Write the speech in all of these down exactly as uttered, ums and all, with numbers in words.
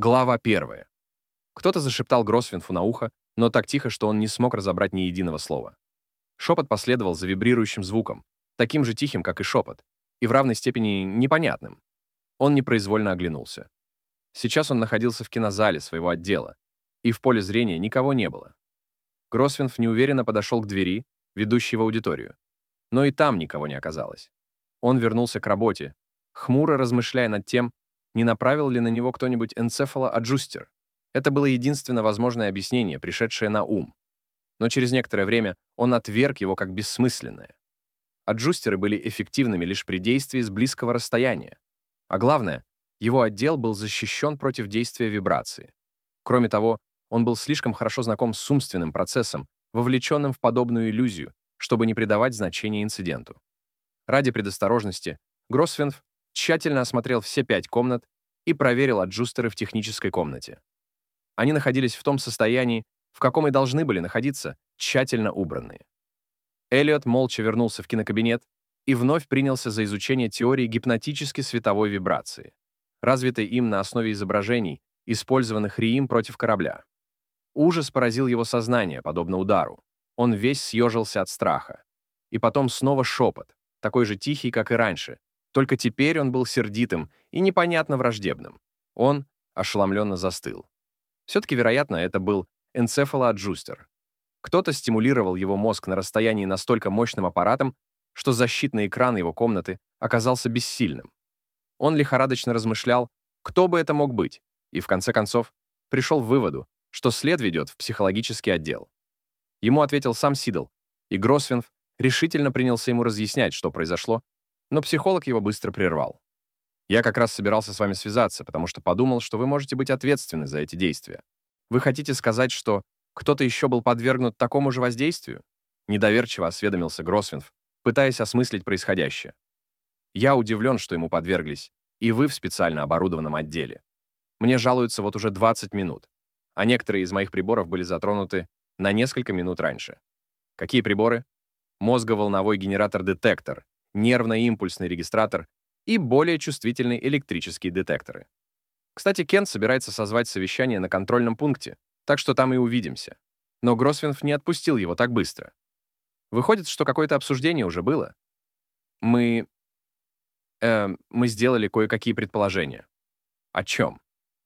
Глава первая. Кто-то зашептал Гросвенфу на ухо, но так тихо, что он не смог разобрать ни единого слова. Шепот последовал за вибрирующим звуком, таким же тихим, как и шепот, и в равной степени непонятным. Он непроизвольно оглянулся. Сейчас он находился в кинозале своего отдела, и в поле зрения никого не было. Гросвенф неуверенно подошел к двери, ведущей в аудиторию. Но и там никого не оказалось. Он вернулся к работе, хмуро размышляя над тем, не направил ли на него кто-нибудь энцефалоаджустер. Это было единственно возможное объяснение, пришедшее на ум. Но через некоторое время он отверг его как бессмысленное. Аджустеры были эффективными лишь при действии с близкого расстояния. А главное, его отдел был защищен против действия вибрации. Кроме того, он был слишком хорошо знаком с умственным процессом, вовлеченным в подобную иллюзию, чтобы не придавать значения инциденту. Ради предосторожности Гросвенф тщательно осмотрел все пять комнат и проверил аджустеры в технической комнате. Они находились в том состоянии, в каком и должны были находиться, тщательно убранные. Эллиот молча вернулся в кинокабинет и вновь принялся за изучение теории гипнотической световой вибрации, развитой им на основе изображений, использованных Риим против корабля. Ужас поразил его сознание, подобно удару. Он весь съежился от страха. И потом снова шепот, такой же тихий, как и раньше, только теперь он был сердитым и непонятно враждебным. Он ошеломленно застыл. Все-таки, вероятно, это был энцефалоаджустер. Кто-то стимулировал его мозг на расстоянии настолько мощным аппаратом, что защитный экран его комнаты оказался бессильным. Он лихорадочно размышлял, кто бы это мог быть, и в конце концов пришел к выводу, что след ведет в психологический отдел. Ему ответил сам Сидл, и Гросвенф решительно принялся ему разъяснять, что произошло, но психолог его быстро прервал. «Я как раз собирался с вами связаться, потому что подумал, что вы можете быть ответственны за эти действия. Вы хотите сказать, что кто-то еще был подвергнут такому же воздействию?» Недоверчиво осведомился Гросвенф, пытаясь осмыслить происходящее. «Я удивлен, что ему подверглись, и вы в специально оборудованном отделе. Мне жалуются вот уже двадцать минут, а некоторые из моих приборов были затронуты на несколько минут раньше. Какие приборы? Мозговолновой генератор-детектор, нервно-импульсный регистратор и более чувствительные электрические детекторы. Кстати, Кент собирается созвать совещание на контрольном пункте, так что там и увидимся. Но Гросвенф не отпустил его так быстро. Выходит, что какое-то обсуждение уже было. Мы... Э, мы сделали кое-какие предположения. О чем?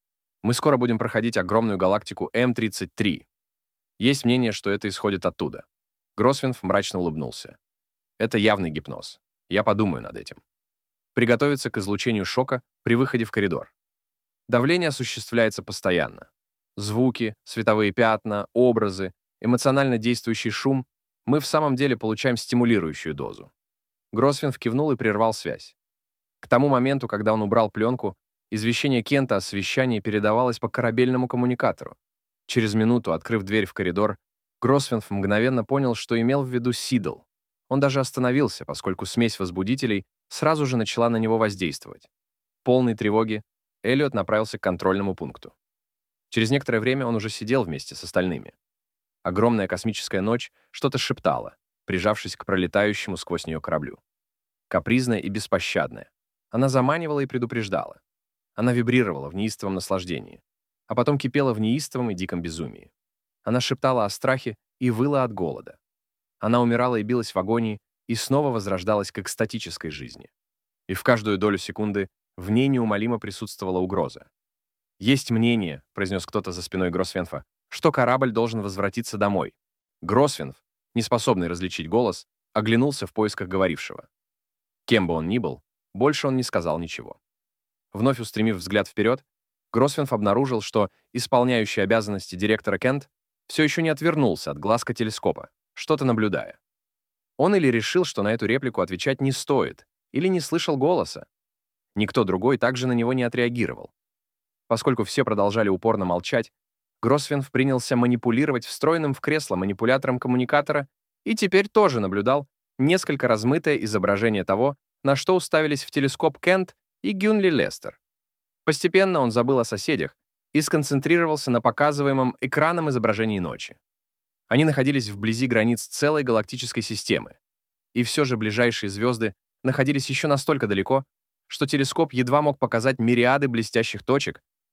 Мы скоро будем проходить огромную галактику эм тридцать три. Есть мнение, что это исходит оттуда. Гросвенф мрачно улыбнулся. Это явный гипноз. Я подумаю над этим. Приготовиться к излучению шока при выходе в коридор. Давление осуществляется постоянно. Звуки, световые пятна, образы, эмоционально действующий шум — мы в самом деле получаем стимулирующую дозу. Гросвенф кивнул и прервал связь. К тому моменту, когда он убрал пленку, извещение Кента о совещании передавалось по корабельному коммуникатору. Через минуту, открыв дверь в коридор, Гросвенф мгновенно понял, что имел в виду Сидл. Он даже остановился, поскольку смесь возбудителей сразу же начала на него воздействовать. В полной тревоге Эллиот направился к контрольному пункту. Через некоторое время он уже сидел вместе с остальными. Огромная космическая ночь что-то шептала, прижавшись к пролетающему сквозь нее кораблю. Капризная и беспощадная. Она заманивала и предупреждала. Она вибрировала в неистовом наслаждении, а потом кипела в неистовом и диком безумии. Она шептала о страхе и выла от голода. Она умирала и билась в агонии и снова возрождалась к экстатической жизни. И в каждую долю секунды в ней неумолимо присутствовала угроза. «Есть мнение», — произнес кто-то за спиной Гросвенфа, «что корабль должен возвратиться домой». Гросвенф, неспособный различить голос, оглянулся в поисках говорившего. Кем бы он ни был, больше он не сказал ничего. Вновь устремив взгляд вперед, Гросвенф обнаружил, что исполняющий обязанности директора Кент все еще не отвернулся от глазка телескопа, что-то наблюдая. Он или решил, что на эту реплику отвечать не стоит, или не слышал голоса. Никто другой также на него не отреагировал. Поскольку все продолжали упорно молчать, Гросвенф принялся манипулировать встроенным в кресло манипулятором коммуникатора и теперь тоже наблюдал несколько размытое изображение того, на что уставились в телескоп Кент и Гюнли Лестер. Постепенно он забыл о соседях и сконцентрировался на показываемом экраном изображении ночи. Они находились вблизи границ целой галактической системы, и все же ближайшие звезды находились еще настолько далеко, что телескоп едва мог показать мириады блестящих точек,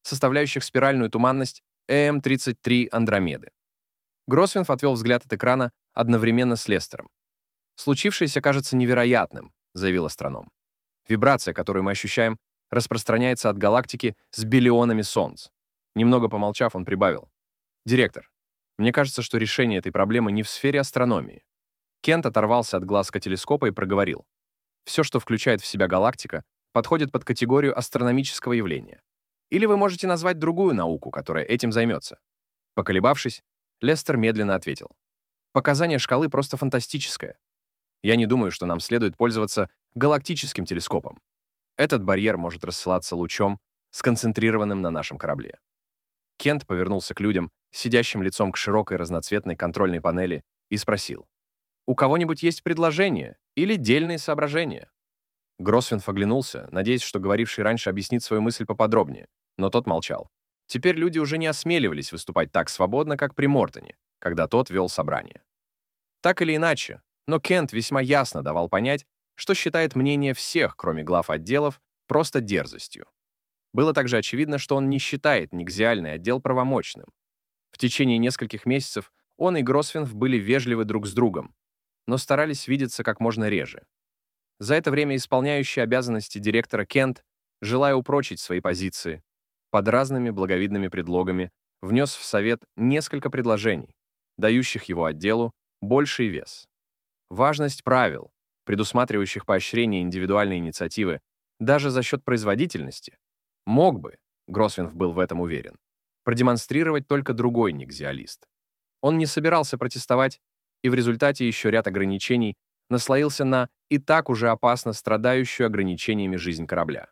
составляющих спиральную туманность Э М тридцать три Андромеды. Гросвенф отвел взгляд от экрана одновременно с Лестером. «Случившееся кажется невероятным», — заявил астроном. «Вибрация, которую мы ощущаем, распространяется от галактики с биллионами солнц». Немного помолчав, он прибавил. «Директор, мне кажется, что решение этой проблемы не в сфере астрономии». Кент оторвался от глазка телескопа и проговорил. «Все, что включает в себя галактика, подходит под категорию астрономического явления. Или вы можете назвать другую науку, которая этим займется». Поколебавшись, Лестер медленно ответил. «Показание шкалы просто фантастическое. Я не думаю, что нам следует пользоваться галактическим телескопом. Этот барьер может рассылаться лучом, сконцентрированным на нашем корабле». Кент повернулся к людям, сидящим лицом к широкой разноцветной контрольной панели, и спросил. «У кого-нибудь есть предложения или дельные соображения?» Гросвенф оглянулся, надеясь, что говоривший раньше объяснит свою мысль поподробнее, но тот молчал. Теперь люди уже не осмеливались выступать так свободно, как при Мортоне, когда тот вел собрание. Так или иначе, но Кент весьма ясно давал понять, что считает мнение всех, кроме глав отделов, просто дерзостью. Было также очевидно, что он не считает нигзиальный отдел правомочным. В течение нескольких месяцев он и Гросвенф были вежливы друг с другом, но старались видеться как можно реже. За это время исполняющий обязанности директора Кент, желая упрочить свои позиции, под разными благовидными предлогами внес в Совет несколько предложений, дающих его отделу больший вес. Важность правил, предусматривающих поощрение индивидуальной инициативы даже за счет производительности, мог бы, Гросвенф был в этом уверен, продемонстрировать только другой нигзиалист. Он не собирался протестовать, и в результате еще ряд ограничений наслоился на и так уже опасно страдающую ограничениями жизнь корабля.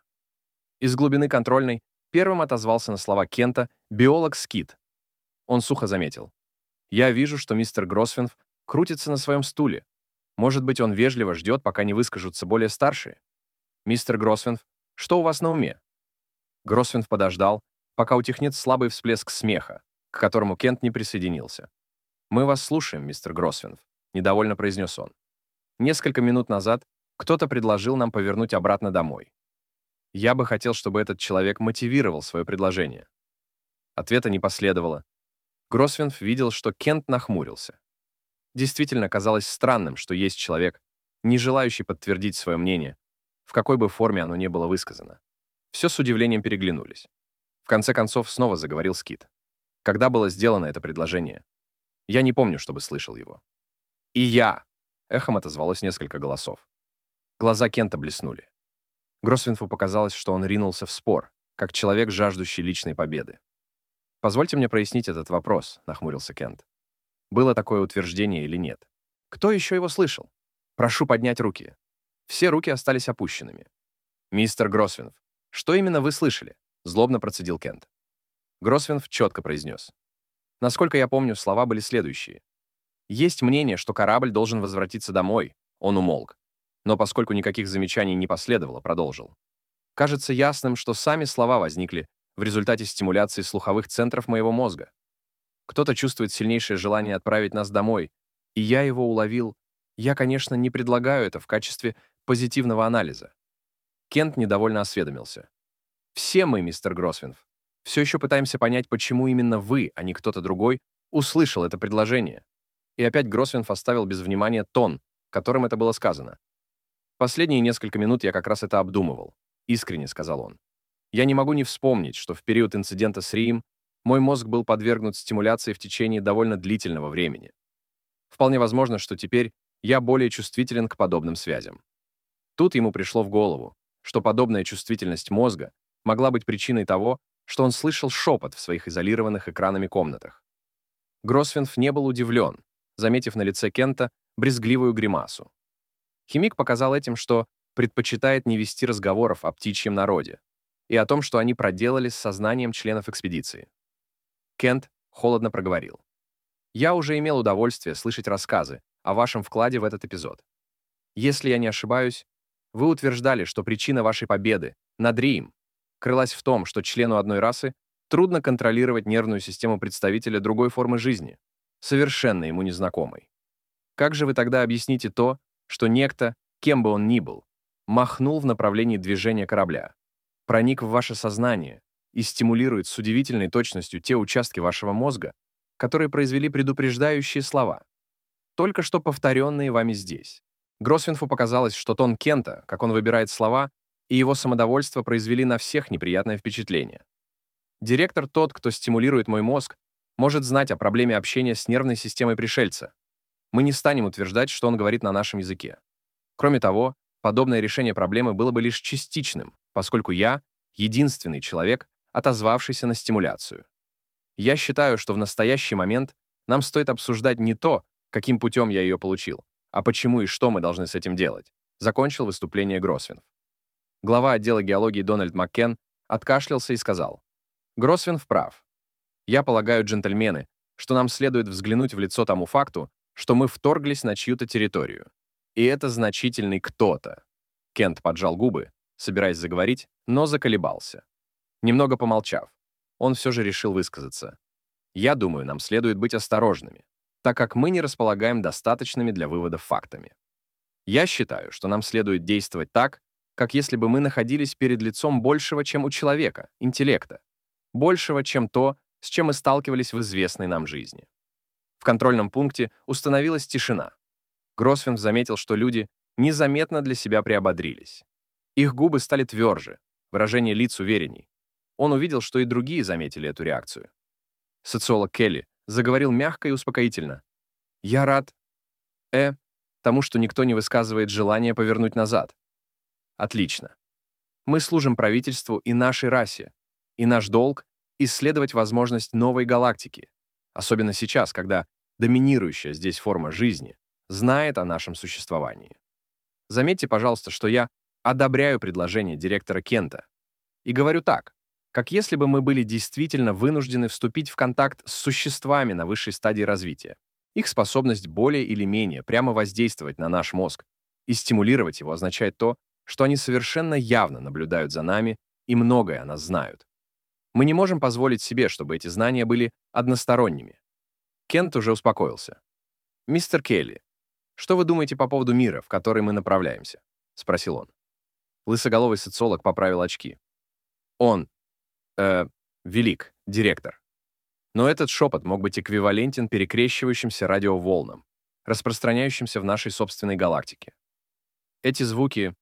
Из глубины контрольной первым отозвался на слова Кента биолог Скит. Он сухо заметил. «Я вижу, что мистер Гросвенф крутится на своем стуле. Может быть, он вежливо ждет, пока не выскажутся более старшие? Мистер Гросвенф, что у вас на уме?» Гросвенф подождал, пока утихнет слабый всплеск смеха, к которому Кент не присоединился. «Мы вас слушаем, мистер Гросвенф», — недовольно произнес он. «Несколько минут назад кто-то предложил нам повернуть обратно домой. Я бы хотел, чтобы этот человек мотивировал свое предложение». Ответа не последовало. Гросвенф видел, что Кент нахмурился. Действительно казалось странным, что есть человек, не желающий подтвердить свое мнение, в какой бы форме оно ни было высказано. Все с удивлением переглянулись. В конце концов снова заговорил Скит. «Когда было сделано это предложение? Я не помню, чтобы слышал его». «И я!» — эхом отозвалось несколько голосов. Глаза Кента блеснули. Гросвенфу показалось, что он ринулся в спор, как человек, жаждущий личной победы. «Позвольте мне прояснить этот вопрос», — нахмурился Кент. «Было такое утверждение или нет? Кто еще его слышал? Прошу поднять руки». Все руки остались опущенными. «Мистер Гросвенф, что именно вы слышали?» — злобно процедил Кент. Гросвенф четко произнес. Насколько я помню, слова были следующие. «Есть мнение, что корабль должен возвратиться домой». Он умолк. Но поскольку никаких замечаний не последовало, продолжил. «Кажется ясным, что сами слова возникли в результате стимуляции слуховых центров моего мозга. Кто-то чувствует сильнейшее желание отправить нас домой, и я его уловил. Я, конечно, не предлагаю это в качестве позитивного анализа». Кент недовольно осведомился. «Все мы, мистер Гросвенф, все еще пытаемся понять, почему именно вы, а не кто-то другой, услышал это предложение». И опять Гросвенф оставил без внимания тон, которым это было сказано. «Последние несколько минут я как раз это обдумывал», — искренне сказал он. «Я не могу не вспомнить, что в период инцидента с Рием мой мозг был подвергнут стимуляции в течение довольно длительного времени. Вполне возможно, что теперь я более чувствителен к подобным связям». Тут ему пришло в голову, что подобная чувствительность мозга могла быть причиной того, что он слышал шепот в своих изолированных экранами комнатах. Гросвенф не был удивлен, заметив на лице Кента брезгливую гримасу. Химик показал этим, что предпочитает не вести разговоров о птичьем народе и о том, что они проделали с сознанием членов экспедиции. Кент холодно проговорил. «Я уже имел удовольствие слышать рассказы о вашем вкладе в этот эпизод. Если я не ошибаюсь, вы утверждали, что причина вашей победы над Рием крылась в том, что члену одной расы трудно контролировать нервную систему представителя другой формы жизни, совершенно ему незнакомой. Как же вы тогда объясните то, что некто, кем бы он ни был, махнул в направлении движения корабля, проник в ваше сознание и стимулирует с удивительной точностью те участки вашего мозга, которые произвели предупреждающие слова, только что повторенные вами здесь. Гросвенфу показалось, что тон Кента, как он выбирает слова, и его самодовольство произвели на всех неприятное впечатление. Директор, тот, кто стимулирует мой мозг, может знать о проблеме общения с нервной системой пришельца. Мы не станем утверждать, что он говорит на нашем языке. Кроме того, подобное решение проблемы было бы лишь частичным, поскольку я — единственный человек, отозвавшийся на стимуляцию. Я считаю, что в настоящий момент нам стоит обсуждать не то, каким путем я ее получил, а почему и что мы должны с этим делать, закончил выступление Гросвенф. Глава отдела геологии Дональд Маккен откашлялся и сказал: «Гросвенф прав. Я полагаю, джентльмены, что нам следует взглянуть в лицо тому факту, что мы вторглись на чью-то территорию. И это значительный кто-то». Кент поджал губы, собираясь заговорить, но заколебался. Немного помолчав, он все же решил высказаться. «Я думаю, нам следует быть осторожными, так как мы не располагаем достаточными для выводов фактами. Я считаю, что нам следует действовать так, как если бы мы находились перед лицом большего, чем у человека, интеллекта, большего, чем то, с чем мы сталкивались в известной нам жизни». В контрольном пункте установилась тишина. Гросвенф заметил, что люди незаметно для себя приободрились. Их губы стали тверже, выражение лиц уверенней. Он увидел, что и другие заметили эту реакцию. Социолог Келли заговорил мягко и успокоительно. «Я рад, э, тому, что никто не высказывает желания повернуть назад. Отлично. Мы служим правительству и нашей расе, и наш долг — исследовать возможность новой галактики, особенно сейчас, когда доминирующая здесь форма жизни знает о нашем существовании. Заметьте, пожалуйста, что я одобряю предложение директора Кента и говорю так, как если бы мы были действительно вынуждены вступить в контакт с существами на высшей стадии развития. Их способность более или менее прямо воздействовать на наш мозг и стимулировать его означает то, что они совершенно явно наблюдают за нами и многое о нас знают. Мы не можем позволить себе, чтобы эти знания были односторонними. Кент уже успокоился. «Мистер Келли, что вы думаете по поводу мира, в который мы направляемся?» — спросил он. Лысоголовый социолог поправил очки. Он, э, велик, директор. Но этот шепот мог быть эквивалентен перекрещивающимся радиоволнам, распространяющимся в нашей собственной галактике. Эти звуки,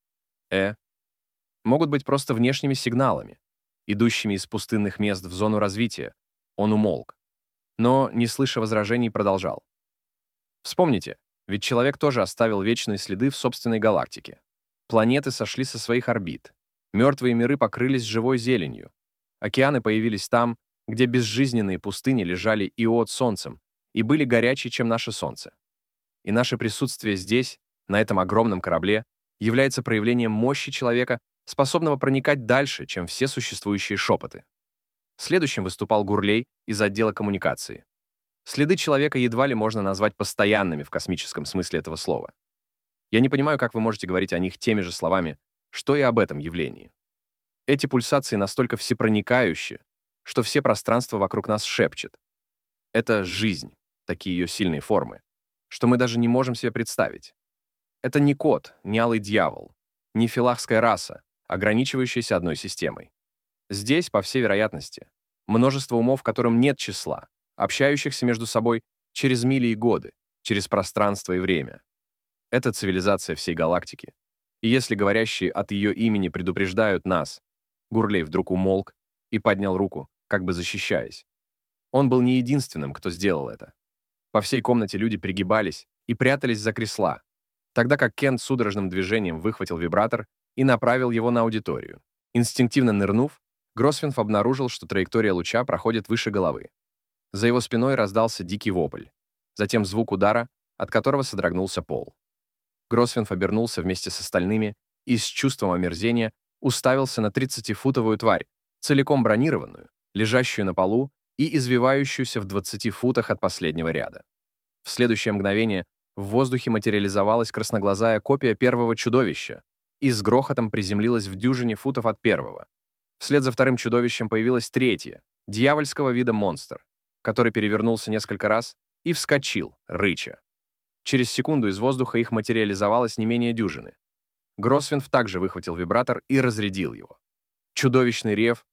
э, могут быть просто внешними сигналами, идущими из пустынных мест в зону развития. Он умолк, но, не слыша возражений, продолжал. Вспомните, ведь человек тоже оставил вечные следы в собственной галактике. Планеты сошли со своих орбит. Мертвые миры покрылись живой зеленью. Океаны появились там, где безжизненные пустыни лежали иод солнцем и были горячее, чем наше Солнце. И наше присутствие здесь, на этом огромном корабле, является проявлением мощи человека, способного проникать дальше, чем все существующие шепоты. Следующим выступал Гурлей из отдела коммуникации. Следы человека едва ли можно назвать постоянными в космическом смысле этого слова. Я не понимаю, как вы можете говорить о них теми же словами, что и об этом явлении. Эти пульсации настолько всепроникающие, что все пространство вокруг нас шепчет. Это жизнь, такие ее сильные формы, что мы даже не можем себе представить. Это не кот, не алый дьявол, не филахская раса, ограничивающаяся одной системой. Здесь, по всей вероятности, множество умов, которым нет числа, общающихся между собой через мили и годы, через пространство и время. Это цивилизация всей галактики. И если говорящие от ее имени предупреждают нас, Гурлей вдруг умолк и поднял руку, как бы защищаясь. Он был не единственным, кто сделал это. По всей комнате люди пригибались и прятались за кресла, тогда как Кент судорожным движением выхватил вибратор и направил его на аудиторию. Инстинктивно нырнув, Гросвенф обнаружил, что траектория луча проходит выше головы. За его спиной раздался дикий вопль, затем звук удара, от которого содрогнулся пол. Гросвенф обернулся вместе с остальными и с чувством омерзения уставился на тридцатифутовую тварь, целиком бронированную, лежащую на полу и извивающуюся в двадцати футах от последнего ряда. В следующее мгновение в воздухе материализовалась красноглазая копия первого чудовища и с грохотом приземлилась в дюжине футов от первого. Вслед за вторым чудовищем появилось третье, дьявольского вида монстр, который перевернулся несколько раз и вскочил, рыча. Через секунду из воздуха их материализовалось не менее дюжины. Гросвенф также выхватил вибратор и разрядил его. Чудовищный рев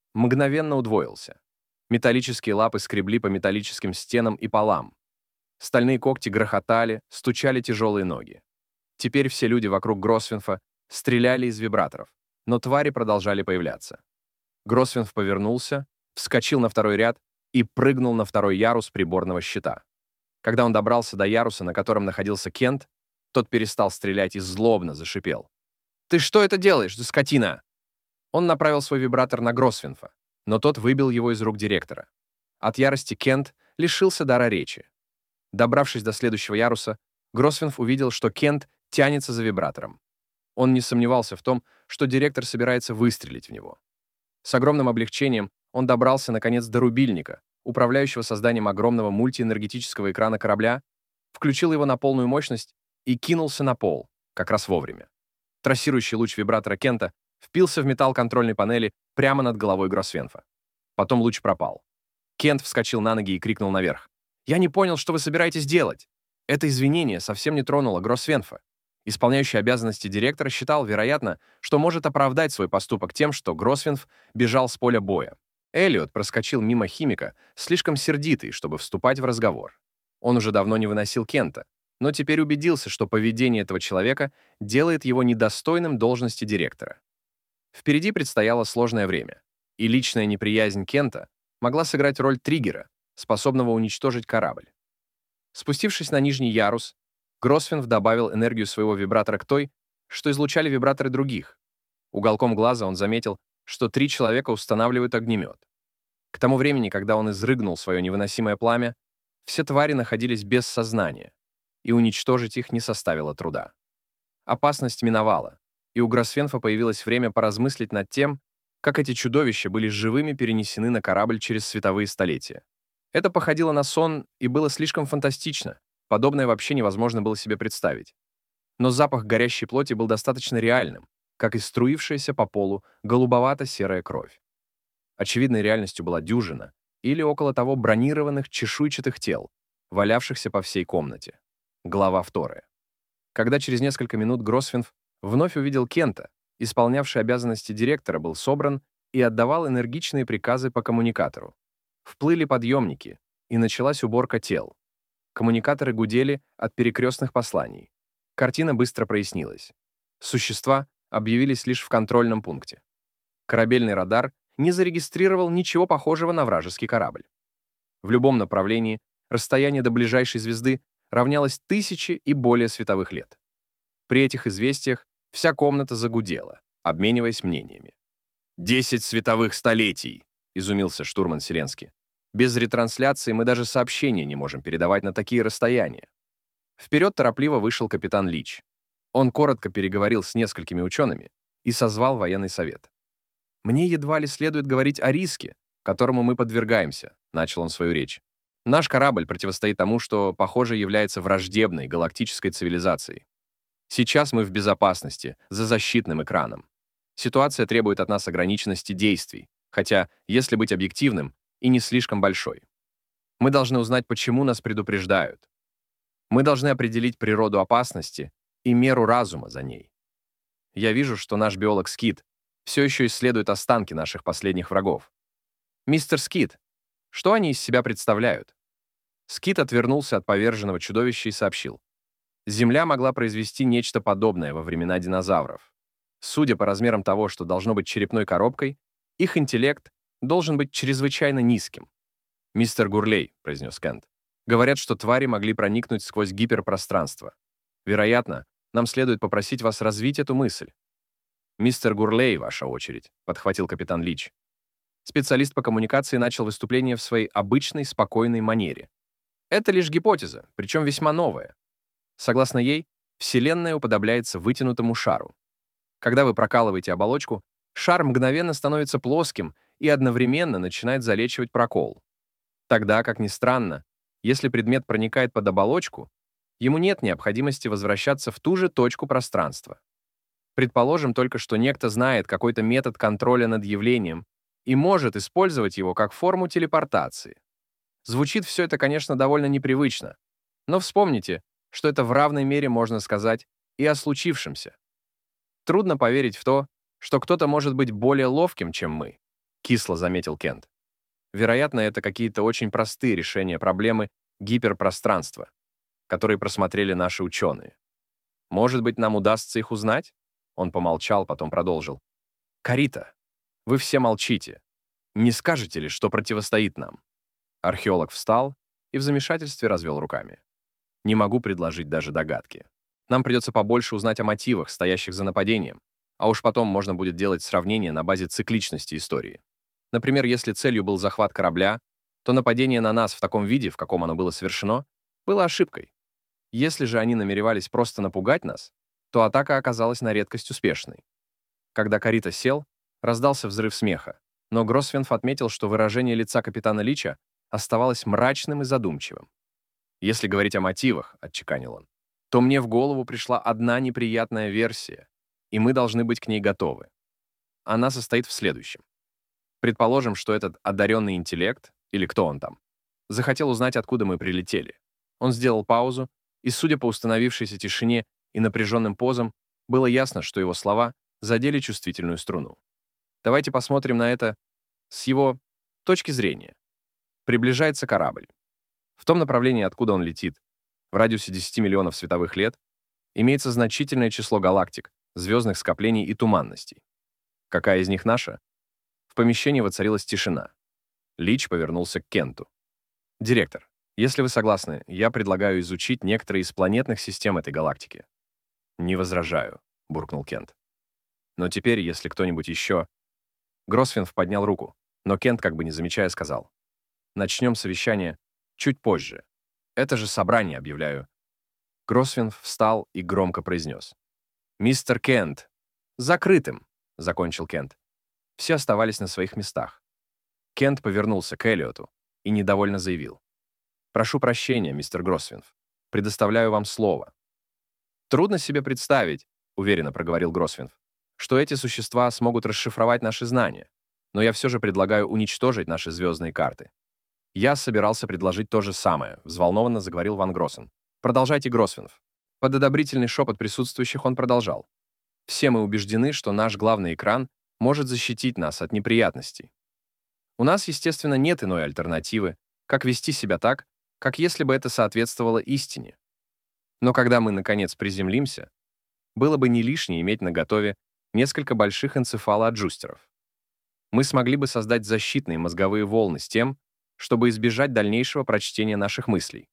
мгновенно удвоился. Металлические лапы скребли по металлическим стенам и полам. Стальные когти грохотали, стучали тяжелые ноги. Теперь все люди вокруг Гросвенфа стреляли из вибраторов, но твари продолжали появляться. Гросвенф повернулся, вскочил на второй ряд и прыгнул на второй ярус приборного щита. Когда он добрался до яруса, на котором находился Кент, тот перестал стрелять и злобно зашипел. «Ты что это делаешь, да скотина?» Он направил свой вибратор на Гросвенфа, но тот выбил его из рук директора. От ярости Кент лишился дара речи. Добравшись до следующего яруса, Гросвенф увидел, что Кент тянется за вибратором. Он не сомневался в том, что директор собирается выстрелить в него. С огромным облегчением он добрался, наконец, до рубильника, управляющего созданием огромного мультиэнергетического экрана корабля, включил его на полную мощность и кинулся на пол, как раз вовремя. Трассирующий луч вибратора Кента впился в металл контрольной панели прямо над головой Гросвенфа. Потом луч пропал. Кент вскочил на ноги и крикнул наверх. «Я не понял, что вы собираетесь делать!» Это извинение совсем не тронуло Гросвенфа. Исполняющий обязанности директора считал, вероятно, что может оправдать свой поступок тем, что Гросвенф бежал с поля боя. Эллиот проскочил мимо химика, слишком сердитый, чтобы вступать в разговор. Он уже давно не выносил Кента, но теперь убедился, что поведение этого человека делает его недостойным должности директора. Впереди предстояло сложное время, и личная неприязнь Кента могла сыграть роль триггера, способного уничтожить корабль. Спустившись на нижний ярус, Гросвенф добавил энергию своего вибратора к той, что излучали вибраторы других. Уголком глаза он заметил, что три человека устанавливают огнемет. К тому времени, когда он изрыгнул свое невыносимое пламя, все твари находились без сознания, и уничтожить их не составило труда. Опасность миновала, и у Гросвенфа появилось время поразмыслить над тем, как эти чудовища были живыми перенесены на корабль через световые столетия. Это походило на сон и было слишком фантастично, подобное вообще невозможно было себе представить. Но запах горящей плоти был достаточно реальным, как и струившаяся по полу голубовато-серая кровь. Очевидной реальностью была дюжина или около того бронированных чешуйчатых тел, валявшихся по всей комнате. Глава вторая. Когда через несколько минут Гросвенф вновь увидел Кента, исполнявший обязанности директора был собран и отдавал энергичные приказы по коммуникатору. Вплыли подъемники, и началась уборка тел. Коммуникаторы гудели от перекрестных посланий. Картина быстро прояснилась. Существа объявились лишь в контрольном пункте. Корабельный радар не зарегистрировал ничего похожего на вражеский корабль. В любом направлении расстояние до ближайшей звезды равнялось тысяче и более световых лет. При этих известиях вся комната загудела, обмениваясь мнениями. «Десять световых столетий!» — изумился штурман Селенский. «Без ретрансляции мы даже сообщения не можем передавать на такие расстояния». Вперед торопливо вышел капитан Лич. Он коротко переговорил с несколькими учеными и созвал военный совет. «Мне едва ли следует говорить о риске, которому мы подвергаемся», — начал он свою речь. «Наш корабль противостоит тому, что, похоже, является враждебной галактической цивилизацией. Сейчас мы в безопасности, за защитным экраном. Ситуация требует от нас ограниченности действий, хотя, если быть объективным, и не слишком большой. Мы должны узнать, почему нас предупреждают. Мы должны определить природу опасности и меру разума за ней. Я вижу, что наш биолог Скит все еще исследует останки наших последних врагов. Мистер Скит, что они из себя представляют?» Скит отвернулся от поверженного чудовища и сообщил. Земля могла произвести нечто подобное во времена динозавров. Судя по размерам того, что должно быть черепной коробкой, их интеллект должен быть чрезвычайно низким. «Мистер Гурлей», — произнес Кент, — «говорят, что твари могли проникнуть сквозь гиперпространство. Вероятно, нам следует попросить вас развить эту мысль». «Мистер Гурлей, ваша очередь», — подхватил капитан Лич. Специалист по коммуникации начал выступление в своей обычной, спокойной манере. «Это лишь гипотеза, причем весьма новая. Согласно ей, Вселенная уподобляется вытянутому шару. Когда вы прокалываете оболочку, шар мгновенно становится плоским и одновременно начинает залечивать прокол. Тогда, как ни странно, если предмет проникает под оболочку, ему нет необходимости возвращаться в ту же точку пространства. Предположим только, что некто знает какой-то метод контроля над явлением и может использовать его как форму телепортации. Звучит все это, конечно, довольно непривычно, но вспомните, что это в равной мере можно сказать и о случившемся. Трудно поверить в то, что кто-то может быть более ловким, чем мы. кисло заметил Кент. Вероятно, это какие-то очень простые решения проблемы гиперпространства, которые просмотрели наши ученые. Может быть, нам удастся их узнать? Он помолчал, потом продолжил. Карита, вы все молчите. Не скажете ли, что противостоит нам? Археолог встал и в замешательстве развел руками. Не могу предложить даже догадки. Нам придется побольше узнать о мотивах, стоящих за нападением, а уж потом можно будет делать сравнение на базе цикличности истории. Например, если целью был захват корабля, то нападение на нас в таком виде, в каком оно было совершено, было ошибкой. Если же они намеревались просто напугать нас, то атака оказалась на редкость успешной. Когда Карита сел, раздался взрыв смеха, но Гросвенф отметил, что выражение лица капитана Лича оставалось мрачным и задумчивым. «Если говорить о мотивах», — отчеканил он, то мне в голову пришла одна неприятная версия, и мы должны быть к ней готовы. Она состоит в следующем. Предположим, что этот одаренный интеллект, или кто он там, захотел узнать, откуда мы прилетели. Он сделал паузу, и, судя по установившейся тишине и напряженным позам, было ясно, что его слова задели чувствительную струну. Давайте посмотрим на это с его точки зрения. Приближается корабль. В том направлении, откуда он летит, в радиусе десяти миллионов световых лет, имеется значительное число галактик, звездных скоплений и туманностей. Какая из них наша? В помещении воцарилась тишина. Лич повернулся к Кенту. «Директор, если вы согласны, я предлагаю изучить некоторые из планетных систем этой галактики». «Не возражаю», — буркнул Кент. «Но теперь, если кто-нибудь еще...» Гросвенф поднял руку, но Кент, как бы не замечая, сказал. «Начнем совещание чуть позже. Это же собрание, объявляю». Гросвенф встал и громко произнес. «Мистер Кент!» «Закрытым!» — закончил Кент. Все оставались на своих местах. Кент повернулся к Эллиоту и недовольно заявил. «Прошу прощения, мистер Гросвенф. Предоставляю вам слово». «Трудно себе представить», — уверенно проговорил Гросвенф, «что эти существа смогут расшифровать наши знания, но я все же предлагаю уничтожить наши звездные карты». «Я собирался предложить то же самое», — взволнованно заговорил Ван Гроссен. «Продолжайте, Гросвенф». Под одобрительный шепот присутствующих он продолжал. «Все мы убеждены, что наш главный экран может защитить нас от неприятностей. У нас, естественно, нет иной альтернативы, как вести себя так, как если бы это соответствовало истине. Но когда мы, наконец, приземлимся, было бы не лишнее иметь наготове несколько больших энцефалоаджустеров. Мы смогли бы создать защитные мозговые волны с тем, чтобы избежать дальнейшего прочтения наших мыслей».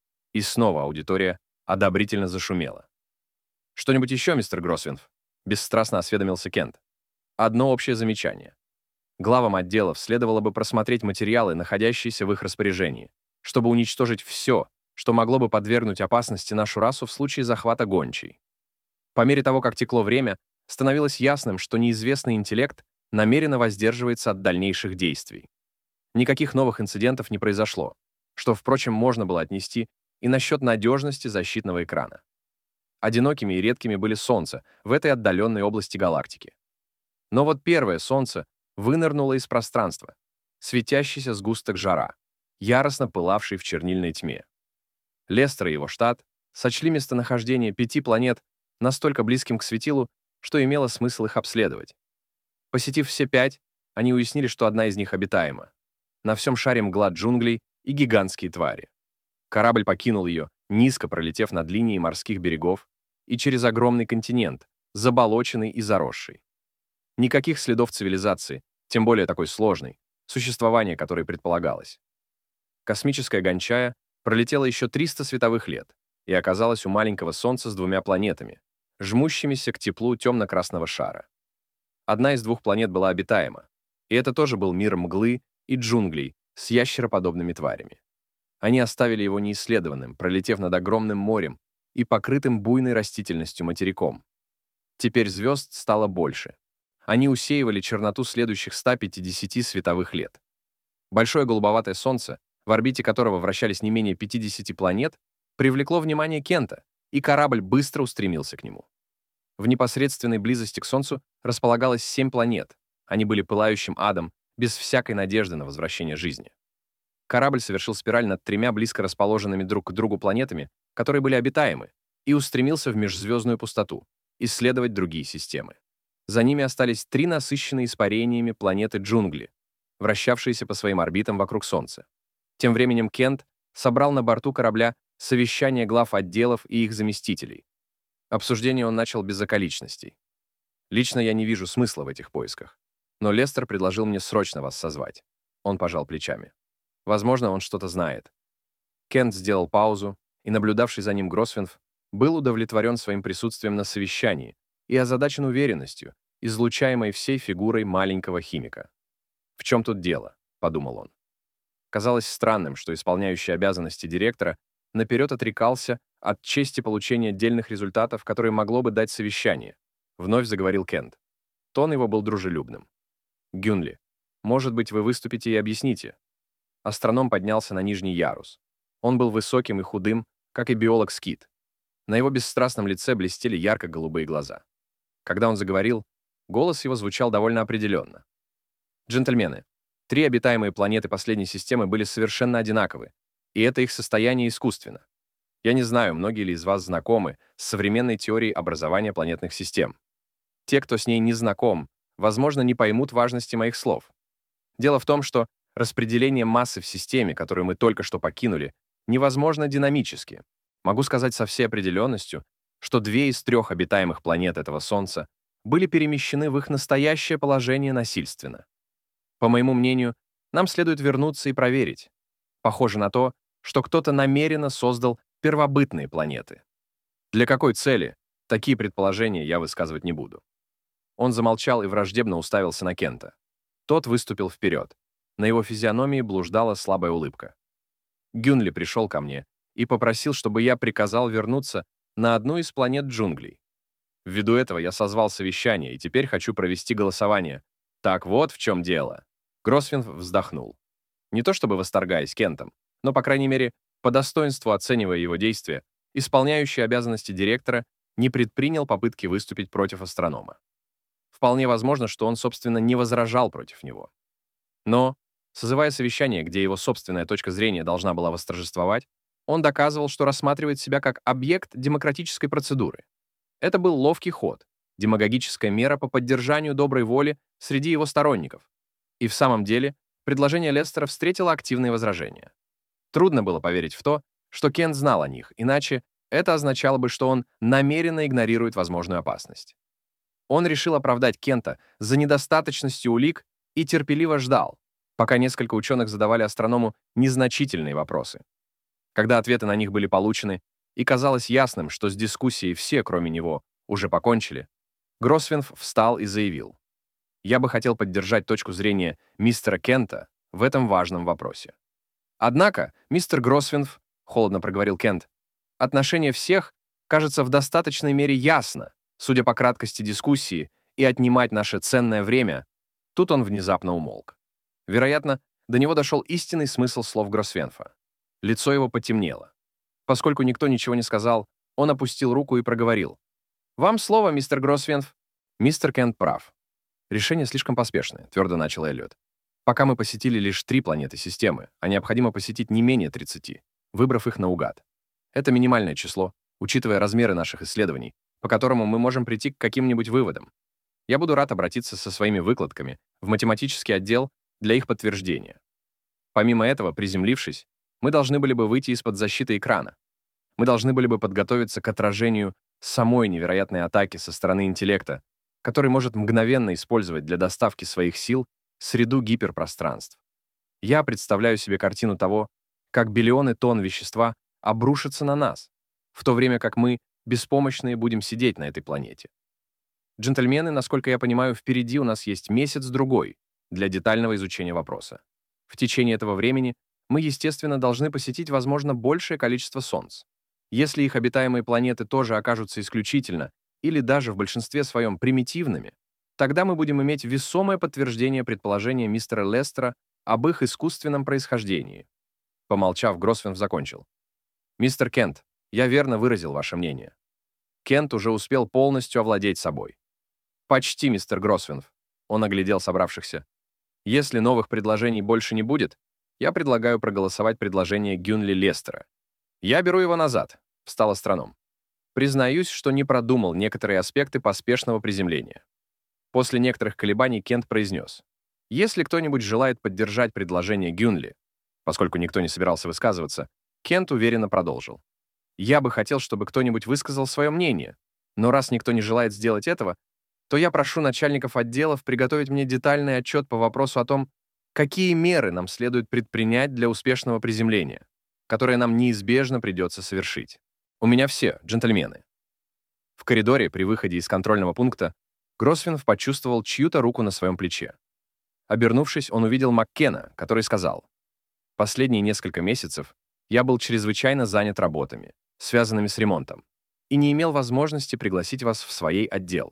И снова аудитория одобрительно зашумела. «Что-нибудь еще, мистер Гросвенф?» — бесстрастно осведомился Кент. Одно общее замечание. Главам отделов следовало бы просмотреть материалы, находящиеся в их распоряжении, чтобы уничтожить все, что могло бы подвергнуть опасности нашу расу в случае захвата гончей. По мере того, как текло время, становилось ясным, что неизвестный интеллект намеренно воздерживается от дальнейших действий. Никаких новых инцидентов не произошло, что, впрочем, можно было отнести и насчет надежности защитного экрана. Одинокими и редкими были Солнца в этой отдаленной области галактики. Но вот первое Солнце вынырнуло из пространства, светящийся сгусток жара, яростно пылавший в чернильной тьме. Лестер и его штат сочли местонахождение пяти планет настолько близким к светилу, что имело смысл их обследовать. Посетив все пять, они уяснили, что одна из них обитаема. На всем шаре мгла джунглей и гигантские твари. Корабль покинул ее, низко пролетев над линией морских берегов и через огромный континент, заболоченный и заросший. Никаких следов цивилизации, тем более такой сложной, существование которой предполагалось. Космическая гончая пролетела еще триста световых лет и оказалась у маленького Солнца с двумя планетами, жмущимися к теплу темно-красного шара. Одна из двух планет была обитаема, и это тоже был мир мглы и джунглей с ящероподобными тварями. Они оставили его неисследованным, пролетев над огромным морем и покрытым буйной растительностью материком. Теперь звезд стало больше. Они усеивали черноту следующих ста пятидесяти световых лет. Большое голубоватое Солнце, в орбите которого вращались не менее пятидесяти планет, привлекло внимание Кента, и корабль быстро устремился к нему. В непосредственной близости к Солнцу располагалось семь планет. Они были пылающим адом, без всякой надежды на возвращение жизни. Корабль совершил спираль над тремя близко расположенными друг к другу планетами, которые были обитаемы, и устремился в межзвездную пустоту, исследовать другие системы. За ними остались три насыщенные испарениями планеты джунгли, вращавшиеся по своим орбитам вокруг Солнца. Тем временем Кент собрал на борту корабля совещание глав отделов и их заместителей. Обсуждение он начал без околичностей. Лично я не вижу смысла в этих поисках. Но Лестер предложил мне срочно вас созвать. Он пожал плечами. Возможно, он что-то знает. Кент сделал паузу, и наблюдавший за ним Гросвенф был удовлетворен своим присутствием на совещании и озадачен уверенностью, излучаемой всей фигурой маленького химика. «В чем тут дело?» — подумал он. Казалось странным, что исполняющий обязанности директора наперед отрекался от чести получения отдельных результатов, которые могло бы дать совещание. Вновь заговорил Кент. Тон его был дружелюбным. «Гюнли, может быть, вы выступите и объясните?» Астроном поднялся на нижний ярус. Он был высоким и худым, как и биолог Скит. На его бесстрастном лице блестели ярко-голубые глаза. Когда он заговорил, голос его звучал довольно определенно. «Джентльмены, три обитаемые планеты последней системы были совершенно одинаковы, и это их состояние искусственно. Я не знаю, многие ли из вас знакомы с современной теорией образования планетных систем. Те, кто с ней не знаком, возможно, не поймут важности моих слов. Дело в том, что распределение массы в системе, которую мы только что покинули, невозможно динамически. Могу сказать со всей определенностью, что две из трех обитаемых планет этого Солнца были перемещены в их настоящее положение насильственно. По моему мнению, нам следует вернуться и проверить. Похоже на то, что кто-то намеренно создал первобытные планеты. Для какой цели? Такие предположения я высказывать не буду». Он замолчал и враждебно уставился на Кента. Тот выступил вперед. На его физиономии блуждала слабая улыбка. Гюнли пришел ко мне и попросил, чтобы я приказал вернуться на одну из планет джунглей. Ввиду этого я созвал совещание и теперь хочу провести голосование. Так вот в чем дело. Гросвенф вздохнул. Не то чтобы восторгаясь Кентом, но, по крайней мере, по достоинству оценивая его действия, исполняющий обязанности директора не предпринял попытки выступить против астронома. Вполне возможно, что он, собственно, не возражал против него. Но, созывая совещание, где его собственная точка зрения должна была восторжествовать, он доказывал, что рассматривает себя как объект демократической процедуры. Это был ловкий ход, демагогическая мера по поддержанию доброй воли среди его сторонников. И в самом деле, предложение Лестера встретило активные возражения. Трудно было поверить в то, что Кент знал о них, иначе это означало бы, что он намеренно игнорирует возможную опасность. Он решил оправдать Кента за недостаточностью улик и терпеливо ждал, пока несколько ученых задавали астроному незначительные вопросы. Когда ответы на них были получены, и казалось ясным, что с дискуссией все, кроме него, уже покончили, Гросвенф встал и заявил: «Я бы хотел поддержать точку зрения мистера Кента в этом важном вопросе». «Однако, мистер Гросвенф, — холодно проговорил Кент, — отношение всех, кажется, в достаточной мере ясно, судя по краткости дискуссии, и отнимать наше ценное время». Тут он внезапно умолк. Вероятно, до него дошел истинный смысл слов Гросвенфа. Лицо его потемнело. Поскольку никто ничего не сказал, он опустил руку и проговорил: «Вам слово, мистер Гросвенф». «Мистер Кент прав. Решение слишком поспешное», — твердо начал Эллиот. «Пока мы посетили лишь три планеты системы, а необходимо посетить не менее тридцати, выбрав их наугад. Это минимальное число, учитывая размеры наших исследований, по которому мы можем прийти к каким-нибудь выводам. Я буду рад обратиться со своими выкладками в математический отдел для их подтверждения. Помимо этого, приземлившись, мы должны были бы выйти из-под защиты экрана. Мы должны были бы подготовиться к отражению самой невероятной атаки со стороны интеллекта, который может мгновенно использовать для доставки своих сил среду гиперпространств. Я представляю себе картину того, как биллионы тонн вещества обрушатся на нас, в то время как мы, беспомощные, будем сидеть на этой планете. Джентльмены, насколько я понимаю, впереди у нас есть месяц-другой для детального изучения вопроса. В течение этого времени мы, естественно, должны посетить, возможно, большее количество Солнц. Если их обитаемые планеты тоже окажутся исключительно или даже в большинстве своем примитивными, тогда мы будем иметь весомое подтверждение предположения мистера Лестера об их искусственном происхождении. Помолчав, Гросвенф закончил: «Мистер Кент, я верно выразил ваше мнение». Кент уже успел полностью овладеть собой. «Почти, мистер Гросвенф», — он оглядел собравшихся. «Если новых предложений больше не будет, я предлагаю проголосовать предложение Гюнли Лестера». «Я беру его назад», — встал астроном. «Признаюсь, что не продумал некоторые аспекты поспешного приземления. После некоторых колебаний Кент произнес: «Если кто-нибудь желает поддержать предложение Гюнли», поскольку никто не собирался высказываться, Кент уверенно продолжил: «Я бы хотел, чтобы кто-нибудь высказал свое мнение, но раз никто не желает сделать этого, то я прошу начальников отделов приготовить мне детальный отчет по вопросу о том, какие меры нам следует предпринять для успешного приземления, которое нам неизбежно придется совершить. У меня все, джентльмены». В коридоре при выходе из контрольного пункта Гросвенф почувствовал чью-то руку на своем плече. Обернувшись, он увидел Маккена, который сказал: «Последние несколько месяцев я был чрезвычайно занят работами, связанными с ремонтом, и не имел возможности пригласить вас в свой отдел.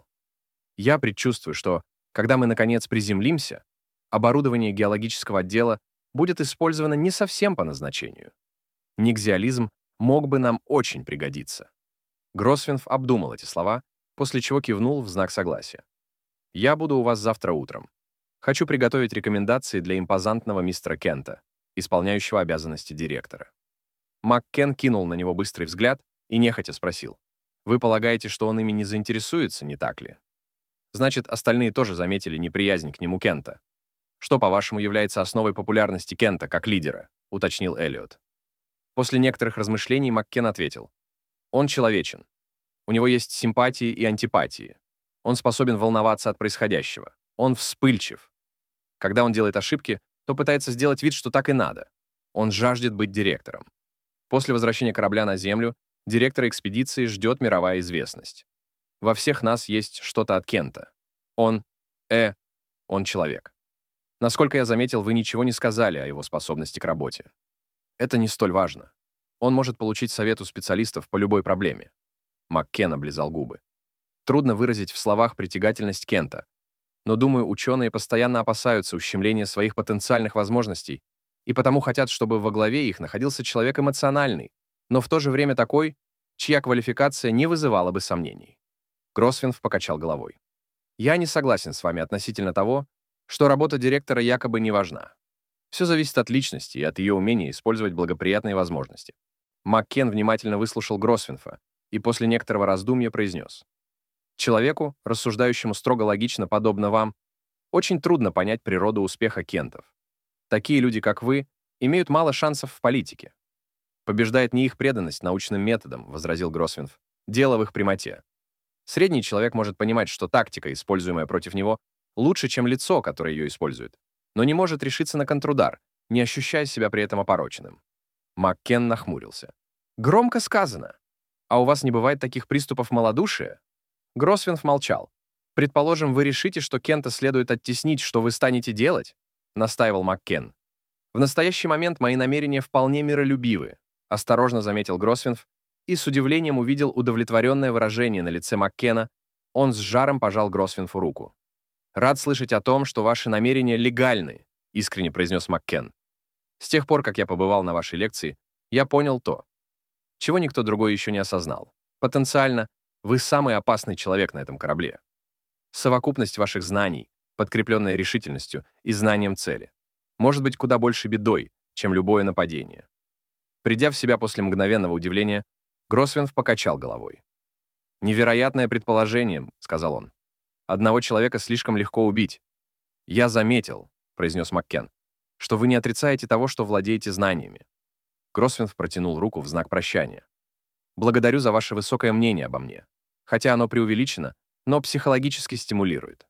Я предчувствую, что, когда мы, наконец, приземлимся, оборудование геологического отдела будет использовано не совсем по назначению. Нигзиализм мог бы нам очень пригодиться». Гросвенф обдумал эти слова, после чего кивнул в знак согласия. «Я буду у вас завтра утром. Хочу приготовить рекомендации для импозантного мистера Кента, исполняющего обязанности директора». Маккен кинул на него быстрый взгляд и нехотя спросил: «Вы полагаете, что он ими не заинтересуется, не так ли?» «Значит, остальные тоже заметили неприязнь к нему Кента. Что, по-вашему, является основой популярности Кента как лидера?» — уточнил Эллиот. После некоторых размышлений Маккен ответил: «Он человечен. У него есть симпатии и антипатии. Он способен волноваться от происходящего. Он вспыльчив. Когда он делает ошибки, то пытается сделать вид, что так и надо. Он жаждет быть директором. После возвращения корабля на Землю директора экспедиции ждет мировая известность. Во всех нас есть что-то от Кента. Он... э... он человек. Насколько я заметил, вы ничего не сказали о его способности к работе. Это не столь важно. Он может получить совет у специалистов по любой проблеме». Маккен облизал губы. Трудно выразить в словах притягательность Кента, но, думаю, ученые постоянно опасаются ущемления своих потенциальных возможностей и потому хотят, чтобы во главе их находился человек эмоциональный, но в то же время такой, чья квалификация не вызывала бы сомнений. Гросвенф покачал головой. «Я не согласен с вами относительно того, что работа директора якобы не важна. Все зависит от личности и от ее умения использовать благоприятные возможности». Маккен внимательно выслушал Гросвенфа и после некоторого раздумья произнес: «Человеку, рассуждающему строго логично, подобно вам, очень трудно понять природу успеха Кентов. Такие люди, как вы, имеют мало шансов в политике. Побеждает не их преданность научным методам», — возразил Гросвенф. «Дело в их прямоте. Средний человек может понимать, что тактика, используемая против него, лучше, чем лицо, которое ее использует, но не может решиться на контрудар, не ощущая себя при этом опороченным». Маккен нахмурился. «Громко сказано. А у вас не бывает таких приступов малодушия?» Гросвенф молчал. «Предположим, вы решите, что Кента следует оттеснить, что вы станете делать?» — настаивал Маккен. «В настоящий момент мои намерения вполне миролюбивы», — осторожно заметил Гросвенф и с удивлением увидел удовлетворенное выражение на лице Маккена. Он с жаром пожал Гросвенфу руку. «Рад слышать о том, что ваши намерения легальны», — искренне произнес Маккен. «С тех пор, как я побывал на вашей лекции, я понял то, чего никто другой еще не осознал. Потенциально, вы самый опасный человек на этом корабле. Совокупность ваших знаний, подкрепленная решительностью и знанием цели, может быть куда больше бедой, чем любое нападение». Придя в себя после мгновенного удивления, Гросвенф покачал головой. «Невероятное предположение», — сказал он. «Одного человека слишком легко убить». «Я заметил», — произнес Маккен, «что вы не отрицаете того, что владеете знаниями». Гросвенф протянул руку в знак прощания. «Благодарю за ваше высокое мнение обо мне. Хотя оно преувеличено, но психологически стимулирует».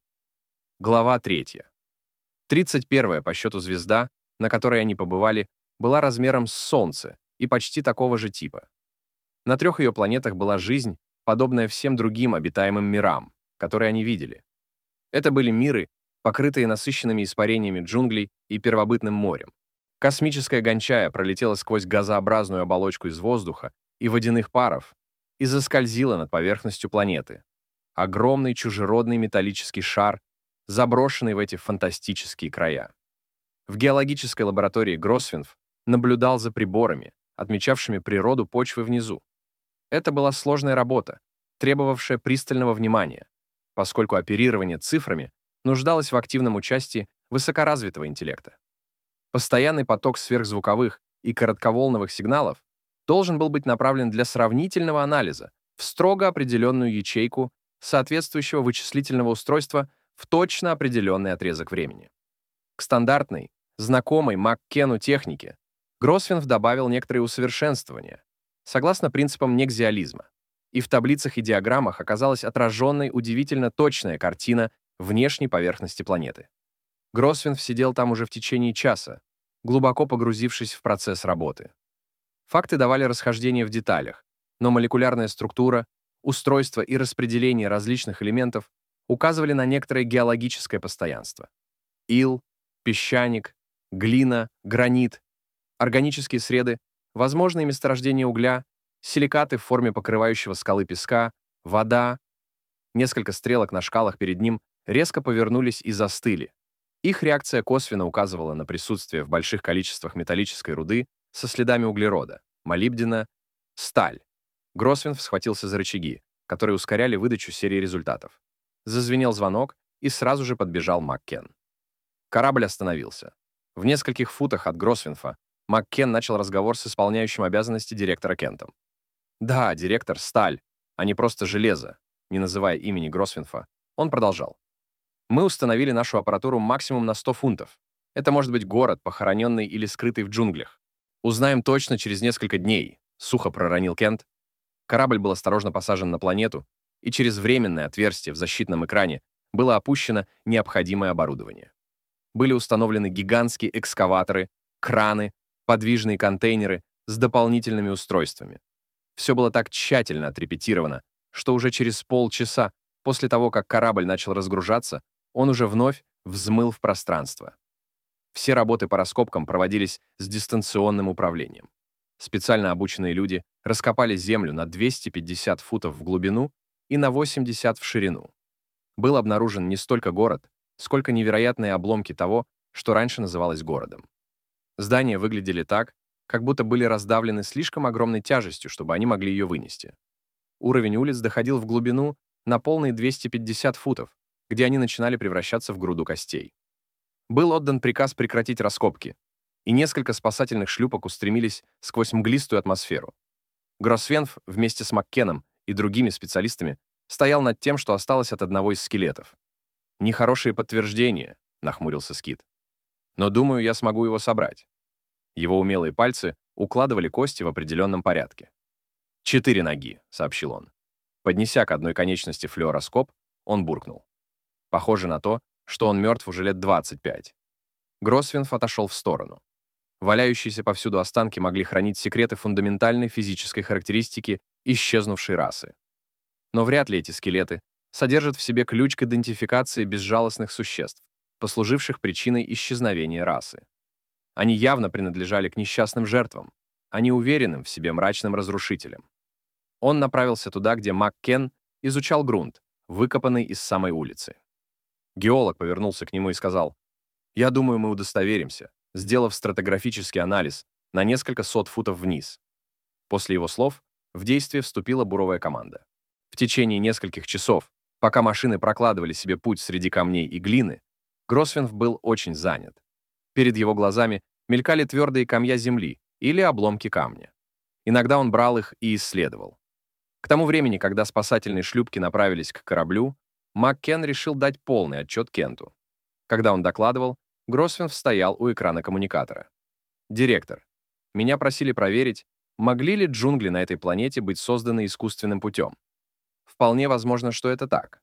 Глава третья. тридцать первая по счету звезда, на которой они побывали, была размером с Солнце и почти такого же типа. На трех ее планетах была жизнь, подобная всем другим обитаемым мирам, которые они видели. Это были миры, покрытые насыщенными испарениями джунглей и первобытным морем. Космическая гончая пролетела сквозь газообразную оболочку из воздуха и водяных паров и заскользила над поверхностью планеты. Огромный чужеродный металлический шар, заброшенный в эти фантастические края. В геологической лаборатории Гросвенф наблюдал за приборами, отмечавшими природу почвы внизу. Это была сложная работа, требовавшая пристального внимания, поскольку оперирование цифрами нуждалось в активном участии высокоразвитого интеллекта. Постоянный поток сверхзвуковых и коротковолновых сигналов должен был быть направлен для сравнительного анализа в строго определенную ячейку соответствующего вычислительного устройства в точно определенный отрезок времени. К стандартной, знакомой Маккену технике Гросвенф добавил некоторые усовершенствования, согласно принципам нексиализма, и в таблицах и диаграммах оказалась отраженной удивительно точная картина внешней поверхности планеты. Гросвенф сидел там уже в течение часа, глубоко погрузившись в процесс работы. Факты давали расхождения в деталях, но молекулярная структура, устройство и распределение различных элементов указывали на некоторое геологическое постоянство. Ил, песчаник, глина, гранит, органические среды, возможные месторождения угля, силикаты в форме покрывающего скалы песка, вода. Несколько стрелок на шкалах перед ним резко повернулись и застыли. Их реакция косвенно указывала на присутствие в больших количествах металлической руды со следами углерода, молибдена, сталь. Гросвенф схватился за рычаги, которые ускоряли выдачу серии результатов. Зазвенел звонок, и сразу же подбежал Маккен. Корабль остановился. В нескольких футах от Гросвенфа Маккен начал разговор с исполняющим обязанности директора Кентом. «Да, директор, сталь, а не просто железо», не называя имени Гросвенфа, он продолжал. «Мы установили нашу аппаратуру максимум на сто фунтов. Это может быть город, похороненный или скрытый в джунглях. Узнаем точно через несколько дней», — сухо проронил Кент. Корабль был осторожно посажен на планету, и через временное отверстие в защитном экране было опущено необходимое оборудование. Были установлены гигантские экскаваторы, краны, подвижные контейнеры с дополнительными устройствами. Все было так тщательно отрепетировано, что уже через полчаса после того, как корабль начал разгружаться, он уже вновь взмыл в пространство. Все работы по раскопкам проводились с дистанционным управлением. Специально обученные люди раскопали землю на двести пятьдесят футов в глубину и на восемьдесят в ширину. Был обнаружен не столько город, сколько невероятные обломки того, что раньше называлось городом. Здания выглядели так, как будто были раздавлены слишком огромной тяжестью, чтобы они могли ее вынести. Уровень улиц доходил в глубину на полные двести пятьдесят футов, где они начинали превращаться в груду костей. Был отдан приказ прекратить раскопки, и несколько спасательных шлюпок устремились сквозь мглистую атмосферу. Гросвенф вместе с Маккеном и другими специалистами стоял над тем, что осталось от одного из скелетов. «Нехорошие подтверждения», — нахмурился Скит. «Но думаю, я смогу его собрать». Его умелые пальцы укладывали кости в определенном порядке. «Четыре ноги», — сообщил он. Поднеся к одной конечности флюороскоп, он буркнул. Похоже на то, что он мертв уже лет двадцать пять. Гросвенф отошел в сторону. Валяющиеся повсюду останки могли хранить секреты фундаментальной физической характеристики исчезнувшей расы. Но вряд ли эти скелеты содержат в себе ключ к идентификации безжалостных существ, послуживших причиной исчезновения расы. Они явно принадлежали к несчастным жертвам, а не уверенным в себе мрачным разрушителям. Он направился туда, где Маккен изучал грунт, выкопанный из самой улицы. Геолог повернулся к нему и сказал: «Я думаю, мы удостоверимся, сделав стратиграфический анализ на несколько сот футов вниз». После его слов в действие вступила буровая команда. В течение нескольких часов, пока машины прокладывали себе путь среди камней и глины, Гросвенф был очень занят. Перед его глазами мелькали твердые камня земли или обломки камня. Иногда он брал их и исследовал. К тому времени, когда спасательные шлюпки направились к кораблю, Маккен решил дать полный отчет Кенту. Когда он докладывал, Гросвенф стоял у экрана коммуникатора. «Директор, меня просили проверить, могли ли джунгли на этой планете быть созданы искусственным путем. Вполне возможно, что это так.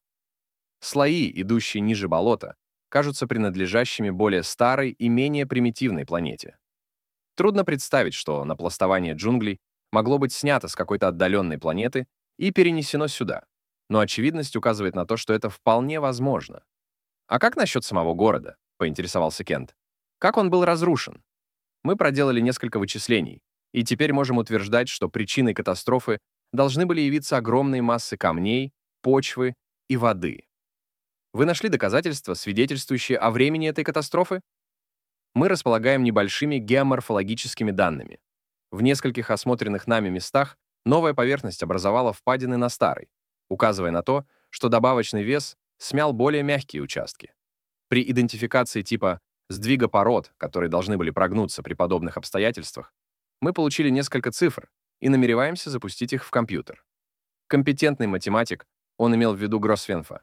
Слои, идущие ниже болота, кажутся принадлежащими более старой и менее примитивной планете. Трудно представить, что напластование джунглей могло быть снято с какой-то отдаленной планеты и перенесено сюда, но очевидность указывает на то, что это вполне возможно. «А как насчет самого города?» — поинтересовался Кент. «Как он был разрушен?» Мы проделали несколько вычислений, и теперь можем утверждать, что причиной катастрофы должны были явиться огромные массы камней, почвы и воды. Вы нашли доказательства, свидетельствующие о времени этой катастрофы? Мы располагаем небольшими геоморфологическими данными. В нескольких осмотренных нами местах новая поверхность образовала впадины на старой, указывая на то, что добавочный вес смял более мягкие участки. При идентификации типа сдвига пород, которые должны были прогнуться при подобных обстоятельствах, мы получили несколько цифр и намереваемся запустить их в компьютер. Компетентный математик, он имел в виду Гросвенфа,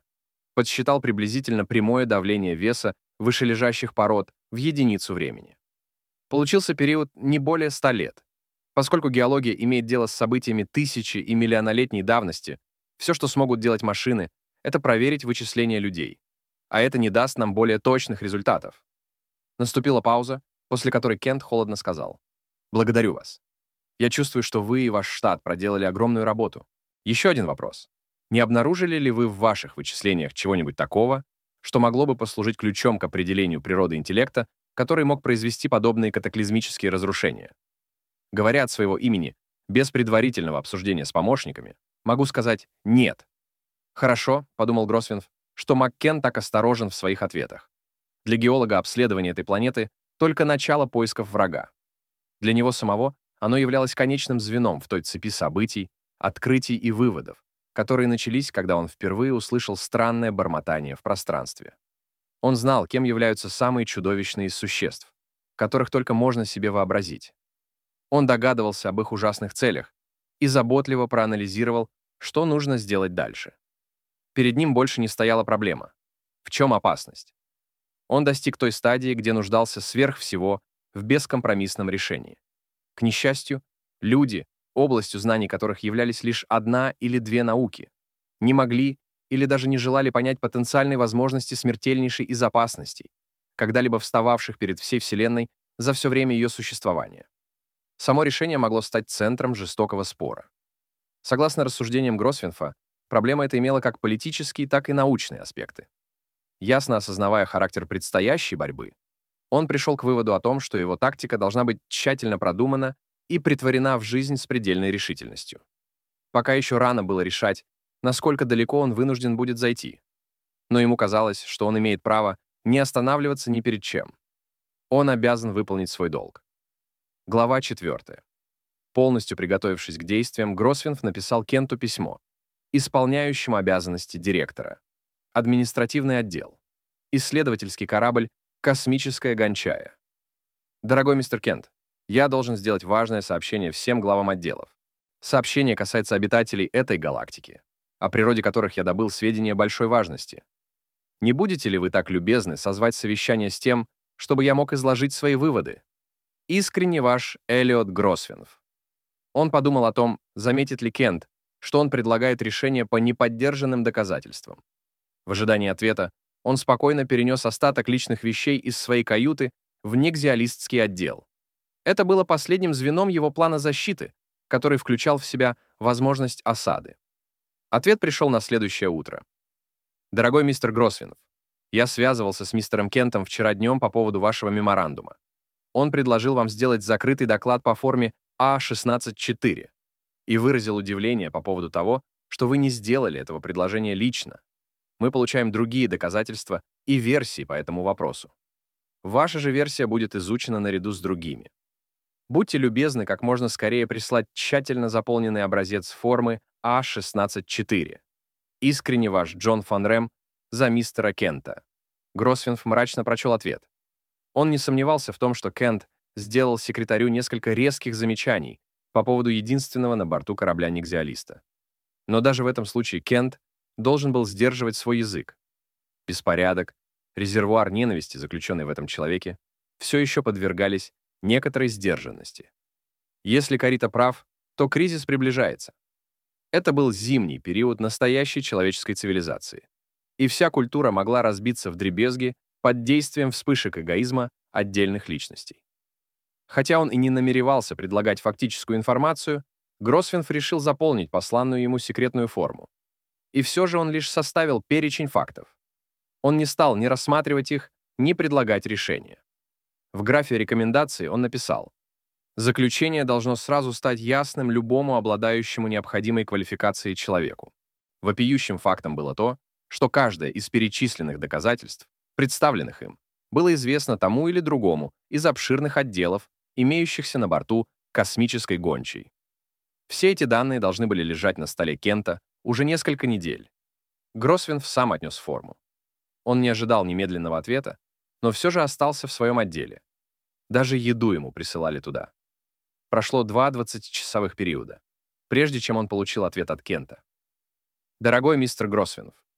подсчитал приблизительно прямое давление веса вышележащих пород в единицу времени. Получился период не более ста лет. Поскольку геология имеет дело с событиями тысячи и миллионолетней давности, все, что смогут делать машины, это проверить вычисления людей. А это не даст нам более точных результатов. Наступила пауза, после которой Кент холодно сказал: «Благодарю вас. Я чувствую, что вы и ваш штат проделали огромную работу. Еще один вопрос. Не обнаружили ли вы в ваших вычислениях чего-нибудь такого, что могло бы послужить ключом к определению природы интеллекта, который мог произвести подобные катаклизмические разрушения?» Говоря от своего имени, без предварительного обсуждения с помощниками, могу сказать «нет». «Хорошо», — подумал Гросвенф, что Маккен так осторожен в своих ответах. Для геолога обследование этой планеты — только начало поисков врага. Для него самого оно являлось конечным звеном в той цепи событий, открытий и выводов, которые начались, когда он впервые услышал странное бормотание в пространстве. Он знал, кем являются самые чудовищные из существ, которых только можно себе вообразить. Он догадывался об их ужасных целях и заботливо проанализировал, что нужно сделать дальше. Перед ним больше не стояла проблема. В чем опасность? Он достиг той стадии, где нуждался сверх всего в бескомпромиссном решении. К несчастью, люди, областью знаний которых являлись лишь одна или две науки, не могли или даже не желали понять потенциальной возможности смертельнейшей из опасностей, когда-либо встававших перед всей Вселенной за все время ее существования. Само решение могло стать центром жестокого спора. Согласно рассуждениям Гросвенфа, проблема эта имела как политические, так и научные аспекты. Ясно осознавая характер предстоящей борьбы, он пришел к выводу о том, что его тактика должна быть тщательно продумана и претворена в жизнь с предельной решительностью. Пока еще рано было решать, насколько далеко он вынужден будет зайти. Но ему казалось, что он имеет право не останавливаться ни перед чем. Он обязан выполнить свой долг. Глава четвертая. Полностью приготовившись к действиям, Гросвенф написал Кенту письмо, исполняющему обязанности директора. Административный отдел. Исследовательский корабль «Космическая гончая». Дорогой мистер Кент, я должен сделать важное сообщение всем главам отделов. Сообщение касается обитателей этой галактики, о природе которых я добыл сведения большой важности. Не будете ли вы так любезны созвать совещание с тем, чтобы я мог изложить свои выводы? Искренне ваш Эллиот Гросвенф. Он подумал о том, заметит ли Кент, что он предлагает решение по неподдержанным доказательствам. В ожидании ответа он спокойно перенес остаток личных вещей из своей каюты в некзиалистский отдел. Это было последним звеном его плана защиты, который включал в себя возможность осады. Ответ пришел на следующее утро. «Дорогой мистер Гросвенф, я связывался с мистером Кентом вчера днем по поводу вашего меморандума. Он предложил вам сделать закрытый доклад по форме А шестнадцать четыре и выразил удивление по поводу того, что вы не сделали этого предложения лично. Мы получаем другие доказательства и версии по этому вопросу. Ваша же версия будет изучена наряду с другими. Будьте любезны как можно скорее прислать тщательно заполненный образец формы А шестнадцать четыре. Искренне ваш Джон Фон Рэм за мистера Кента». Гросвенф мрачно прочел ответ. Он не сомневался в том, что Кент сделал секретарю несколько резких замечаний по поводу единственного на борту корабля Некзиалиста. Но даже в этом случае Кент должен был сдерживать свой язык. Беспорядок, резервуар ненависти, заключенный в этом человеке, все еще подвергались некоторой сдержанности. Если Карита прав, то кризис приближается. Это был зимний период настоящей человеческой цивилизации, и вся культура могла разбиться вдребезги под действием вспышек эгоизма отдельных личностей. Хотя он и не намеревался предлагать фактическую информацию, Гросвенф решил заполнить посланную ему секретную форму. И все же он лишь составил перечень фактов. Он не стал ни рассматривать их, ни предлагать решения. В графе рекомендаций он написал: «Заключение должно сразу стать ясным любому обладающему необходимой квалификацией человеку. Вопиющим фактом было то, что каждое из перечисленных доказательств, представленных им, было известно тому или другому из обширных отделов, имеющихся на борту космической гончей. Все эти данные должны были лежать на столе Кента уже несколько недель. Гросвенф сам отнес форму. Он не ожидал немедленного ответа, но все же остался в своем отделе. Даже еду ему присылали туда. Прошло два двадцатичасовых периода, прежде чем он получил ответ от Кента. «Дорогой мистер Гросвенф,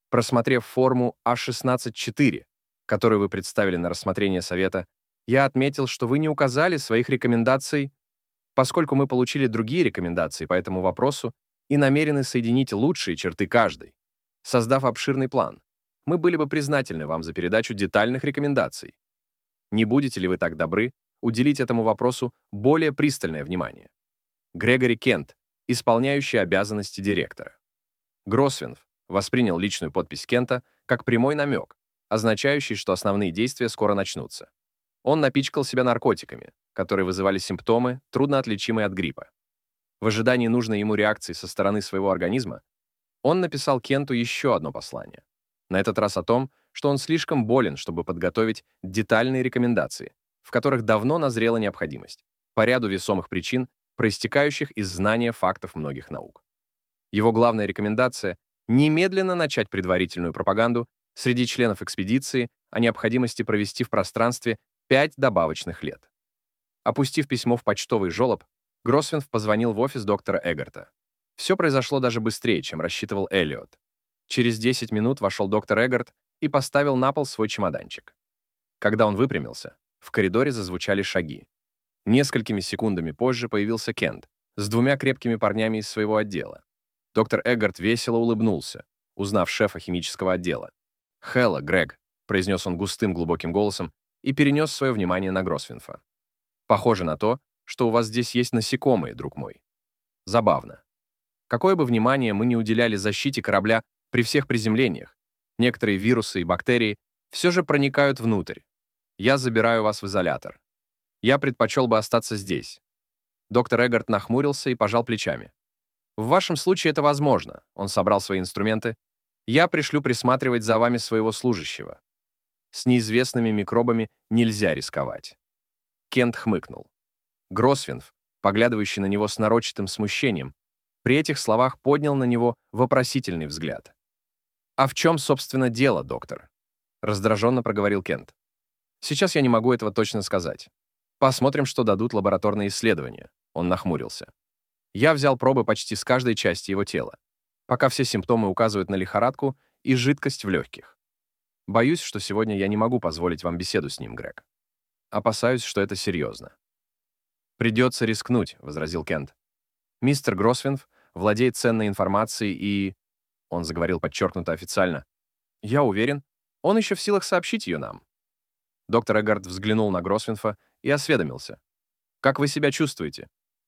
Просмотрев форму А шестнадцать четыре, которую вы представили на рассмотрение Совета, я отметил, что вы не указали своих рекомендаций, поскольку мы получили другие рекомендации по этому вопросу и намерены соединить лучшие черты каждой, создав обширный план. Мы были бы признательны вам за передачу детальных рекомендаций. Не будете ли вы так добры уделить этому вопросу более пристальное внимание? Грегори Кент, исполняющий обязанности директора. Гросвенф воспринял личную подпись Кента как прямой намек, означающий, что основные действия скоро начнутся. Он напичкал себя наркотиками, которые вызывали симптомы, трудно отличимые от гриппа. В ожидании нужной ему реакции со стороны своего организма, он написал Кенту еще одно послание. На этот раз о том, что он слишком болен, чтобы подготовить детальные рекомендации, в которых давно назрела необходимость, по ряду весомых причин, проистекающих из знания фактов многих наук. Его главная рекомендация — немедленно начать предварительную пропаганду среди членов экспедиции о необходимости провести в пространстве пять добавочных лет. Опустив письмо в почтовый желоб, Гросвенф позвонил в офис доктора Эггарта. Все произошло даже быстрее, чем рассчитывал Эллиот. Через десять минут вошел доктор Эггарт и поставил на пол свой чемоданчик. Когда он выпрямился, в коридоре зазвучали шаги. Несколькими секундами позже появился Кент с двумя крепкими парнями из своего отдела. Доктор Эггарт весело улыбнулся, узнав шефа химического отдела. «Хэлло, Грег», — произнес он густым глубоким голосом и перенес свое внимание на Гросвенфа. «Похоже на то, что у вас здесь есть насекомые, друг мой. Забавно. Какое бы внимание мы ни уделяли защите корабля при всех приземлениях, некоторые вирусы и бактерии все же проникают внутрь. Я забираю вас в изолятор. Я предпочел бы остаться здесь». Доктор Эггарт нахмурился и пожал плечами. «В вашем случае это возможно», — он собрал свои инструменты. «Я пришлю присматривать за вами своего служащего. С неизвестными микробами нельзя рисковать». Кент хмыкнул. Гросвенф, поглядывающий на него с нарочитым смущением, при этих словах поднял на него вопросительный взгляд. «А в чем, собственно, дело, доктор?» — раздраженно проговорил Кент. «Сейчас я не могу этого точно сказать. Посмотрим, что дадут лабораторные исследования». Он нахмурился. «Я взял пробы почти с каждой части его тела, пока все симптомы указывают на лихорадку и жидкость в легких. Боюсь, что сегодня я не могу позволить вам беседу с ним, Грег. Опасаюсь, что это серьезно». «Придется рискнуть», — возразил Кент. «Мистер Гросвенф владеет ценной информацией и...» Он заговорил подчеркнуто официально. «Я уверен, он еще в силах сообщить ее нам». Доктор Эггарт взглянул на Гросвенфа и осведомился. «Как вы себя чувствуете?»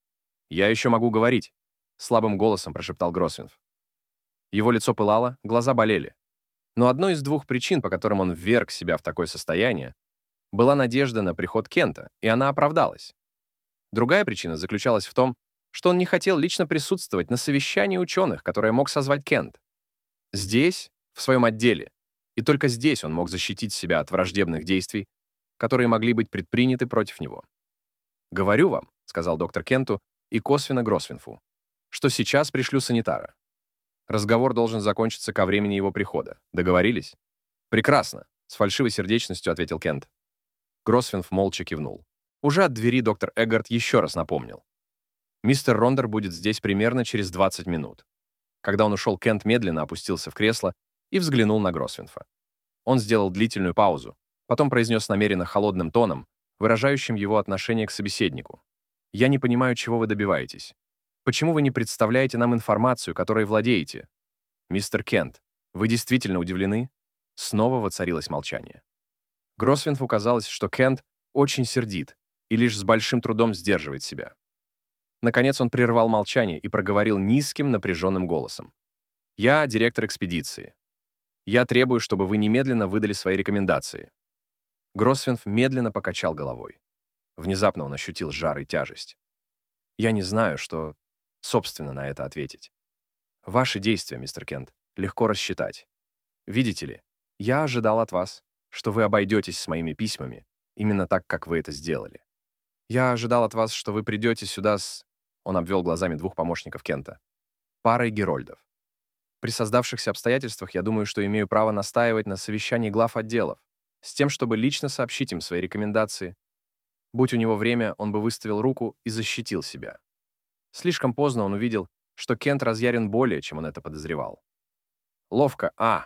«Я еще могу говорить», — слабым голосом прошептал Гросвенф. Его лицо пылало, глаза болели. Но одной из двух причин, по которым он вверг себя в такое состояние, была надежда на приход Кента, и она оправдалась. Другая причина заключалась в том, что он не хотел лично присутствовать на совещании ученых, которое мог созвать Кент. Здесь, в своем отделе, и только здесь он мог защитить себя от враждебных действий, которые могли быть предприняты против него. «Говорю вам», — сказал доктор Кенту и косвенно Гросвенфу, «что сейчас пришлю санитара. Разговор должен закончиться ко времени его прихода. Договорились?» «Прекрасно», — с фальшивой сердечностью ответил Кент. Гросвенф молча кивнул. Уже от двери доктор Эггарт еще раз напомнил. «Мистер Рондер будет здесь примерно через двадцать минут». Когда он ушел, Кент медленно опустился в кресло и взглянул на Гросвенфа. Он сделал длительную паузу, потом произнес намеренно холодным тоном, выражающим его отношение к собеседнику. «Я не понимаю, чего вы добиваетесь. Почему вы не представляете нам информацию, которой владеете? Мистер Кент, вы действительно удивлены?» Снова воцарилось молчание. Гросвенфу казалось, что Кент очень сердит и лишь с большим трудом сдерживает себя. Наконец он прервал молчание и проговорил низким, напряженным голосом. «Я директор экспедиции. Я требую, чтобы вы немедленно выдали свои рекомендации». Гросвенф медленно покачал головой. Внезапно он ощутил жар и тяжесть. «Я не знаю, что, собственно, на это ответить. Ваши действия, мистер Кент, легко рассчитать. Видите ли, я ожидал от вас, что вы обойдетесь с моими письмами именно так, как вы это сделали. Я ожидал от вас, что вы придете сюда с...» Он обвел глазами двух помощников Кента. «Парой герольдов. При создавшихся обстоятельствах я думаю, что имею право настаивать на совещании глав отделов, с тем, чтобы лично сообщить им свои рекомендации. Будь у него время, он бы выставил руку и защитил себя. Слишком поздно он увидел, что Кент разъярен более, чем он это подозревал. Ловко, а,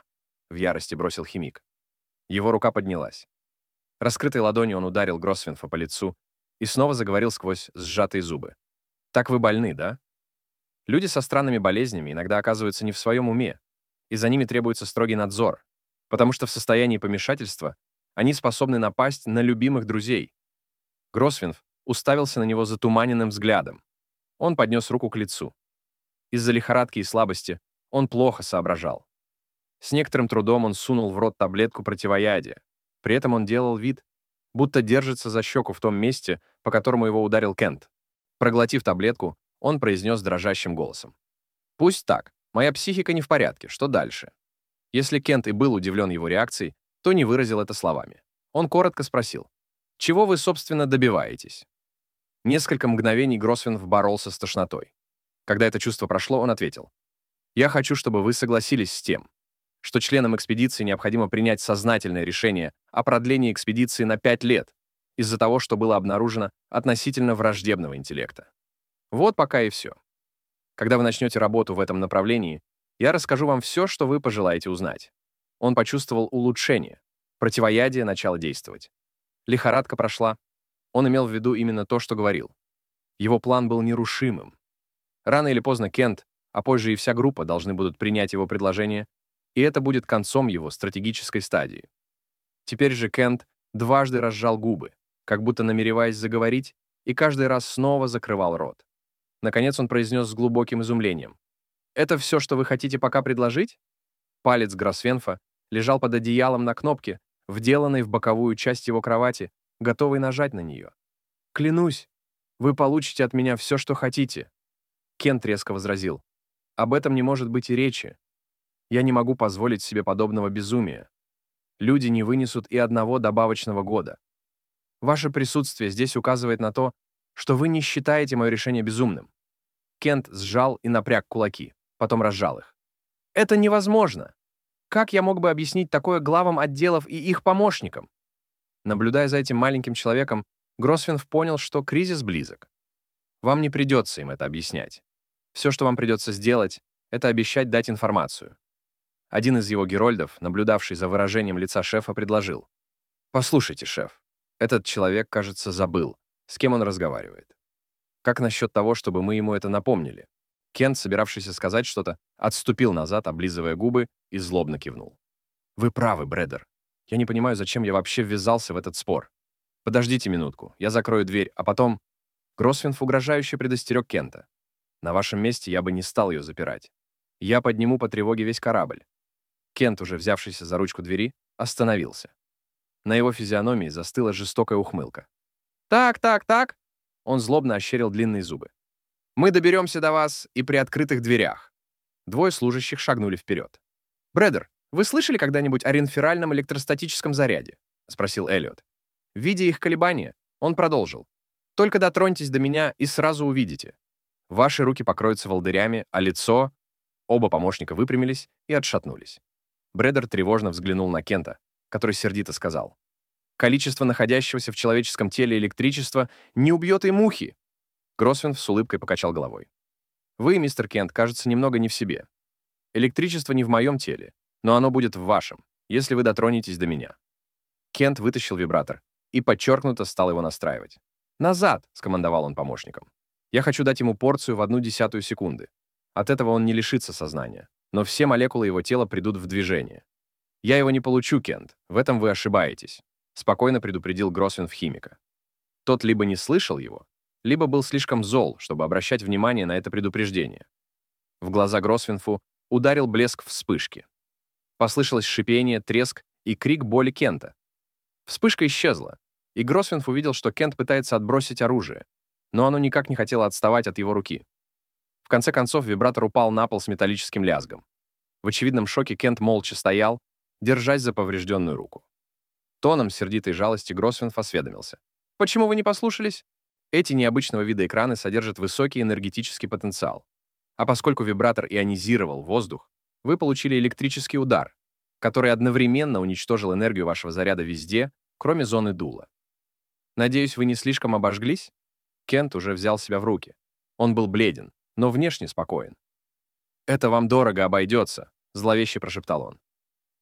— в ярости бросил химик. Его рука поднялась. Раскрытой ладонью он ударил Гросвенфа по лицу и снова заговорил сквозь сжатые зубы. «Так вы больны, да? Люди со странными болезнями иногда оказываются не в своем уме, и за ними требуется строгий надзор, потому что в состоянии помешательства они способны напасть на любимых друзей». Гросвенф уставился на него затуманенным взглядом. Он поднес руку к лицу. Из-за лихорадки и слабости он плохо соображал. С некоторым трудом он сунул в рот таблетку противоядия. При этом он делал вид, будто держится за щеку в том месте, по которому его ударил Кент. Проглотив таблетку, он произнес дрожащим голосом: «Пусть так. Моя психика не в порядке. Что дальше?» Если Кент и был удивлен его реакцией, то не выразил это словами. Он коротко спросил: «Чего вы, собственно, добиваетесь?» Несколько мгновений Гросвенф боролся с тошнотой. Когда это чувство прошло, он ответил: «Я хочу, чтобы вы согласились с тем, что членам экспедиции необходимо принять сознательное решение о продлении экспедиции на пять лет из-за того, что было обнаружено относительно враждебного интеллекта. Вот пока и все. Когда вы начнете работу в этом направлении, я расскажу вам все, что вы пожелаете узнать». Он почувствовал улучшение. Противоядие начало действовать. Лихорадка прошла. Он имел в виду именно то, что говорил. Его план был нерушимым. Рано или поздно Кент, а позже и вся группа должны будут принять его предложение, и это будет концом его стратегической стадии. Теперь же Кент дважды разжал губы, как будто намереваясь заговорить, и каждый раз снова закрывал рот. Наконец он произнес с глубоким изумлением: «Это все, что вы хотите пока предложить?» Палец Гросвенфа лежал под одеялом на кнопке, вделанной в боковую часть его кровати, готовый нажать на нее. «Клянусь, вы получите от меня все, что хотите». Кент резко возразил: «Об этом не может быть и речи. Я не могу позволить себе подобного безумия. Люди не вынесут и одного добавочного года. Ваше присутствие здесь указывает на то, что вы не считаете мое решение безумным». Кент сжал и напряг кулаки, потом разжал их. «Это невозможно! Как я мог бы объяснить такое главам отделов и их помощникам?» Наблюдая за этим маленьким человеком, Гросвенф понял, что кризис близок. Вам не придется им это объяснять. Все, что вам придется сделать, это обещать дать информацию. Один из его герольдов, наблюдавший за выражением лица шефа, предложил: «Послушайте, шеф, этот человек, кажется, забыл, с кем он разговаривает. Как насчет того, чтобы мы ему это напомнили?» Кент, собиравшийся сказать что-то, отступил назад, облизывая губы, и злобно кивнул. «Вы правы, Бредер. Я не понимаю, зачем я вообще ввязался в этот спор. Подождите минутку, я закрою дверь, а потом...» Гросвенф угрожающе предостерег Кента. «На вашем месте я бы не стал ее запирать. Я подниму по тревоге весь корабль». Кент, уже взявшийся за ручку двери, остановился. На его физиономии застыла жестокая ухмылка. «Так, так, так!» Он злобно ощерил длинные зубы. «Мы доберемся до вас и при открытых дверях». Двое служащих шагнули вперед. «Бредер, вы слышали когда-нибудь о ренферальном электростатическом заряде?» — спросил Эллиот. Видя их колебания, он продолжил. «Только дотроньтесь до меня и сразу увидите. Ваши руки покроются волдырями, а лицо...» Оба помощника выпрямились и отшатнулись. Бредер тревожно взглянул на Кента, который сердито сказал: «Количество находящегося в человеческом теле электричества не убьет и мухи». Гросвенф с улыбкой покачал головой. «Вы, мистер Кент, кажется, немного не в себе. Электричество не в моем теле, но оно будет в вашем, если вы дотронетесь до меня». Кент вытащил вибратор и подчеркнуто стал его настраивать. «Назад!» — скомандовал он помощникам. «Я хочу дать ему порцию в одну десятую секунды. От этого он не лишится сознания, но все молекулы его тела придут в движение. Я его не получу, Кент, в этом вы ошибаетесь», — спокойно предупредил Гросвенф химика. Тот либо не слышал его, либо был слишком зол, чтобы обращать внимание на это предупреждение. В глаза Гросвенфу ударил блеск вспышки. Послышалось шипение, треск и крик боли Кента. Вспышка исчезла, и Гросвенф увидел, что Кент пытается отбросить оружие, но оно никак не хотело отставать от его руки. В конце концов, вибратор упал на пол с металлическим лязгом. В очевидном шоке Кент молча стоял, держась за поврежденную руку. Тоном сердитой жалости Гросвенф осведомился: «Почему вы не послушались? Эти необычного вида экраны содержат высокий энергетический потенциал. А поскольку вибратор ионизировал воздух, вы получили электрический удар, который одновременно уничтожил энергию вашего заряда везде, кроме зоны дула. Надеюсь, вы не слишком обожглись?» Кент уже взял себя в руки. Он был бледен, но внешне спокоен. «Это вам дорого обойдется», — зловеще прошептал он.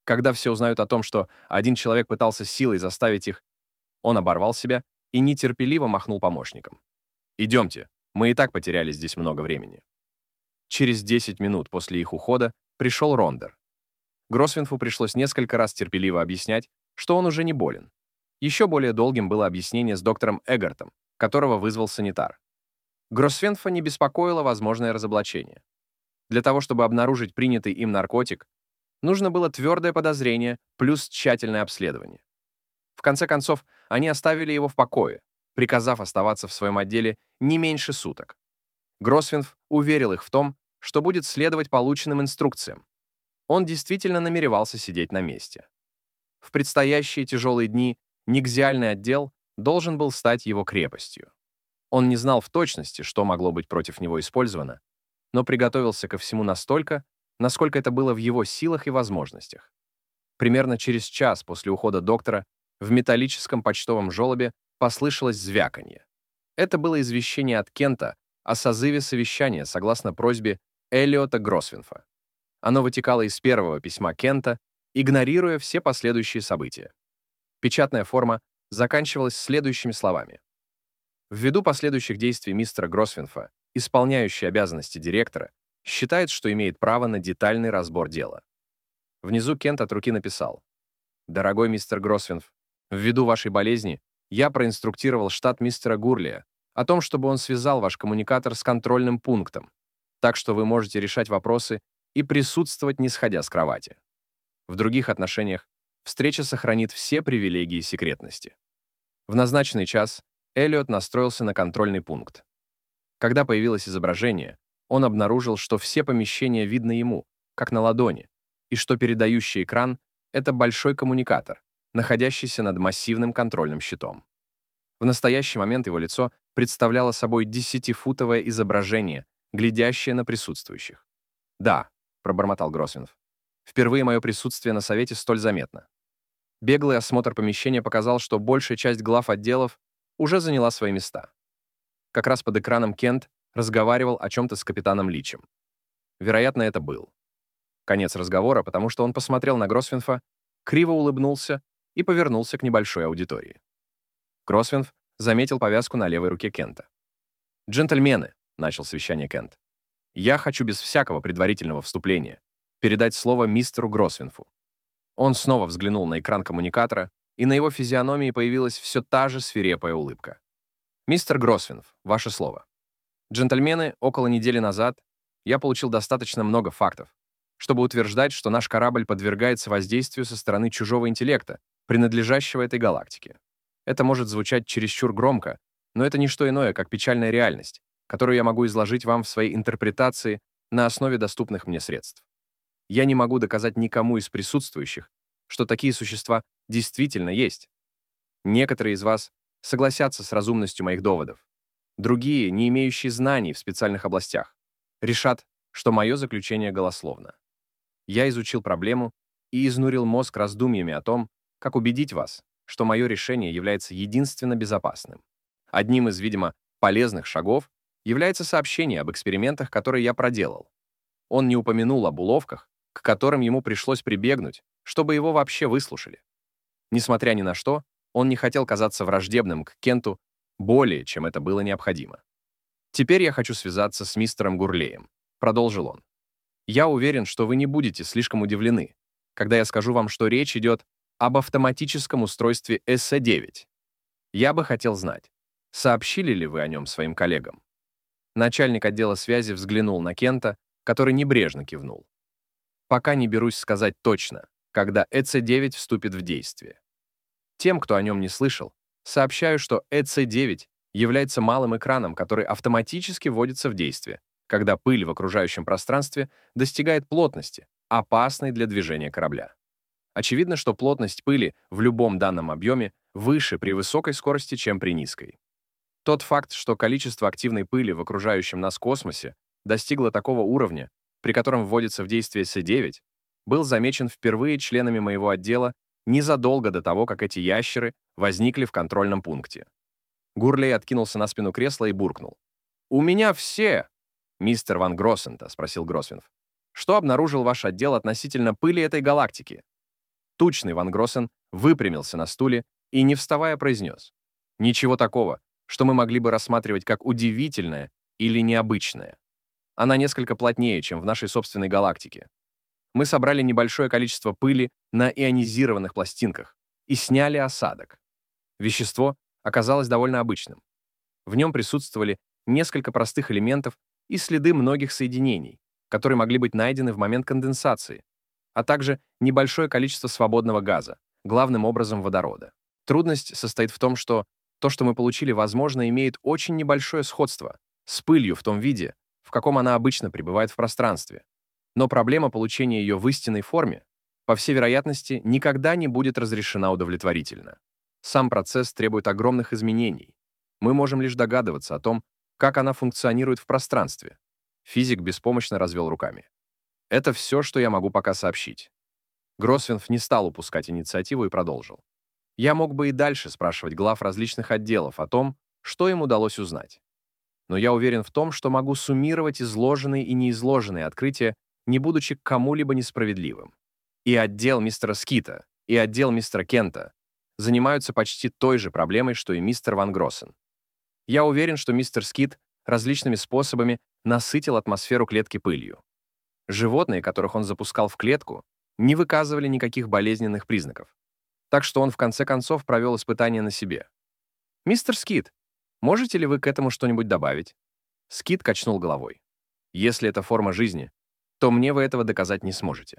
Когда все узнают о том, что один человек пытался силой заставить их, он оборвал себя и нетерпеливо махнул помощником. «Идемте, мы и так потеряли здесь много времени». Через десять минут после их ухода пришел Рондер. Гросвенфу пришлось несколько раз терпеливо объяснять, что он уже не болен. Еще более долгим было объяснение с доктором Эггартом, которого вызвал санитар. Гросвенфа не беспокоило возможное разоблачение. Для того, чтобы обнаружить принятый им наркотик, нужно было твердое подозрение плюс тщательное обследование. В конце концов, они оставили его в покое, приказав оставаться в своем отделе не меньше суток. Гросвенф уверил их в том, что будет следовать полученным инструкциям. Он действительно намеревался сидеть на месте. В предстоящие тяжелые дни нигзиальный отдел должен был стать его крепостью. Он не знал в точности, что могло быть против него использовано, но приготовился ко всему настолько, насколько это было в его силах и возможностях. Примерно через час после ухода доктора в металлическом почтовом желобе послышалось звяканье. Это было извещение от Кента о созыве совещания согласно просьбе Эллиота Гросвенфа. Оно вытекало из первого письма Кента, игнорируя все последующие события. Печатная форма заканчивалась следующими словами. Ввиду последующих действий мистера Гросвенфа, исполняющий обязанности директора, считает, что имеет право на детальный разбор дела. Внизу Кент от руки написал: «Дорогой мистер Гросвенф, ввиду вашей болезни я проинструктировал штат мистера Гурлия о том, чтобы он связал ваш коммуникатор с контрольным пунктом, так что вы можете решать вопросы и присутствовать, не сходя с кровати. В других отношениях встреча сохранит все привилегии секретности». В назначенный час Эллиот настроился на контрольный пункт. Когда появилось изображение, он обнаружил, что все помещения видно ему, как на ладони, и что передающий экран — это большой коммуникатор, находящийся над массивным контрольным щитом. В настоящий момент его лицо представляло собой десятифутовое изображение, глядящее на присутствующих. «Да», — пробормотал Гросвенф, — «впервые мое присутствие на совете столь заметно». Беглый осмотр помещения показал, что большая часть глав отделов уже заняла свои места. Как раз под экраном Кент разговаривал о чем-то с капитаном Личем. Вероятно, это был конец разговора, потому что он посмотрел на Гросвенфа, криво улыбнулся и повернулся к небольшой аудитории. Гросвенф заметил повязку на левой руке Кента. «Джентльмены», — начал совещание Кент, — «я хочу без всякого предварительного вступления передать слово мистеру Гросвенфу». Он снова взглянул на экран коммуникатора, и на его физиономии появилась все та же свирепая улыбка. «Мистер Гросвенф, ваше слово. Джентльмены, около недели назад я получил достаточно много фактов, чтобы утверждать, что наш корабль подвергается воздействию со стороны чужого интеллекта, принадлежащего этой галактике. Это может звучать чересчур громко, но это не что иное, как печальная реальность, которую я могу изложить вам в своей интерпретации на основе доступных мне средств. Я не могу доказать никому из присутствующих, что такие существа действительно есть. Некоторые из вас согласятся с разумностью моих доводов. Другие, не имеющие знаний в специальных областях, решат, что мое заключение голословно. Я изучил проблему и изнурил мозг раздумьями о том, как убедить вас, что мое решение является единственно безопасным. Одним из, видимо, полезных шагов является сообщение об экспериментах, которые я проделал. Он не упомянул об уловках, к которым ему пришлось прибегнуть, чтобы его вообще выслушали. Несмотря ни на что, он не хотел казаться враждебным к Кенту более, чем это было необходимо. «Теперь я хочу связаться с мистером Гурлеем», — продолжил он. «Я уверен, что вы не будете слишком удивлены, когда я скажу вам, что речь идет об автоматическом устройстве эс а девять. Я бы хотел знать, сообщили ли вы о нем своим коллегам?» Начальник отдела связи взглянул на Кента, который небрежно кивнул. «Пока не берусь сказать точно, когда эс а девять вступит в действие. Тем, кто о нем не слышал, сообщаю, что эс а девять является малым экраном, который автоматически вводится в действие, когда пыль в окружающем пространстве достигает плотности, опасной для движения корабля. Очевидно, что плотность пыли в любом данном объеме выше при высокой скорости, чем при низкой. Тот факт, что количество активной пыли в окружающем нас космосе достигло такого уровня, при котором вводится в действие эс а девять, был замечен впервые членами моего отдела незадолго до того, как эти ящеры возникли в контрольном пункте. Гурлей откинулся на спину кресла и буркнул: «У меня все!» «Мистер Ван Гроссента», — спросил Гросвенф, «что обнаружил ваш отдел относительно пыли этой галактики?» Тучный Ван Гроссен выпрямился на стуле и, не вставая, произнес: «Ничего такого, что мы могли бы рассматривать как удивительное или необычное. Она несколько плотнее, чем в нашей собственной галактике. Мы собрали небольшое количество пыли на ионизированных пластинках и сняли осадок. Вещество оказалось довольно обычным. В нем присутствовали несколько простых элементов и следы многих соединений, которые могли быть найдены в момент конденсации, а также небольшое количество свободного газа, главным образом водорода. Трудность состоит в том, что то, что мы получили, возможно, имеет очень небольшое сходство с пылью в том виде, в каком она обычно пребывает в пространстве. Но проблема получения ее в истинной форме, по всей вероятности, никогда не будет разрешена удовлетворительно. Сам процесс требует огромных изменений. Мы можем лишь догадываться о том, как она функционирует в пространстве. Физик беспомощно развел руками. Это все, что я могу пока сообщить. Гросвенф не стал упускать инициативу и продолжил. Я мог бы и дальше спрашивать глав различных отделов о том, что им удалось узнать. Но я уверен в том, что могу суммировать изложенные и неизложенные открытия, не будучи к кому-либо несправедливым. И отдел мистера Скита, и отдел мистера Кента занимаются почти той же проблемой, что и мистер Ван Гроссен. Я уверен, что мистер Скит различными способами насытил атмосферу клетки пылью. Животные, которых он запускал в клетку, не выказывали никаких болезненных признаков. Так что он в конце концов провел испытание на себе. «Мистер Скит, можете ли вы к этому что-нибудь добавить?» Скит качнул головой. «Если это форма жизни, то мне вы этого доказать не сможете.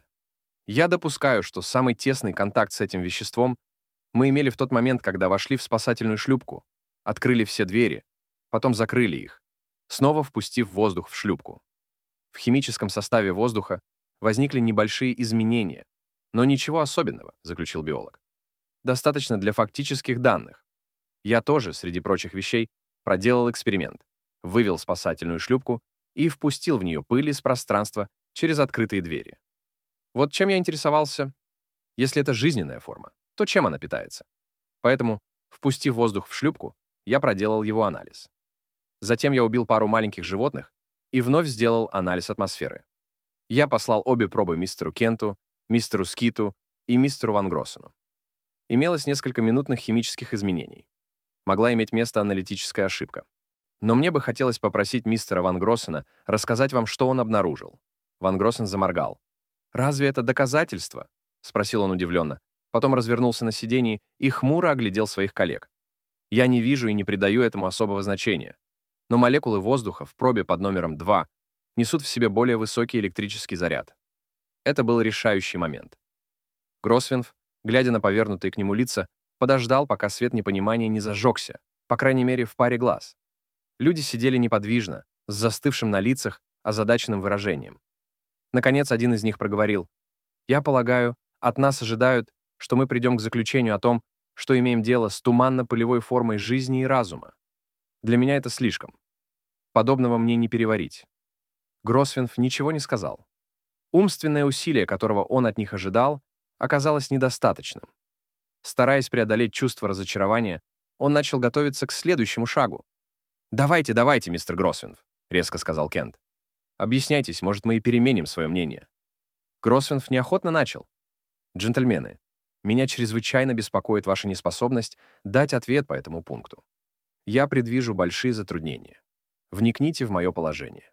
Я допускаю, что самый тесный контакт с этим веществом мы имели в тот момент, когда вошли в спасательную шлюпку, открыли все двери, потом закрыли их, снова впустив воздух в шлюпку. В химическом составе воздуха возникли небольшие изменения, но ничего особенного», — заключил биолог. «Достаточно для фактических данных. Я тоже, среди прочих вещей, проделал эксперимент, вывел спасательную шлюпку и впустил в нее пыль из пространства через открытые двери. Вот чем я интересовался. Если это жизненная форма, то чем она питается? Поэтому, впустив воздух в шлюпку, я проделал его анализ. Затем я убил пару маленьких животных и вновь сделал анализ атмосферы. Я послал обе пробы мистеру Кенту, мистеру Скиту и мистеру Ван Гроссену. Имелось несколько минутных химических изменений. Могла иметь место аналитическая ошибка. Но мне бы хотелось попросить мистера Ван Гроссена рассказать вам, что он обнаружил. Ван Гроссен заморгал. «Разве это доказательство?» — спросил он удивленно. Потом развернулся на сиденье и хмуро оглядел своих коллег. «Я не вижу и не придаю этому особого значения. Но молекулы воздуха в пробе под номером два несут в себе более высокий электрический заряд». Это был решающий момент. Гросвенф, глядя на повернутые к нему лица, подождал, пока свет непонимания не зажегся, по крайней мере, в паре глаз. Люди сидели неподвижно, с застывшим на лицах, озадаченным выражением. Наконец, один из них проговорил: «Я полагаю, от нас ожидают, что мы придем к заключению о том, что имеем дело с туманно-пылевой формой жизни и разума. Для меня это слишком. Подобного мне не переварить». Гросвенф ничего не сказал. Умственное усилие, которого он от них ожидал, оказалось недостаточным. Стараясь преодолеть чувство разочарования, он начал готовиться к следующему шагу. «Давайте, давайте, мистер Гросвенф», — резко сказал Кент. «Объясняйтесь, может, мы и переменим свое мнение». Гросвенф неохотно начал. «Джентльмены, меня чрезвычайно беспокоит ваша неспособность дать ответ по этому пункту. Я предвижу большие затруднения. Вникните в мое положение.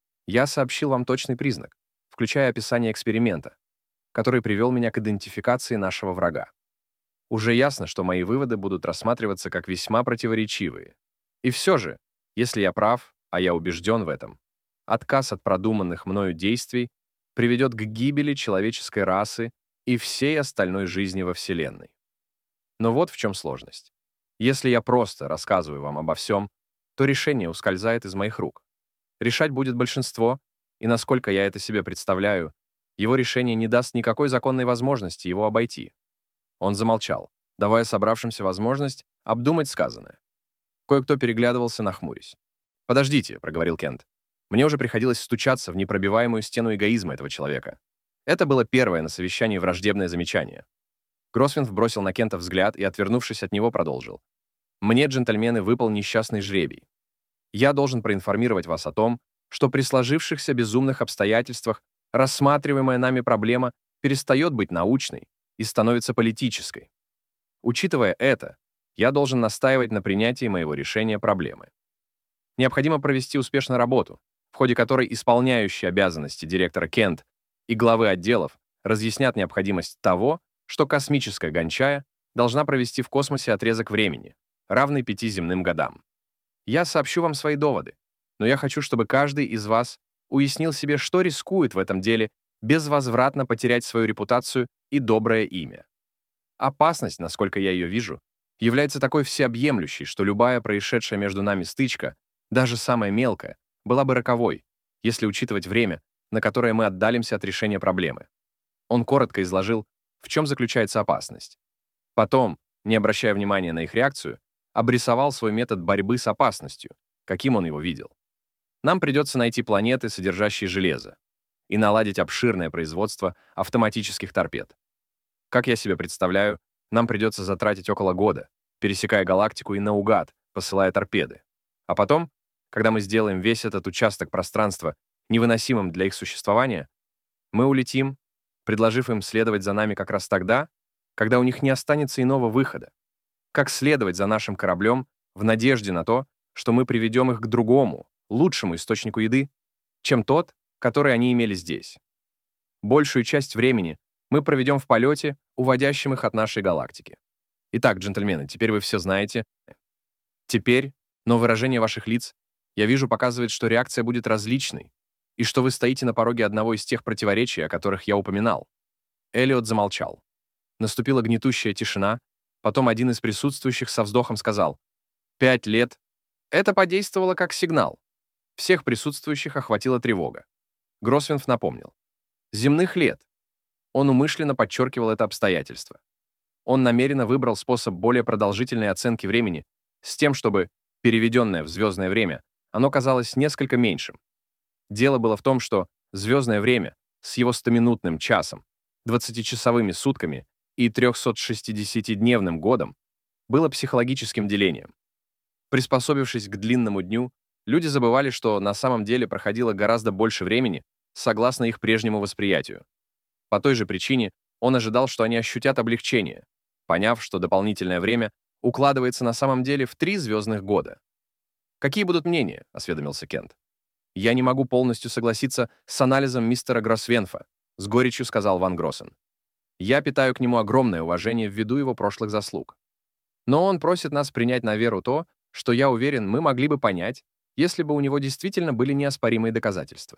Я сообщил вам точный признак, включая описание эксперимента, который привел меня к идентификации нашего врага. Уже ясно, что мои выводы будут рассматриваться как весьма противоречивые. И все же, если я прав, а я убежден в этом, отказ от продуманных мною действий приведет к гибели человеческой расы и всей остальной жизни во Вселенной. Но вот в чем сложность. Если я просто рассказываю вам обо всем, то решение ускользает из моих рук. Решать будет большинство, и, насколько я это себе представляю, его решение не даст никакой законной возможности его обойти. Он замолчал, давая собравшимся возможность обдумать сказанное. Кое-кто переглядывался, нахмурясь. «Подождите», — проговорил Кент. «Мне уже приходилось стучаться в непробиваемую стену эгоизма этого человека». Это было первое на совещании враждебное замечание. Гросвенф бросил на Кента взгляд и, отвернувшись от него, продолжил. «Мне, джентльмены, выпал несчастный жребий. Я должен проинформировать вас о том, что при сложившихся безумных обстоятельствах рассматриваемая нами проблема перестает быть научной и становится политической. Учитывая это, я должен настаивать на принятии моего решения проблемы. Необходимо провести успешную работу, в ходе которой исполняющие обязанности директора Кент и главы отделов разъяснят необходимость того, что космическая гончая должна провести в космосе отрезок времени, равный пяти земным годам. Я сообщу вам свои доводы, но я хочу, чтобы каждый из вас уяснил себе, что рискует в этом деле безвозвратно потерять свою репутацию и доброе имя. Опасность, насколько я ее вижу, является такой всеобъемлющей, что любая происшедшая между нами стычка, даже самая мелкая, была бы роковой, если учитывать время, на которое мы отдалимся от решения проблемы. Он коротко изложил, в чем заключается опасность. Потом, не обращая внимания на их реакцию, обрисовал свой метод борьбы с опасностью, каким он его видел. Нам придется найти планеты, содержащие железо, и наладить обширное производство автоматических торпед. Как я себе представляю, нам придется затратить около года, пересекая галактику и наугад, посылая торпеды. А потом, когда мы сделаем весь этот участок пространства невыносимым для их существования, мы улетим, предложив им следовать за нами как раз тогда, когда у них не останется иного выхода. Как следовать за нашим кораблем в надежде на то, что мы приведем их к другому, лучшему источнику еды, чем тот, который они имели здесь. Большую часть времени мы проведем в полете, уводящем их от нашей галактики. Итак, джентльмены, теперь вы все знаете. Теперь, но выражение ваших лиц, я вижу, показывает, что реакция будет различной, и что вы стоите на пороге одного из тех противоречий, о которых я упоминал. Эллиот замолчал. Наступила гнетущая тишина, потом один из присутствующих со вздохом сказал: «Пять лет». Это подействовало как сигнал. Всех присутствующих охватила тревога. Гросвенф напомнил. Земных лет. Он умышленно подчеркивал это обстоятельство. Он намеренно выбрал способ более продолжительной оценки времени с тем, чтобы, переведенное в звездное время, оно казалось несколько меньшим. Дело было в том, что звездное время с его стоминутным часом, двадцатичасовыми сутками и трехсотшестидесятидневным годом было психологическим делением. Приспособившись к длинному дню, люди забывали, что на самом деле проходило гораздо больше времени, согласно их прежнему восприятию. По той же причине он ожидал, что они ощутят облегчение, поняв, что дополнительное время укладывается на самом деле в три звездных года. «Какие будут мнения?» — осведомился Кент. «Я не могу полностью согласиться с анализом мистера Гросвенфа», — с горечью сказал Ван Гроссен. «Я питаю к нему огромное уважение ввиду его прошлых заслуг. Но он просит нас принять на веру то, что, я уверен, мы могли бы понять, если бы у него действительно были неоспоримые доказательства.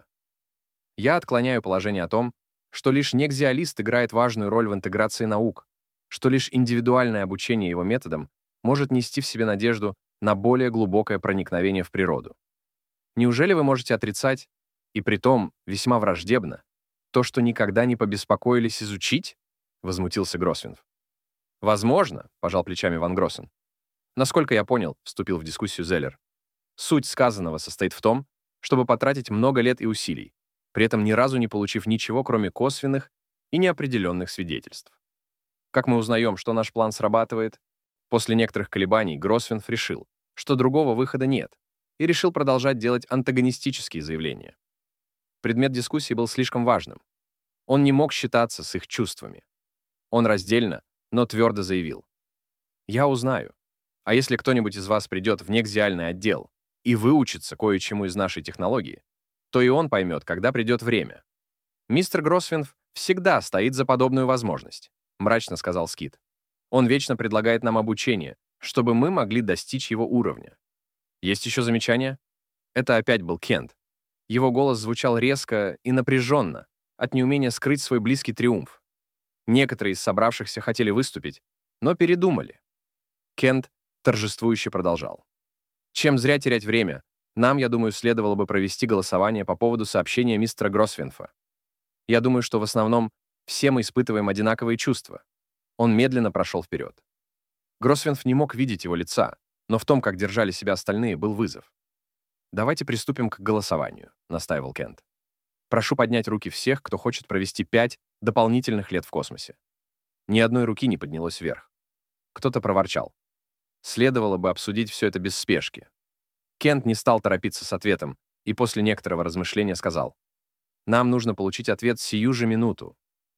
Я отклоняю положение о том, что лишь некзиалист играет важную роль в интеграции наук, что лишь индивидуальное обучение его методам может нести в себе надежду на более глубокое проникновение в природу. Неужели вы можете отрицать, и притом весьма враждебно, то, что никогда не побеспокоились изучить?» — возмутился Гросвенф. «Возможно», — пожал плечами Ван Гроссен. «Насколько я понял», — вступил в дискуссию Зеллер, «суть сказанного состоит в том, чтобы потратить много лет и усилий, при этом ни разу не получив ничего, кроме косвенных и неопределенных свидетельств. Как мы узнаем, что наш план срабатывает?» После некоторых колебаний Гросвенф решил, что другого выхода нет, и решил продолжать делать антагонистические заявления. Предмет дискуссии был слишком важным. Он не мог считаться с их чувствами. Он раздельно, но твердо заявил: «Я узнаю. А если кто-нибудь из вас придет в некзиальный отдел и выучится кое-чему из нашей технологии, то и он поймет, когда придет время. Мистер Гросвенф всегда стоит за подобную возможность», — мрачно сказал Скит. «Он вечно предлагает нам обучение, чтобы мы могли достичь его уровня. Есть еще замечания?» Это опять был Кент. Его голос звучал резко и напряженно, от неумения скрыть свой близкий триумф. Некоторые из собравшихся хотели выступить, но передумали. Кент торжествующе продолжал. «Чем зря терять время, нам, я думаю, следовало бы провести голосование по поводу сообщения мистера Гросвенфа. Я думаю, что в основном все мы испытываем одинаковые чувства». Он медленно прошел вперед. Гросвенф не мог видеть его лица, но в том, как держали себя остальные, был вызов. «Давайте приступим к голосованию», — настаивал Кент. «Прошу поднять руки всех, кто хочет провести пять дополнительных лет в космосе». Ни одной руки не поднялось вверх. Кто-то проворчал. Следовало бы обсудить все это без спешки. Кент не стал торопиться с ответом и после некоторого размышления сказал: «Нам нужно получить ответ сию же минуту».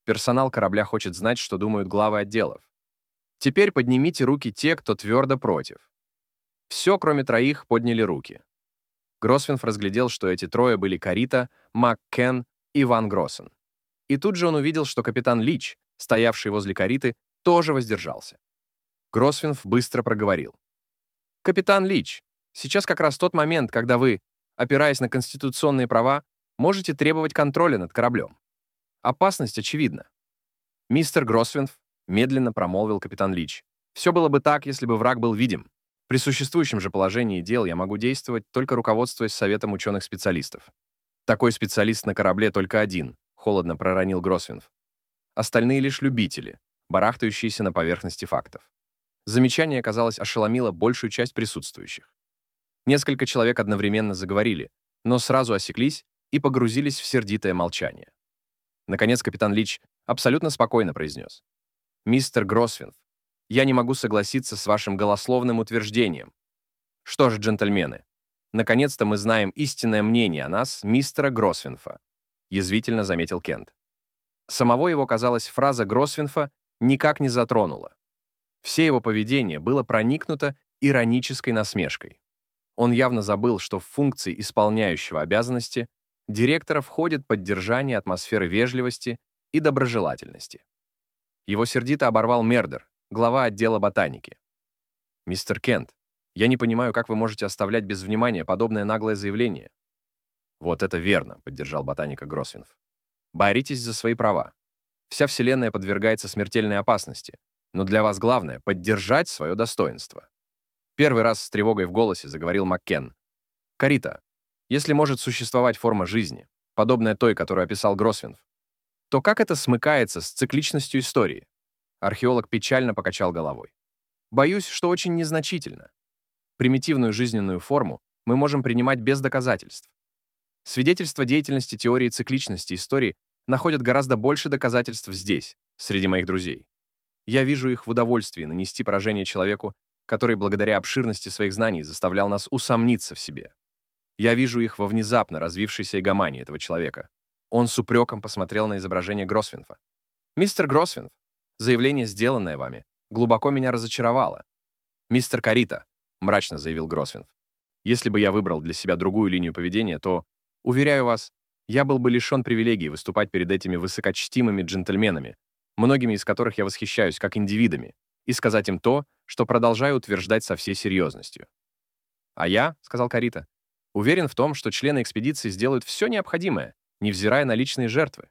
Персонал корабля хочет знать, что думают главы отделов. Теперь поднимите руки те, кто твердо против. Все, кроме троих, подняли руки. Гросвенф разглядел, что эти трое были Карита, Маккен и Ван Гроссен. И тут же он увидел, что капитан Лич, стоявший возле Кариты, тоже воздержался. Гросвенф быстро проговорил. «Капитан Лич, сейчас как раз тот момент, когда вы, опираясь на конституционные права, можете требовать контроля над кораблем. Опасность очевидна». «Мистер Гросвенф», — медленно промолвил капитан Лич, «все было бы так, если бы враг был видим. При существующем же положении дел я могу действовать, только руководствуясь советом ученых-специалистов. Такой специалист на корабле только один», — холодно проронил Гросвенф. «Остальные лишь любители, барахтающиеся на поверхности фактов». Замечание, казалось, ошеломило большую часть присутствующих. Несколько человек одновременно заговорили, но сразу осеклись и погрузились в сердитое молчание. Наконец капитан Лич абсолютно спокойно произнес. «Мистер Гросвенф, я не могу согласиться с вашим голословным утверждением. Что ж, джентльмены, наконец-то мы знаем истинное мнение о нас, мистера Гросвенфа», язвительно заметил Кент. Самого его, казалось, фраза Гросвенфа никак не затронула. Все его поведение было проникнуто иронической насмешкой. Он явно забыл, что в функции исполняющего обязанности директора входит поддержание атмосферы вежливости и доброжелательности. Его сердито оборвал Мердер, глава отдела ботаники. «Мистер Кент, я не понимаю, как вы можете оставлять без внимания подобное наглое заявление». «Вот это верно», — поддержал ботаника Гросвенф. «Боритесь за свои права. Вся Вселенная подвергается смертельной опасности, но для вас главное — поддержать свое достоинство». Первый раз с тревогой в голосе заговорил Маккен. «Карита, если может существовать форма жизни, подобная той, которую описал Гросвенф, то как это смыкается с цикличностью истории?» Археолог печально покачал головой. «Боюсь, что очень незначительно. Примитивную жизненную форму мы можем принимать без доказательств. Свидетельства деятельности теории цикличности истории находят гораздо больше доказательств здесь, среди моих друзей. Я вижу их в удовольствии нанести поражение человеку, который благодаря обширности своих знаний заставлял нас усомниться в себе. Я вижу их во внезапно развившейся эгомании этого человека». Он с упреком посмотрел на изображение Гросвенфа. «Мистер Гросвенф, заявление, сделанное вами, глубоко меня разочаровало». «Мистер Карита», — мрачно заявил Гросвенф, «если бы я выбрал для себя другую линию поведения, то, уверяю вас, я был бы лишен привилегии выступать перед этими высокочтимыми джентльменами, многими из которых я восхищаюсь как индивидами, и сказать им то, что продолжаю утверждать со всей серьезностью». «А я», — сказал Карита, «уверен в том, что члены экспедиции сделают все необходимое, невзирая на личные жертвы».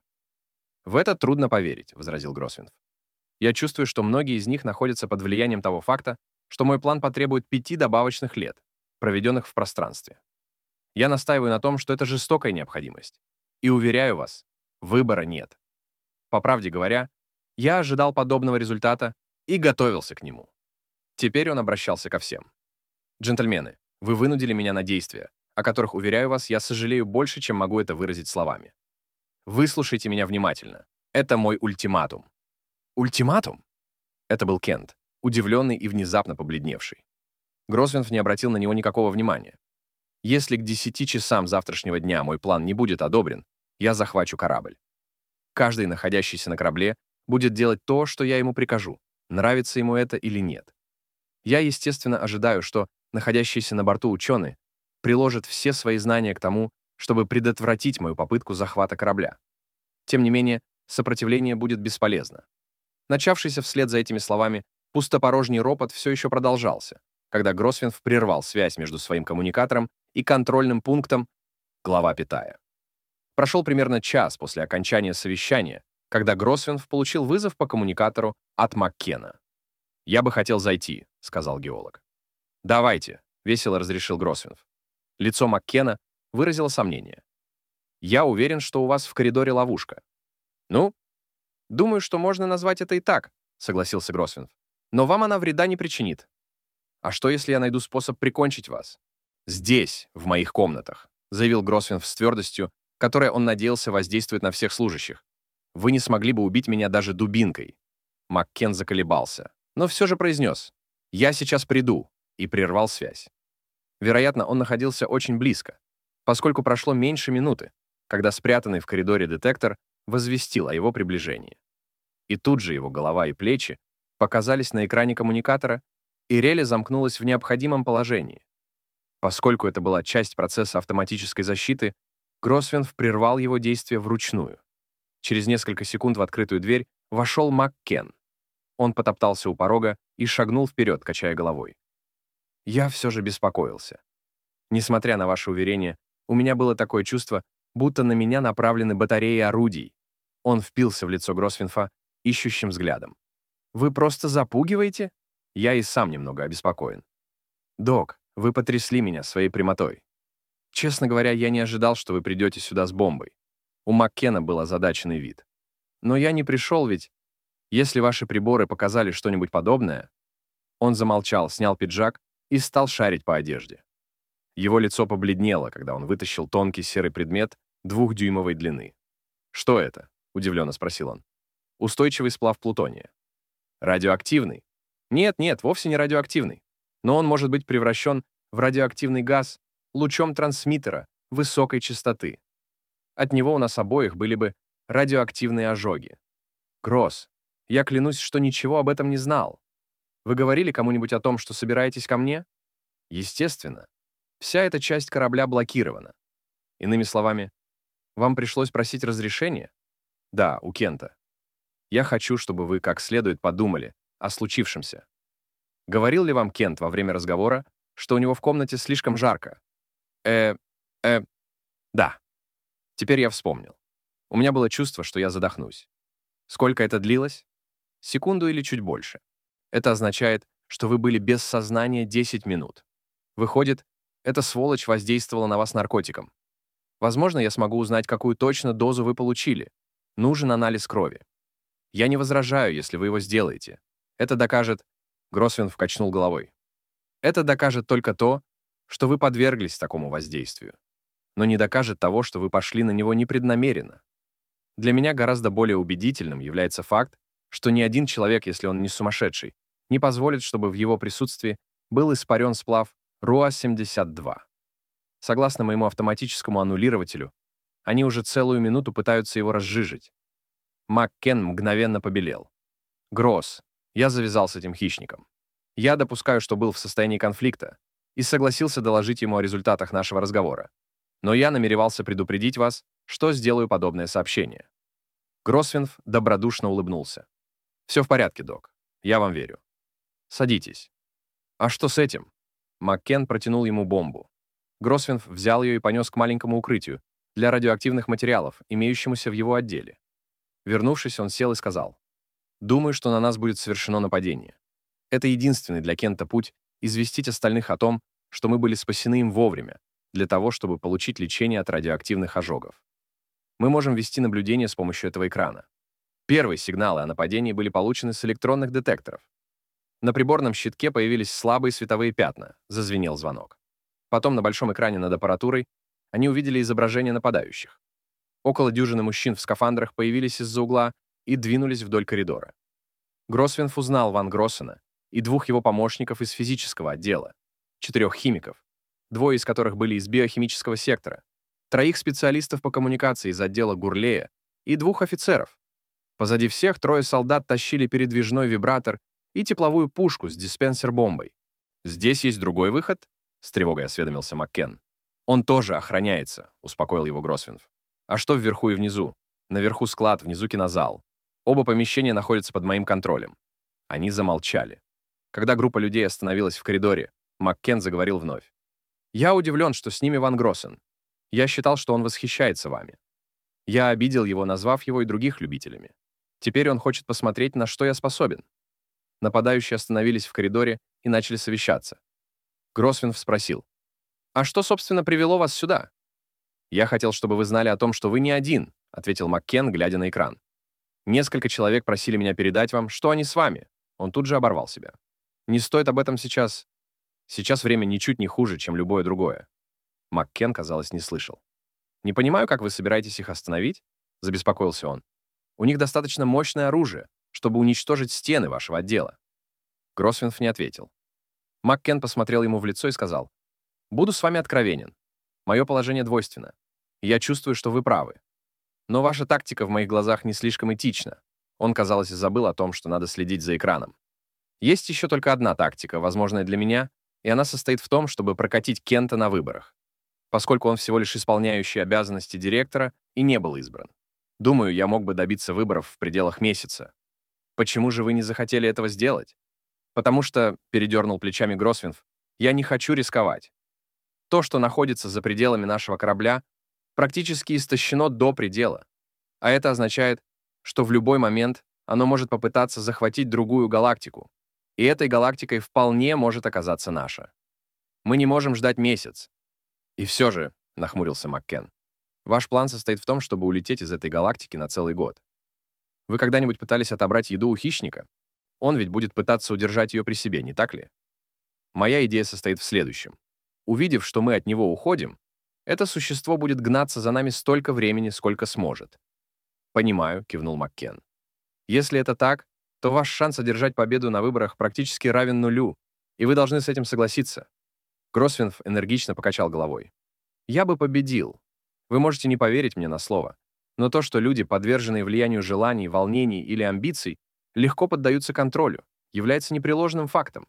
«В это трудно поверить», — возразил Гросвенф. «Я чувствую, что многие из них находятся под влиянием того факта, что мой план потребует пяти добавочных лет, проведенных в пространстве. Я настаиваю на том, что это жестокая необходимость. И уверяю вас, выбора нет. По правде говоря, я ожидал подобного результата и готовился к нему». Теперь он обращался ко всем. «Джентльмены, вы вынудили меня на действия, о которых, уверяю вас, я сожалею больше, чем могу это выразить словами. Выслушайте меня внимательно. Это мой ультиматум». «Ультиматум?» Это был Кент, удивленный и внезапно побледневший. Гросвенф не обратил на него никакого внимания. «Если к десяти часам завтрашнего дня мой план не будет одобрен, я захвачу корабль. Каждый, находящийся на корабле, будет делать то, что я ему прикажу, нравится ему это или нет. Я, естественно, ожидаю, что находящиеся на борту ученые приложат все свои знания к тому, чтобы предотвратить мою попытку захвата корабля. Тем не менее, сопротивление будет бесполезно». Начавшийся вслед за этими словами пустопорожний ропот все еще продолжался, когда Гросвенф прервал связь между своим коммуникатором и контрольным пунктом «Глава пятая». Прошел примерно час после окончания совещания, когда Гросвенф получил вызов по коммуникатору от Маккена. «Я бы хотел зайти», — сказал геолог. «Давайте», — весело разрешил Гросвенф. Лицо Маккена выразило сомнение. «Я уверен, что у вас в коридоре ловушка». «Ну, думаю, что можно назвать это и так», — согласился Гросвенф. «Но вам она вреда не причинит». «А что, если я найду способ прикончить вас?» «Здесь, в моих комнатах», — заявил Гросвенф с твердостью, которой он надеялся воздействовать на всех служащих. «Вы не смогли бы убить меня даже дубинкой». Маккен заколебался, но все же произнес: «Я сейчас приду», и прервал связь. Вероятно, он находился очень близко, поскольку прошло меньше минуты, когда спрятанный в коридоре детектор возвестил о его приближении. И тут же его голова и плечи показались на экране коммуникатора, и реле замкнулась в необходимом положении. Поскольку это была часть процесса автоматической защиты, Гросвенф прервал его действие вручную. Через несколько секунд в открытую дверь вошел Маккен. Он потоптался у порога и шагнул вперед, качая головой. Я все же беспокоился. Несмотря на ваше уверение, у меня было такое чувство, будто на меня направлены батареи орудий. Он впился в лицо Гросвенфа ищущим взглядом. «Вы просто запугиваете?» Я и сам немного обеспокоен. «Док, вы потрясли меня своей прямотой. Честно говоря, я не ожидал, что вы придете сюда с бомбой. У Маккена был озадаченный вид. Но я не пришел, ведь если ваши приборы показали что-нибудь подобное...» Он замолчал, снял пиджак и стал шарить по одежде. Его лицо побледнело, когда он вытащил тонкий серый предмет двухдюймовой длины. «Что это?» — удивленно спросил он. «Устойчивый сплав плутония». «Радиоактивный?» «Нет, нет, вовсе не радиоактивный. Но он может быть превращен в радиоактивный газ лучом трансмиттера высокой частоты. От него у нас обоих были бы радиоактивные ожоги. Гросс, я клянусь, что ничего об этом не знал. Вы говорили кому-нибудь о том, что собираетесь ко мне? Естественно. Вся эта часть корабля блокирована. Иными словами, вам пришлось просить разрешения? Да, у Кента. Я хочу, чтобы вы как следует подумали о случившемся. Говорил ли вам Кент во время разговора, что у него в комнате слишком жарко? Э, э, да. Теперь я вспомнил. У меня было чувство, что я задохнусь. Сколько это длилось? Секунду или чуть больше. Это означает, что вы были без сознания десять минут. Выходит, эта сволочь воздействовала на вас наркотиком. Возможно, я смогу узнать, какую точно дозу вы получили. Нужен анализ крови. Я не возражаю, если вы его сделаете. Это докажет... Гросвенф качнул головой. Это докажет только то, что вы подверглись такому воздействию. Но не докажет того, что вы пошли на него непреднамеренно. Для меня гораздо более убедительным является факт, что ни один человек, если он не сумасшедший, не позволит, чтобы в его присутствии был испарен сплав руа семьдесят два. Согласно моему автоматическому аннулирователю, они уже целую минуту пытаются его разжижить. Маккен мгновенно побелел. «Гросс, я завязал с этим хищником. Я допускаю, что был в состоянии конфликта и согласился доложить ему о результатах нашего разговора. Но я намеревался предупредить вас, что сделаю подобное сообщение». Гросвенф добродушно улыбнулся. «Все в порядке, док. Я вам верю. Садитесь». «А что с этим?» Маккен протянул ему бомбу. Гросвенф взял ее и понес к маленькому укрытию для радиоактивных материалов, имеющемуся в его отделе. Вернувшись, он сел и сказал: «Думаю, что на нас будет совершено нападение. Это единственный для Кента путь известить остальных о том, что мы были спасены им вовремя, для того, чтобы получить лечение от радиоактивных ожогов. Мы можем вести наблюдение с помощью этого экрана. Первые сигналы о нападении были получены с электронных детекторов. На приборном щитке появились слабые световые пятна, зазвенел звонок. Потом на большом экране над аппаратурой они увидели изображение нападающих. Около дюжины мужчин в скафандрах появились из-за угла и двинулись вдоль коридора. Гросвенф узнал Ван Гроссена и двух его помощников из физического отдела, четырех химиков, двое из которых были из биохимического сектора, троих специалистов по коммуникации из отдела Гурлея и двух офицеров. Позади всех трое солдат тащили передвижной вибратор и тепловую пушку с диспенсер-бомбой. «Здесь есть другой выход?» — с тревогой осведомился Маккен. «Он тоже охраняется», — успокоил его Гросвенф. «А что вверху и внизу? Наверху склад, внизу кинозал. Оба помещения находятся под моим контролем». Они замолчали. Когда группа людей остановилась в коридоре, Маккен заговорил вновь. «Я удивлен, что с ними Ван Гроссен. Я считал, что он восхищается вами. Я обидел его, назвав его и других любителями. Теперь он хочет посмотреть, на что я способен». Нападающие остановились в коридоре и начали совещаться. Гросвенф спросил: «А что, собственно, привело вас сюда?» «Я хотел, чтобы вы знали о том, что вы не один», — ответил Маккен, глядя на экран. «Несколько человек просили меня передать вам, что они с вами». Он тут же оборвал себя. «Не стоит об этом сейчас. Сейчас время ничуть не хуже, чем любое другое». Маккен, казалось, не слышал. «Не понимаю, как вы собираетесь их остановить?» — забеспокоился он. «У них достаточно мощное оружие, чтобы уничтожить стены вашего отдела». Гросвенф не ответил. Маккен посмотрел ему в лицо и сказал: «Буду с вами откровенен. Мое положение двойственно. Я чувствую, что вы правы. Но ваша тактика в моих глазах не слишком этична. Он, казалось, забыл о том, что надо следить за экраном. Есть еще только одна тактика, возможная для меня, и она состоит в том, чтобы прокатить Кента на выборах, поскольку он всего лишь исполняющий обязанности директора и не был избран. Думаю, я мог бы добиться выборов в пределах месяца. Почему же вы не захотели этого сделать? Потому что, передернул плечами Гросвенф, я не хочу рисковать. То, что находится за пределами нашего корабля, практически истощено до предела. А это означает, что в любой момент оно может попытаться захватить другую галактику. И этой галактикой вполне может оказаться наша. Мы не можем ждать месяц. И все же, нахмурился Маккен, ваш план состоит в том, чтобы улететь из этой галактики на целый год. Вы когда-нибудь пытались отобрать еду у хищника? Он ведь будет пытаться удержать ее при себе, не так ли? Моя идея состоит в следующем. Увидев, что мы от него уходим, это существо будет гнаться за нами столько времени, сколько сможет. «Понимаю», — кивнул Маккен. «Если это так, то ваш шанс одержать победу на выборах практически равен нулю, и вы должны с этим согласиться». Гросвенф энергично покачал головой. «Я бы победил. Вы можете не поверить мне на слово, но то, что люди, подверженные влиянию желаний, волнений или амбиций, легко поддаются контролю, является непреложным фактом.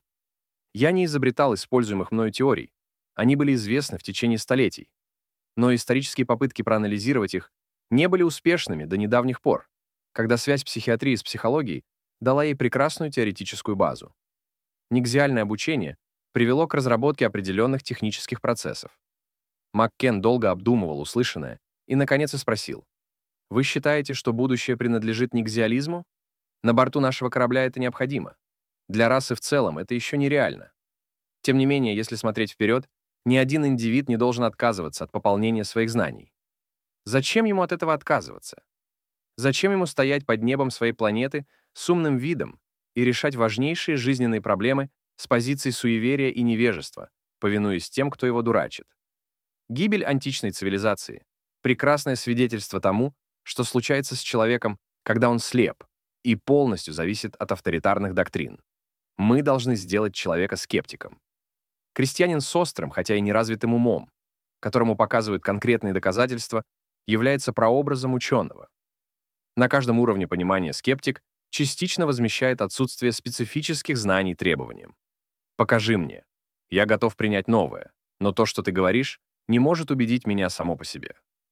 Я не изобретал используемых мною теорий. Они были известны в течение столетий. Но исторические попытки проанализировать их не были успешными до недавних пор, когда связь психиатрии с психологией дала ей прекрасную теоретическую базу. Нигзиальное обучение привело к разработке определенных технических процессов. Маккен долго обдумывал услышанное и, наконец, и спросил: «Вы считаете, что будущее принадлежит нигзиализму? На борту нашего корабля это необходимо. Для расы в целом это еще нереально. Тем не менее, если смотреть вперед, ни один индивид не должен отказываться от пополнения своих знаний. Зачем ему от этого отказываться? Зачем ему стоять под небом своей планеты с умным видом и решать важнейшие жизненные проблемы с позиции суеверия и невежества, повинуясь тем, кто его дурачит? Гибель античной цивилизации — прекрасное свидетельство тому, что случается с человеком, когда он слеп и полностью зависит от авторитарных доктрин. Мы должны сделать человека скептиком. Крестьянин с острым, хотя и неразвитым умом, которому показывают конкретные доказательства, является прообразом ученого. На каждом уровне понимания скептик частично возмещает отсутствие специфических знаний требованиям. «Покажи мне. Я готов принять новое, но то, что ты говоришь, не может убедить меня само по себе».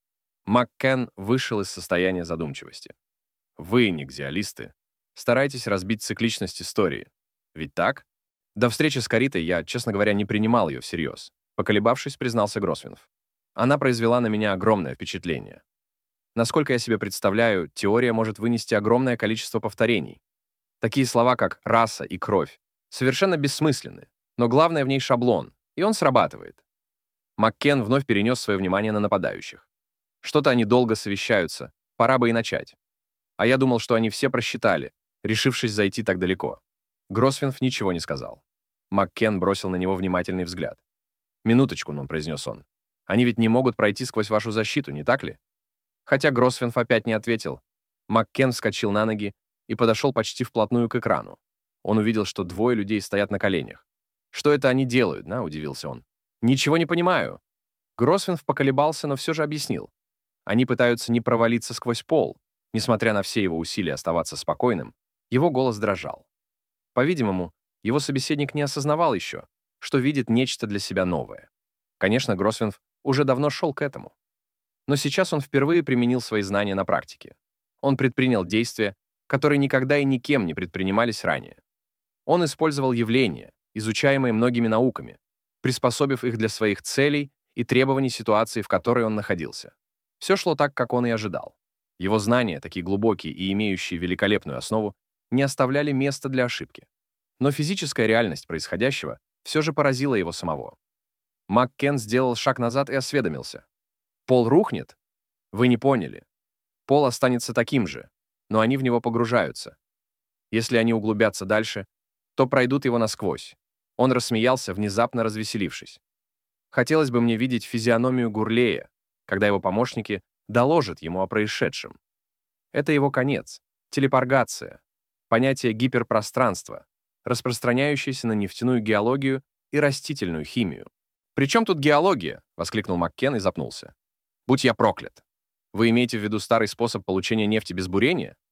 Маккен вышел из состояния задумчивости. «Вы, нигзиалисты, стараетесь разбить цикличность истории. Ведь так?» До встречи с Каритой я, честно говоря, не принимал ее всерьез. Поколебавшись, признался Гросвенф. Она произвела на меня огромное впечатление. Насколько я себе представляю, теория может вынести огромное количество повторений. Такие слова, как «раса» и «кровь» совершенно бессмысленны, но главное в ней шаблон, и он срабатывает. Маккен вновь перенес свое внимание на нападающих. Что-то они долго совещаются, пора бы и начать. А я думал, что они все просчитали, решившись зайти так далеко. Гросвенф ничего не сказал. Маккен бросил на него внимательный взгляд. «Минуточку», — произнес он. «Они ведь не могут пройти сквозь вашу защиту, не так ли?» Хотя Гросвенф опять не ответил, Маккен вскочил на ноги и подошел почти вплотную к экрану. Он увидел, что двое людей стоят на коленях. «Что это они делают, да?» — удивился он. «Ничего не понимаю». Гросвенф поколебался, но все же объяснил. Они пытаются не провалиться сквозь пол. Несмотря на все его усилия оставаться спокойным, его голос дрожал. По-видимому, его собеседник не осознавал еще, что видит нечто для себя новое. Конечно, Гросвенф уже давно шел к этому. Но сейчас он впервые применил свои знания на практике. Он предпринял действия, которые никогда и никем не предпринимались ранее. Он использовал явления, изучаемые многими науками, приспособив их для своих целей и требований ситуации, в которой он находился. Все шло так, как он и ожидал. Его знания, такие глубокие и имеющие великолепную основу, не оставляли места для ошибки. Но физическая реальность происходящего все же поразила его самого. Маккен сделал шаг назад и осведомился. «Пол рухнет? Вы не поняли. Пол останется таким же, но они в него погружаются. Если они углубятся дальше, то пройдут его насквозь». Он рассмеялся, внезапно развеселившись. Хотелось бы мне видеть физиономию Гурлея, когда его помощники доложат ему о происшедшем. Это его конец, телепоргация, понятие гиперпространства, распространяющееся на нефтяную геологию и растительную химию. «При чем тут геология?» — воскликнул Маккен и запнулся. «Будь я проклят. Вы имеете в виду старый способ получения нефти без бурения?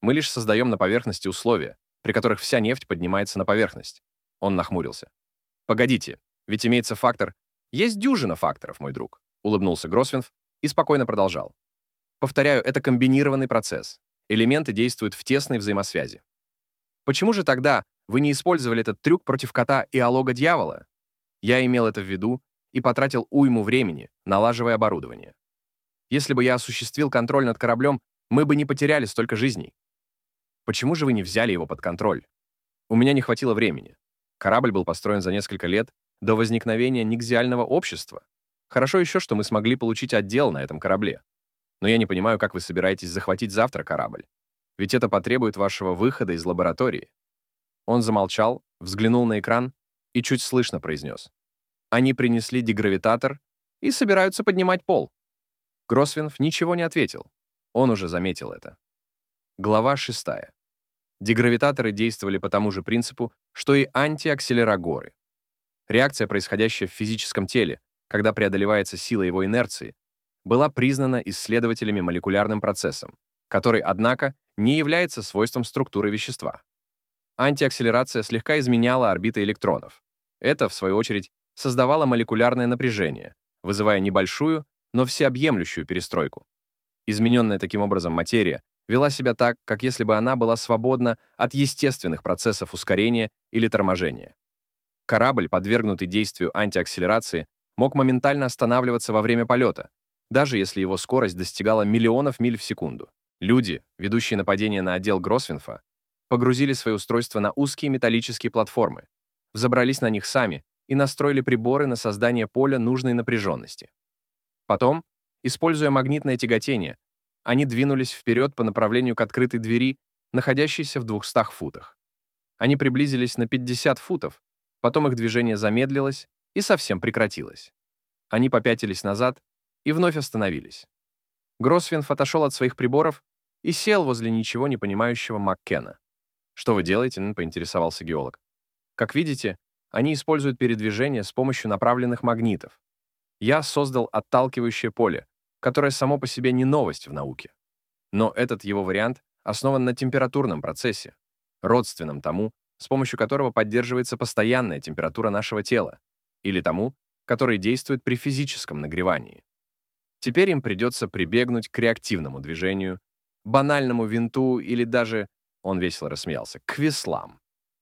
Мы лишь создаем на поверхности условия, при которых вся нефть поднимается на поверхность. Он нахмурился. Погодите, ведь имеется фактор... Есть дюжина факторов, мой друг, улыбнулся Гросвенф и спокойно продолжал. Повторяю, это комбинированный процесс. Элементы действуют в тесной взаимосвязи. Почему же тогда вы не использовали этот трюк против кота и алога дьявола? Я имел это в виду и потратил уйму времени, налаживая оборудование. Если бы я осуществил контроль над кораблем, мы бы не потеряли столько жизней. Почему же вы не взяли его под контроль? У меня не хватило времени. Корабль был построен за несколько лет до возникновения нигзиального общества. Хорошо еще, что мы смогли получить отдел на этом корабле. Но я не понимаю, как вы собираетесь захватить завтра корабль. Ведь это потребует вашего выхода из лаборатории. Он замолчал, взглянул на экран и чуть слышно произнес. Они принесли дегравитатор и собираются поднимать пол. Гросвенф ничего не ответил. Он уже заметил это. Глава шестая. Дегравитаторы действовали по тому же принципу, что и антиакселерогоры. Реакция, происходящая в физическом теле, когда преодолевается сила его инерции, была признана исследователями молекулярным процессом, который, однако, не является свойством структуры вещества. Антиакселерация слегка изменяла орбиты электронов. Это, в свою очередь, создавало молекулярное напряжение, вызывая небольшую, но всеобъемлющую перестройку. Измененная таким образом материя вела себя так, как если бы она была свободна от естественных процессов ускорения или торможения. Корабль, подвергнутый действию антиакселерации, мог моментально останавливаться во время полета, даже если его скорость достигала миллионов миль в секунду. Люди, ведущие нападение на отдел Гросвенфа, погрузили свои устройства на узкие металлические платформы, взобрались на них сами и настроили приборы на создание поля нужной напряженности. Потом, используя магнитное тяготение, они двинулись вперед по направлению к открытой двери, находящейся в двухстах футах. Они приблизились на пятьдесят футов, потом их движение замедлилось и совсем прекратилось. Они попятились назад и вновь остановились. Гросвенф отошел от своих приборов и сел возле ничего не понимающего Маккена. «Что вы делаете?» — поинтересовался геолог. «Как видите, они используют передвижение с помощью направленных магнитов. Я создал отталкивающее поле, которое само по себе не новость в науке. Но этот его вариант основан на температурном процессе, родственном тому, с помощью которого поддерживается постоянная температура нашего тела, или тому, который действует при физическом нагревании. Теперь им придется прибегнуть к реактивному движению, банальному винту или даже, он весело рассмеялся, к веслам.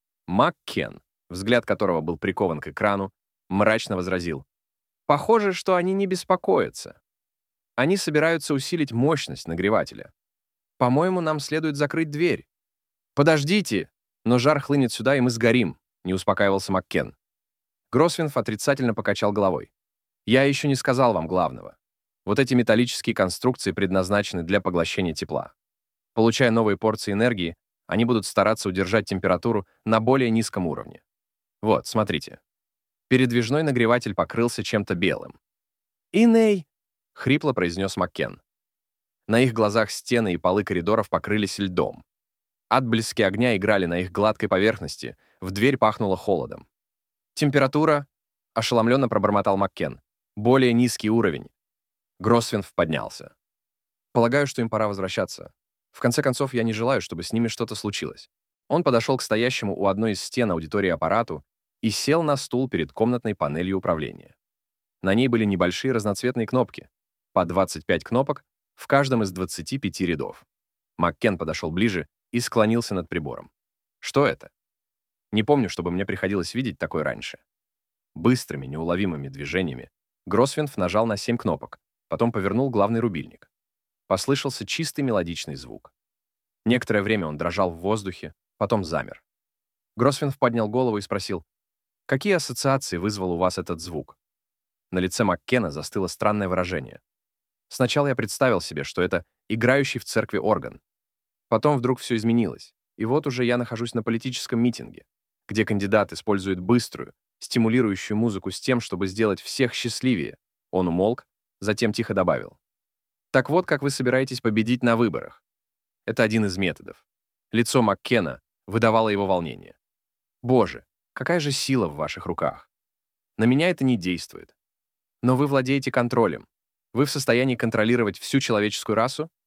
Маккен, взгляд которого был прикован к экрану, мрачно возразил. Похоже, что они не беспокоятся. Они собираются усилить мощность нагревателя. По-моему, нам следует закрыть дверь. Подождите, но жар хлынет сюда, и мы сгорим, не успокаивался Маккен. Гросвенф отрицательно покачал головой. Я еще не сказал вам главного. Вот эти металлические конструкции предназначены для поглощения тепла. Получая новые порции энергии, они будут стараться удержать температуру на более низком уровне. Вот, смотрите. Передвижной нагреватель покрылся чем-то белым. «Иней!» — хрипло произнес Маккен. На их глазах стены и полы коридоров покрылись льдом. Отблески огня играли на их гладкой поверхности, в дверь пахнуло холодом. «Температура?» — ошеломленно пробормотал Маккен. «Более низкий уровень». Гросвенф поднялся. «Полагаю, что им пора возвращаться. В конце концов, я не желаю, чтобы с ними что-то случилось». Он подошел к стоящему у одной из стен аудитории аппарату и сел на стул перед комнатной панелью управления. На ней были небольшие разноцветные кнопки, по двадцать пять кнопок в каждом из двадцати пяти рядов. Маккен подошел ближе и склонился над прибором. Что это? Не помню, чтобы мне приходилось видеть такое раньше. Быстрыми, неуловимыми движениями Гросвенф нажал на семь кнопок, потом повернул главный рубильник. Послышался чистый мелодичный звук. Некоторое время он дрожал в воздухе, потом замер. Гросвенф поднял голову и спросил, «Какие ассоциации вызвал у вас этот звук?» На лице Маккена застыло странное выражение. Сначала я представил себе, что это играющий в церкви орган. Потом вдруг все изменилось, и вот уже я нахожусь на политическом митинге, где кандидат использует быструю, стимулирующую музыку с тем, чтобы сделать всех счастливее. Он умолк, затем тихо добавил. Так вот, как вы собираетесь победить на выборах. Это один из методов. Лицо Маккена выдавало его волнение. Боже, какая же сила в ваших руках. На меня это не действует. Но вы владеете контролем. Вы в состоянии контролировать всю человеческую расу?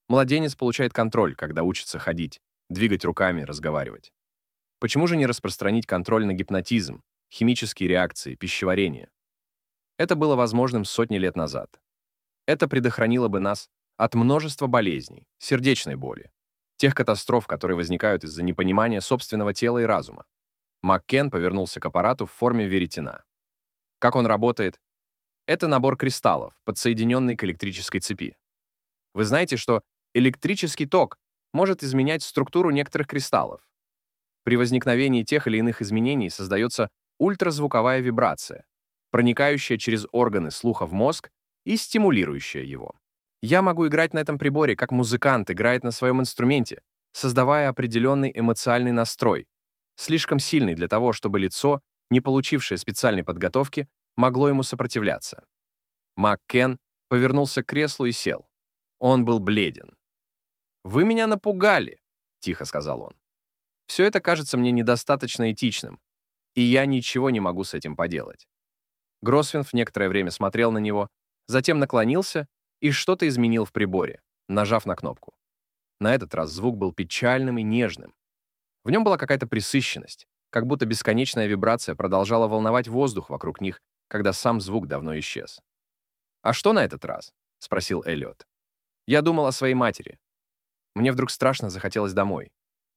Младенец получает контроль, когда учится ходить, двигать руками, разговаривать. Почему же не распространить контроль на гипнотизм, химические реакции, пищеварение? Это было возможным сотни лет назад. Это предохранило бы нас от множества болезней, сердечной боли, тех катастроф, которые возникают из-за непонимания собственного тела и разума. Маккен повернулся к аппарату в форме веретена. Как он работает? Это набор кристаллов, подсоединенный к электрической цепи. Вы знаете, что электрический ток может изменять структуру некоторых кристаллов. При возникновении тех или иных изменений создается ультразвуковая вибрация, проникающая через органы слуха в мозг и стимулирующая его. Я могу играть на этом приборе, как музыкант играет на своем инструменте, создавая определенный эмоциональный настрой, слишком сильный для того, чтобы лицо, не получившее специальной подготовки, могло ему сопротивляться. Маккен повернулся к креслу и сел. Он был бледен. «Вы меня напугали», — тихо сказал он. «Все это кажется мне недостаточно этичным, и я ничего не могу с этим поделать». Гросвенф некоторое время смотрел на него, затем наклонился и что-то изменил в приборе, нажав на кнопку. На этот раз звук был печальным и нежным. В нем была какая-то пресыщенность, как будто бесконечная вибрация продолжала волновать воздух вокруг них, когда сам звук давно исчез. «А что на этот раз?» — спросил Эллиот. «Я думал о своей матери. Мне вдруг страшно захотелось домой.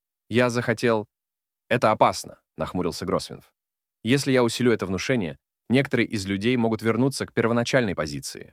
Я захотел...» «Это опасно», — нахмурился Гросвенф. «Если я усилю это внушение, некоторые из людей могут вернуться к первоначальной позиции».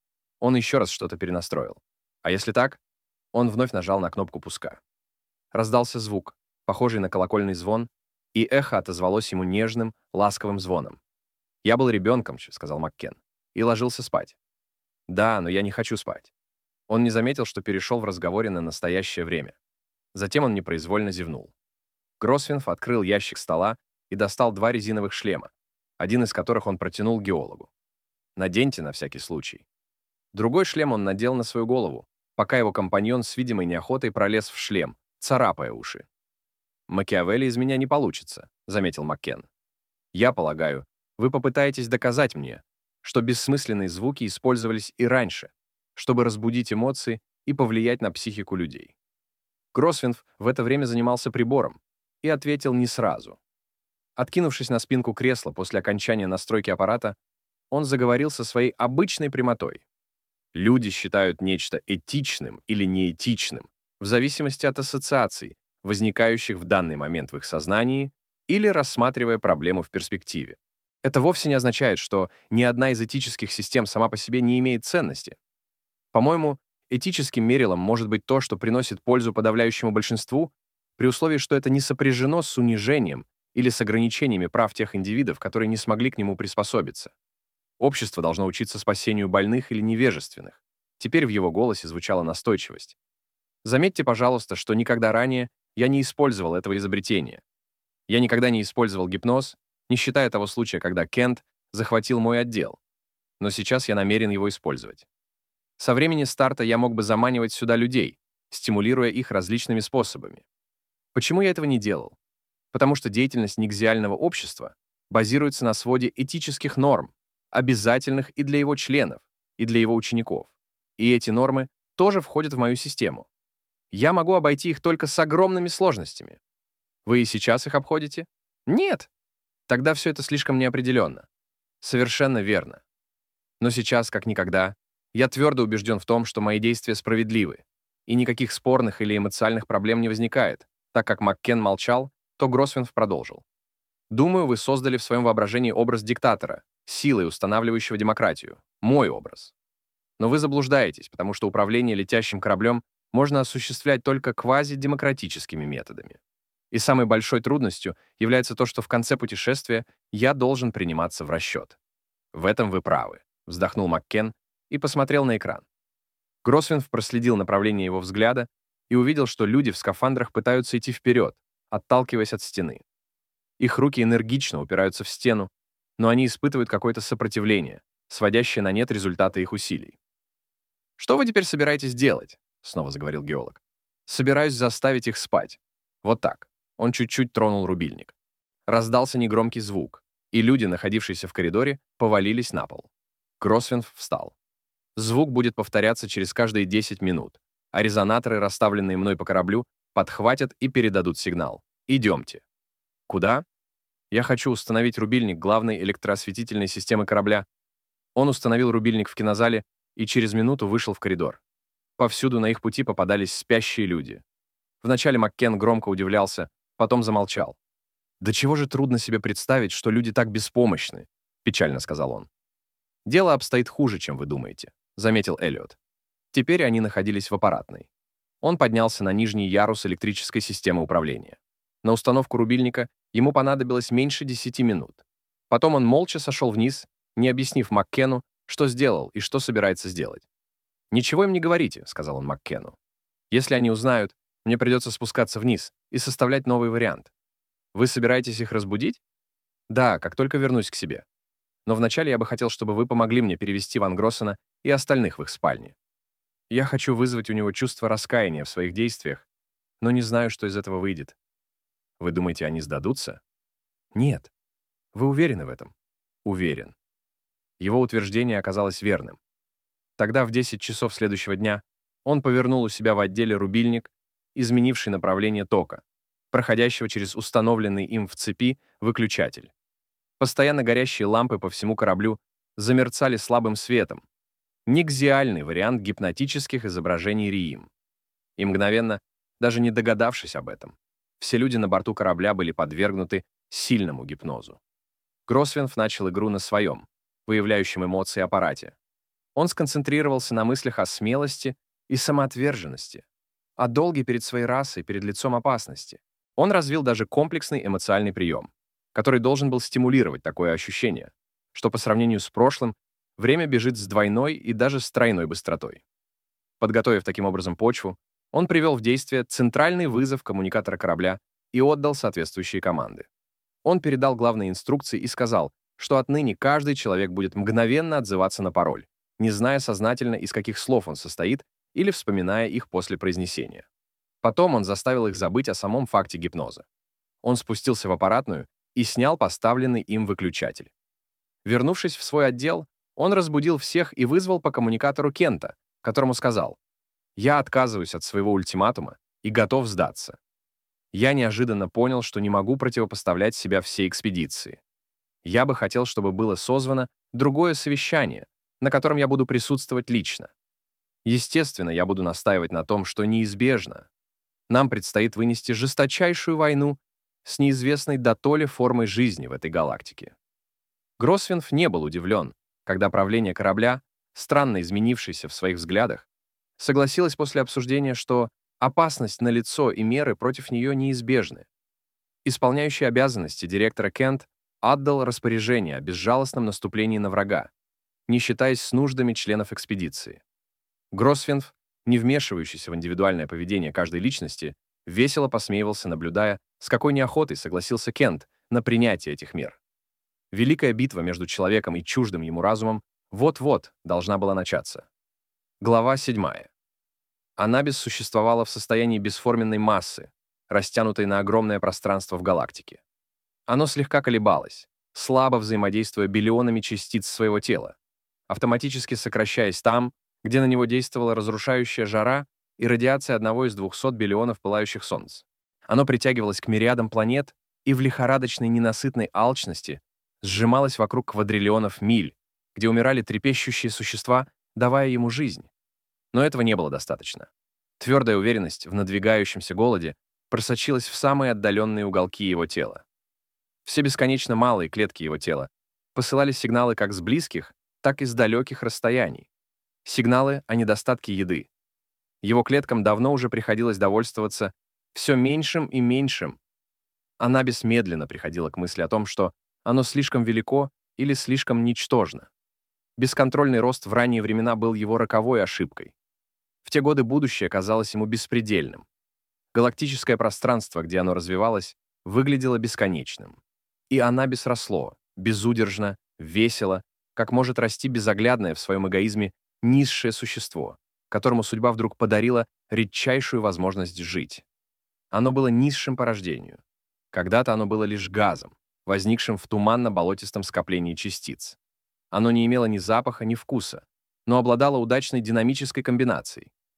Он еще раз что-то перенастроил. А если так? Он вновь нажал на кнопку пуска. Раздался звук, похожий на колокольный звон, и эхо отозвалось ему нежным, ласковым звоном. «Я был ребенком», — сказал Маккен, и ложился спать. «Да, но я не хочу спать». Он не заметил, что перешел в разговоре на настоящее время. Затем он непроизвольно зевнул. Гросвенф открыл ящик стола и достал два резиновых шлема, один из которых он протянул геологу. «Наденьте на всякий случай». Другой шлем он надел на свою голову, пока его компаньон с видимой неохотой пролез в шлем, царапая уши. «Макиавелли из меня не получится», — заметил Маккен. «Я полагаю, вы попытаетесь доказать мне, что бессмысленные звуки использовались и раньше, чтобы разбудить эмоции и повлиять на психику людей». Гросвенф в это время занимался прибором и ответил не сразу. Откинувшись на спинку кресла после окончания настройки аппарата, он заговорил со своей обычной прямотой. Люди считают нечто этичным или неэтичным в зависимости от ассоциаций, возникающих в данный момент в их сознании, или рассматривая проблему в перспективе. Это вовсе не означает, что ни одна из этических систем сама по себе не имеет ценности. По-моему, этическим мерилом может быть то, что приносит пользу подавляющему большинству, при условии, что это не сопряжено с унижением или с ограничениями прав тех индивидов, которые не смогли к нему приспособиться. Общество должно учиться спасению больных или невежественных. Теперь в его голосе звучала настойчивость. Заметьте, пожалуйста, что никогда ранее я не использовал этого изобретения. Я никогда не использовал гипноз, не считая того случая, когда Кент захватил мой отдел. Но сейчас я намерен его использовать. Со времени старта я мог бы заманивать сюда людей, стимулируя их различными способами. Почему я этого не делал? Потому что деятельность нигзиального общества базируется на своде этических норм, обязательных и для его членов, и для его учеников. И эти нормы тоже входят в мою систему. Я могу обойти их только с огромными сложностями. Вы и сейчас их обходите? Нет. Тогда все это слишком неопределенно. Совершенно верно. Но сейчас, как никогда, я твердо убежден в том, что мои действия справедливы, и никаких спорных или эмоциональных проблем не возникает. Так как Маккен молчал, то Гросвенф продолжил. Думаю, вы создали в своем воображении образ диктатора, силой, устанавливающего демократию. Мой образ. Но вы заблуждаетесь, потому что управление летящим кораблем можно осуществлять только квазидемократическими методами. И самой большой трудностью является то, что в конце путешествия я должен приниматься в расчет. В этом вы правы, вздохнул Маккен и посмотрел на экран. Гросвенф проследил направление его взгляда и увидел, что люди в скафандрах пытаются идти вперед, отталкиваясь от стены. Их руки энергично упираются в стену, но они испытывают какое-то сопротивление, сводящее на нет результаты их усилий. «Что вы теперь собираетесь делать?» — снова заговорил геолог. «Собираюсь заставить их спать. Вот так». Он чуть-чуть тронул рубильник. Раздался негромкий звук, и люди, находившиеся в коридоре, повалились на пол. Гросвенф встал. «Звук будет повторяться через каждые десять минут, а резонаторы, расставленные мной по кораблю, подхватят и передадут сигнал. Идемте. Куда? Я хочу установить рубильник главной электроосветительной системы корабля. Он установил рубильник в кинозале и через минуту вышел в коридор. Повсюду на их пути попадались спящие люди. Вначале Маккен громко удивлялся, потом замолчал. «Да чего же трудно себе представить, что люди так беспомощны», — печально сказал он. «Дело обстоит хуже, чем вы думаете», — заметил Эллиот. Теперь они находились в аппаратной. Он поднялся на нижний ярус электрической системы управления. На установку рубильника ему понадобилось меньше десяти минут. Потом он молча сошел вниз, не объяснив Маккену, что сделал и что собирается сделать. «Ничего им не говорите», — сказал он Маккену. «Если они узнают, мне придется спускаться вниз и составлять новый вариант. Вы собираетесь их разбудить?» «Да, как только вернусь к себе. Но вначале я бы хотел, чтобы вы помогли мне перевести Ван Гроссена и остальных в их спальни. Я хочу вызвать у него чувство раскаяния в своих действиях, но не знаю, что из этого выйдет. Вы думаете, они сдадутся?» «Нет». «Вы уверены в этом?» «Уверен». Его утверждение оказалось верным. Тогда в десять часов следующего дня он повернул у себя в отделе рубильник, изменивший направление тока, проходящего через установленный им в цепи выключатель. Постоянно горящие лампы по всему кораблю замерцали слабым светом. Никзиальный вариант гипнотических изображений Риим. И мгновенно, даже не догадавшись об этом, все люди на борту корабля были подвергнуты сильному гипнозу. Гросвенф начал игру на своем, выявляющем эмоции аппарате. Он сконцентрировался на мыслях о смелости и самоотверженности, о долге перед своей расой, перед лицом опасности. Он развил даже комплексный эмоциональный прием, который должен был стимулировать такое ощущение, что по сравнению с прошлым время бежит с двойной и даже с тройной быстротой. Подготовив таким образом почву, он привел в действие центральный вызов коммуникатора корабля и отдал соответствующие команды. Он передал главные инструкции и сказал, что отныне каждый человек будет мгновенно отзываться на пароль, не зная сознательно, из каких слов он состоит, или вспоминая их после произнесения. Потом он заставил их забыть о самом факте гипноза. Он спустился в аппаратную и снял поставленный им выключатель. Вернувшись в свой отдел, он разбудил всех и вызвал по коммуникатору Кента, которому сказал: «Я отказываюсь от своего ультиматума и готов сдаться. Я неожиданно понял, что не могу противопоставлять себя всей экспедиции. Я бы хотел, чтобы было созвано другое совещание, на котором я буду присутствовать лично. Естественно, я буду настаивать на том, что неизбежно. Нам предстоит вынести жесточайшую войну с неизвестной дотоле формой жизни в этой галактике». Гросвенф не был удивлен, когда правление корабля, странно изменившееся в своих взглядах, согласилось после обсуждения, что опасность налицо и меры против нее неизбежны. Исполняющий обязанности директора Кент отдал распоряжение о безжалостном наступлении на врага, не считаясь с нуждами членов экспедиции. Гросвенф, не вмешивающийся в индивидуальное поведение каждой личности, весело посмеивался, наблюдая, с какой неохотой согласился Кент на принятие этих мер. Великая битва между человеком и чуждым ему разумом вот-вот должна была начаться. Глава седьмая. Анабис существовала в состоянии бесформенной массы, растянутой на огромное пространство в галактике. Оно слегка колебалось, слабо взаимодействуя биллионами частиц своего тела, автоматически сокращаясь там, где на него действовала разрушающая жара и радиация одного из двухсот биллионов пылающих солнц. Оно притягивалось к мириадам планет и в лихорадочной ненасытной алчности сжималось вокруг квадриллионов миль, где умирали трепещущие существа, давая ему жизнь. Но этого не было достаточно. Твердая уверенность в надвигающемся голоде просочилась в самые отдаленные уголки его тела. Все бесконечно малые клетки его тела посылали сигналы как с близких, так и с далеких расстояний. Сигналы о недостатке еды. Его клеткам давно уже приходилось довольствоваться все меньшим и меньшим. Анабис медленно приходила к мысли о том, что оно слишком велико или слишком ничтожно. Бесконтрольный рост в ранние времена был его роковой ошибкой. В те годы будущее казалось ему беспредельным. Галактическое пространство, где оно развивалось, выглядело бесконечным. И Анабис росло, безудержно, весело, как может расти безоглядное в своем эгоизме низшее существо, которому судьба вдруг подарила редчайшую возможность жить. Оно было низшим по рождению. Когда-то оно было лишь газом, возникшим в туманно-болотистом скоплении частиц. Оно не имело ни запаха, ни вкуса, но обладало удачной динамической комбинацией.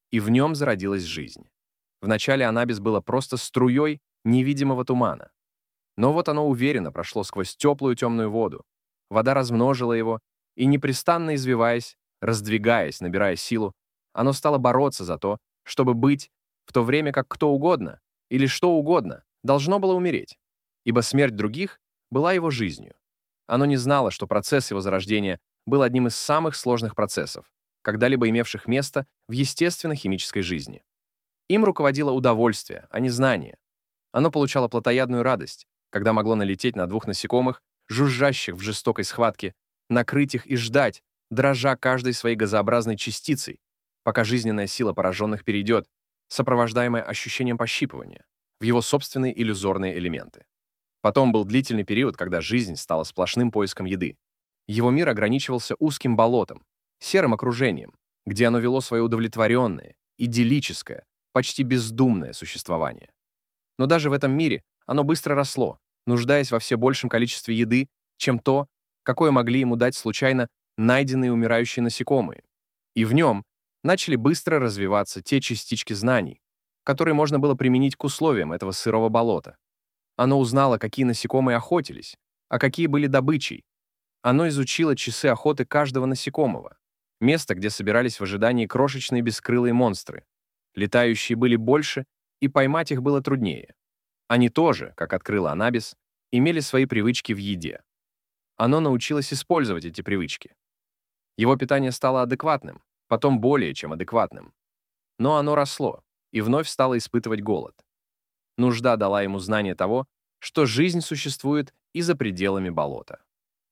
и в нем зародилась жизнь. Вначале Анабис было просто струей невидимого тумана. Но вот оно уверенно прошло сквозь теплую темную воду. Вода размножила его, и непрестанно извиваясь, раздвигаясь, набирая силу, оно стало бороться за то, чтобы быть, в то время как кто угодно или что угодно должно было умереть, ибо смерть других была его жизнью. Оно не знало, что процесс его зарождения был одним из самых сложных процессов, когда-либо имевших место в естественно-химической жизни. Им руководило удовольствие, а не знание. Оно получало плотоядную радость, когда могло налететь на двух насекомых, жужжащих в жестокой схватке, накрыть их и ждать, дрожа каждой своей газообразной частицей, пока жизненная сила пораженных перейдет, сопровождаемая ощущением пощипывания, в его собственные иллюзорные элементы. Потом был длительный период, когда жизнь стала сплошным поиском еды. Его мир ограничивался узким болотом, серым окружением, где оно вело свое удовлетворенное, идиллическое, почти бездумное существование. Но даже в этом мире оно быстро росло, нуждаясь во все большем количестве еды, чем то, какое могли ему дать случайно найденные умирающие насекомые. И в нем начали быстро развиваться те частички знаний, которые можно было применить к условиям этого сырого болота. Оно узнало, какие насекомые охотились, а какие были добычей. Оно изучило часы охоты каждого насекомого, место, где собирались в ожидании крошечные бескрылые монстры. Летающие были больше, и поймать их было труднее. Они тоже, как открыла Анабис, имели свои привычки в еде. Оно научилось использовать эти привычки. Его питание стало адекватным, потом более чем адекватным. Но оно росло и вновь стало испытывать голод. Нужда дала ему знание того, что жизнь существует и за пределами болота.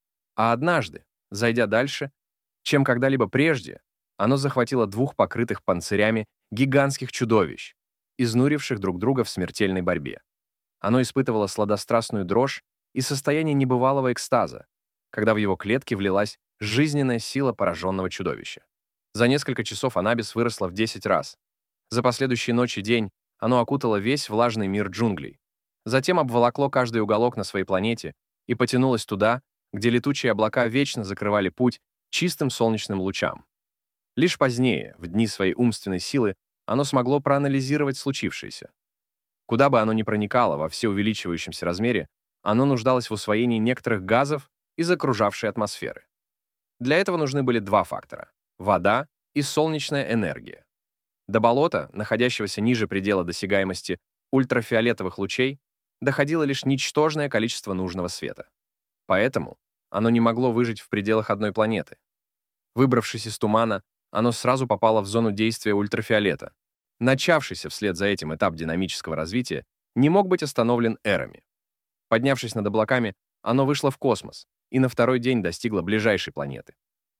А однажды, зайдя дальше, чем когда-либо прежде, оно захватило двух покрытых панцирями гигантских чудовищ, изнуривших друг друга в смертельной борьбе. Оно испытывало сладострастную дрожь и состояние небывалого экстаза, когда в его клетки влилась жизненная сила пораженного чудовища. За несколько часов Анабис выросла в десять раз. За последующие ночь и день оно окутало весь влажный мир джунглей. Затем обволокло каждый уголок на своей планете и потянулось туда, где летучие облака вечно закрывали путь чистым солнечным лучам. Лишь позднее, в дни своей умственной силы, оно смогло проанализировать случившееся. Куда бы оно ни проникало во всеувеличивающемся размере, оно нуждалось в усвоении некоторых газов из окружавшей атмосферы. Для этого нужны были два фактора — вода и солнечная энергия. До болота, находящегося ниже предела досягаемости ультрафиолетовых лучей, доходило лишь ничтожное количество нужного света. Поэтому оно не могло выжить в пределах одной планеты. Выбравшись из тумана, оно сразу попало в зону действия ультрафиолета. Начавшийся вслед за этим этап динамического развития не мог быть остановлен эрами. Поднявшись над облаками, оно вышло в космос и на второй день достигло ближайшей планеты.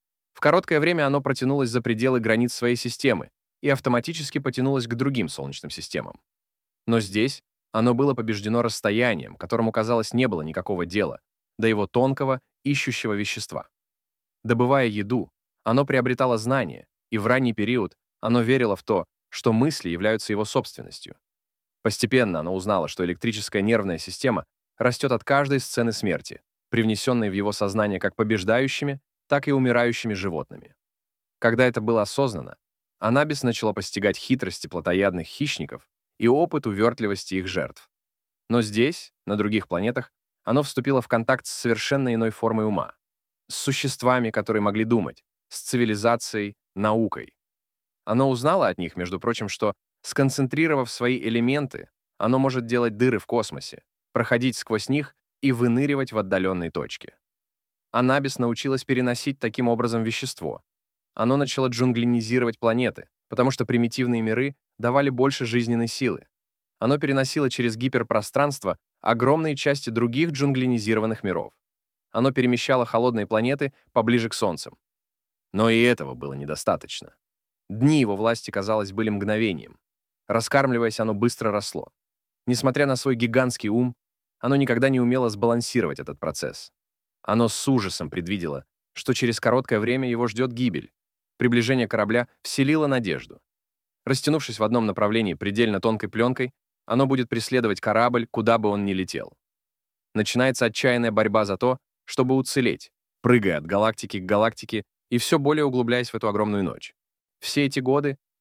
В короткое время оно протянулось за пределы границ своей системы и автоматически потянулось к другим солнечным системам. Но здесь оно было побеждено расстоянием, которому, казалось, не было никакого дела, до его тонкого, ищущего вещества. Добывая еду, оно приобретало знания, и в ранний период оно верило в то, что мысли являются его собственностью. Постепенно оно узнало, что электрическая нервная система растет от каждой сцены смерти, привнесенной в его сознание как побеждающими, так и умирающими животными. Когда это было осознано, Анабис начала постигать хитрости плотоядных хищников и опыт увертливости их жертв. Но здесь, на других планетах, оно вступило в контакт с совершенно иной формой ума, с существами, которые могли думать, с цивилизацией, наукой. Оно узнало от них, между прочим, что, сконцентрировав свои элементы, оно может делать дыры в космосе, проходить сквозь них и выныривать в отдаленной точке. Анабис научилась переносить таким образом вещество. Оно начало джунглинизировать планеты, потому что примитивные миры давали больше жизненной силы. Оно переносило через гиперпространство огромные части других джунглинизированных миров. Оно перемещало холодные планеты поближе к Солнцам. Но и этого было недостаточно. Дни его власти, казалось, были мгновением. Раскармливаясь, оно быстро росло. Несмотря на свой гигантский ум, оно никогда не умело сбалансировать этот процесс. Оно с ужасом предвидело, что через короткое время его ждет гибель. Приближение корабля вселило надежду. Растянувшись в одном направлении предельно тонкой пленкой, оно будет преследовать корабль, куда бы он ни летел. Начинается отчаянная борьба за то, чтобы уцелеть, прыгая от галактики к галактике и все более углубляясь в эту огромную ночь. Все эти годы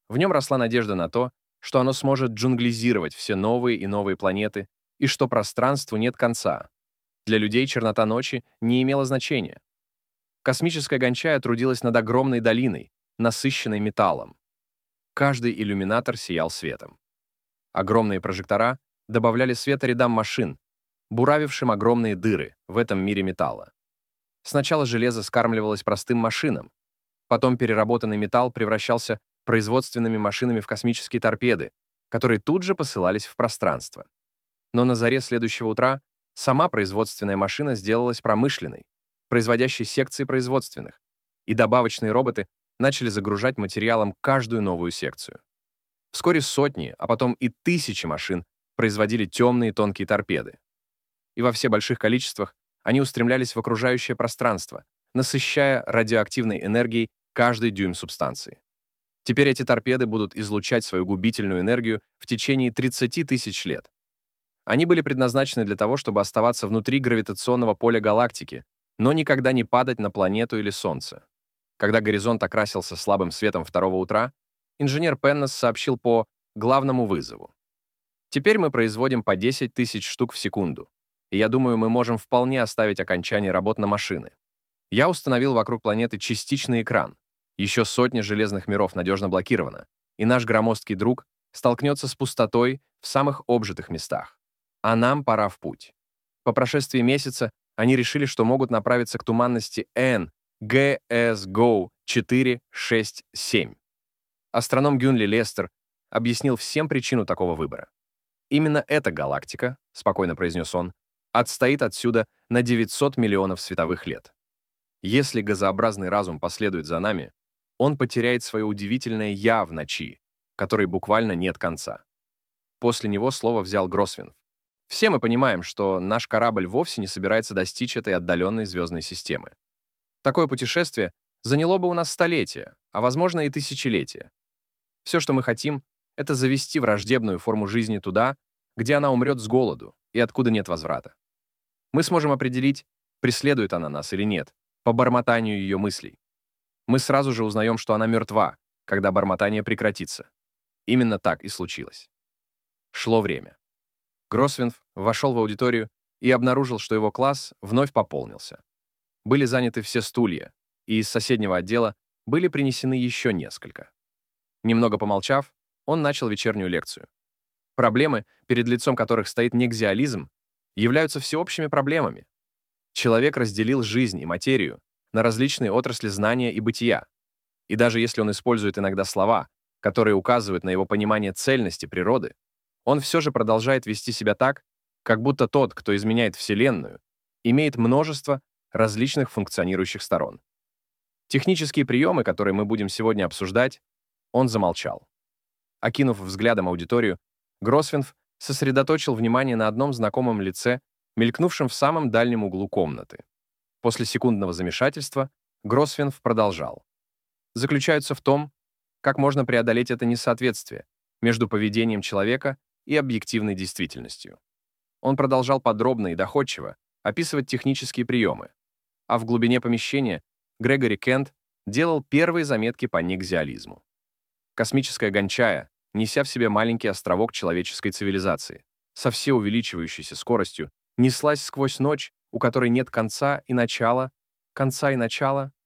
В нем росла надежда на то, что оно сможет джунглизировать все новые и новые планеты, и что пространству нет конца. Для людей чернота ночи не имела значения. Космическая гончая трудилась над огромной долиной, насыщенной металлом. Каждый иллюминатор сиял светом. Огромные прожектора добавляли света рядам машин, буравившим огромные дыры в этом мире металла. Сначала железо скармливалось простым машинам, потом переработанный металл превращался производственными машинами в космические торпеды, которые тут же посылались в пространство. Но на заре следующего утра сама производственная машина сделалась промышленной, производящей секции производственных, и добавочные роботы начали загружать материалом каждую новую секцию. Вскоре сотни, а потом и тысячи машин производили темные тонкие торпеды. И во все больших количествах они устремлялись в окружающее пространство, насыщая радиоактивной энергией каждый дюйм субстанции. Теперь эти торпеды будут излучать свою губительную энергию в течение тридцати тысяч лет. Они были предназначены для того, чтобы оставаться внутри гравитационного поля галактики, но никогда не падать на планету или Солнце. Когда горизонт окрасился слабым светом второго утра, инженер Пеннес сообщил по главному вызову. Теперь мы производим по десять тысяч штук в секунду, и я думаю, мы можем вполне оставить окончание работ на машины. Я установил вокруг планеты частичный экран. Еще сотни железных миров надежно блокировано, и наш громоздкий друг столкнется с пустотой в самых обжитых местах. А нам пора в путь. По прошествии месяца они решили, что могут направиться к туманности Н Г С Г О четыре шесть семь. Астроном Гюнли Лестер объяснил всем причину такого выбора. Именно эта галактика, спокойно произнес он, отстоит отсюда на девятьсот миллионов световых лет. Если газообразный разум последует за нами, он потеряет свое удивительное «я» в ночи, которой буквально нет конца. После него слово взял Гросвенф. Все мы понимаем, что наш корабль вовсе не собирается достичь этой отдаленной звездной системы. Такое путешествие заняло бы у нас столетия, а, возможно, и тысячелетия. Все, что мы хотим, это завести враждебную форму жизни туда, где она умрет с голоду и откуда нет возврата. Мы сможем определить, преследует она нас или нет, по бормотанию ее мыслей. Мы сразу же узнаем, что она мертва, когда бормотание прекратится. Именно так и случилось. Шло время. Гросвенф вошел в аудиторию и обнаружил, что его класс вновь пополнился. Были заняты все стулья, и из соседнего отдела были принесены еще несколько. Немного помолчав, он начал вечернюю лекцию. Проблемы, перед лицом которых стоит нигзиализм, являются всеобщими проблемами. Человек разделил жизнь и материю на различные отрасли знания и бытия. И даже если он использует иногда слова, которые указывают на его понимание цельности природы, он все же продолжает вести себя так, как будто тот, кто изменяет Вселенную, имеет множество различных функционирующих сторон. Технические приемы, которые мы будем сегодня обсуждать, он замолчал. Окинув взглядом аудиторию, Гросвенф сосредоточил внимание на одном знакомом лице, мелькнувшем в самом дальнем углу комнаты. После секундного замешательства Гросвенф продолжал. Заключаются в том, как можно преодолеть это несоответствие между поведением человека и объективной действительностью. Он продолжал подробно и доходчиво описывать технические приемы, а в глубине помещения Грегори Кент делал первые заметки по нигзиализму. Космическая гончая, неся в себе маленький островок человеческой цивилизации, со все увеличивающейся скоростью, неслась сквозь ночь, у которой нет конца и начала, конца и начала,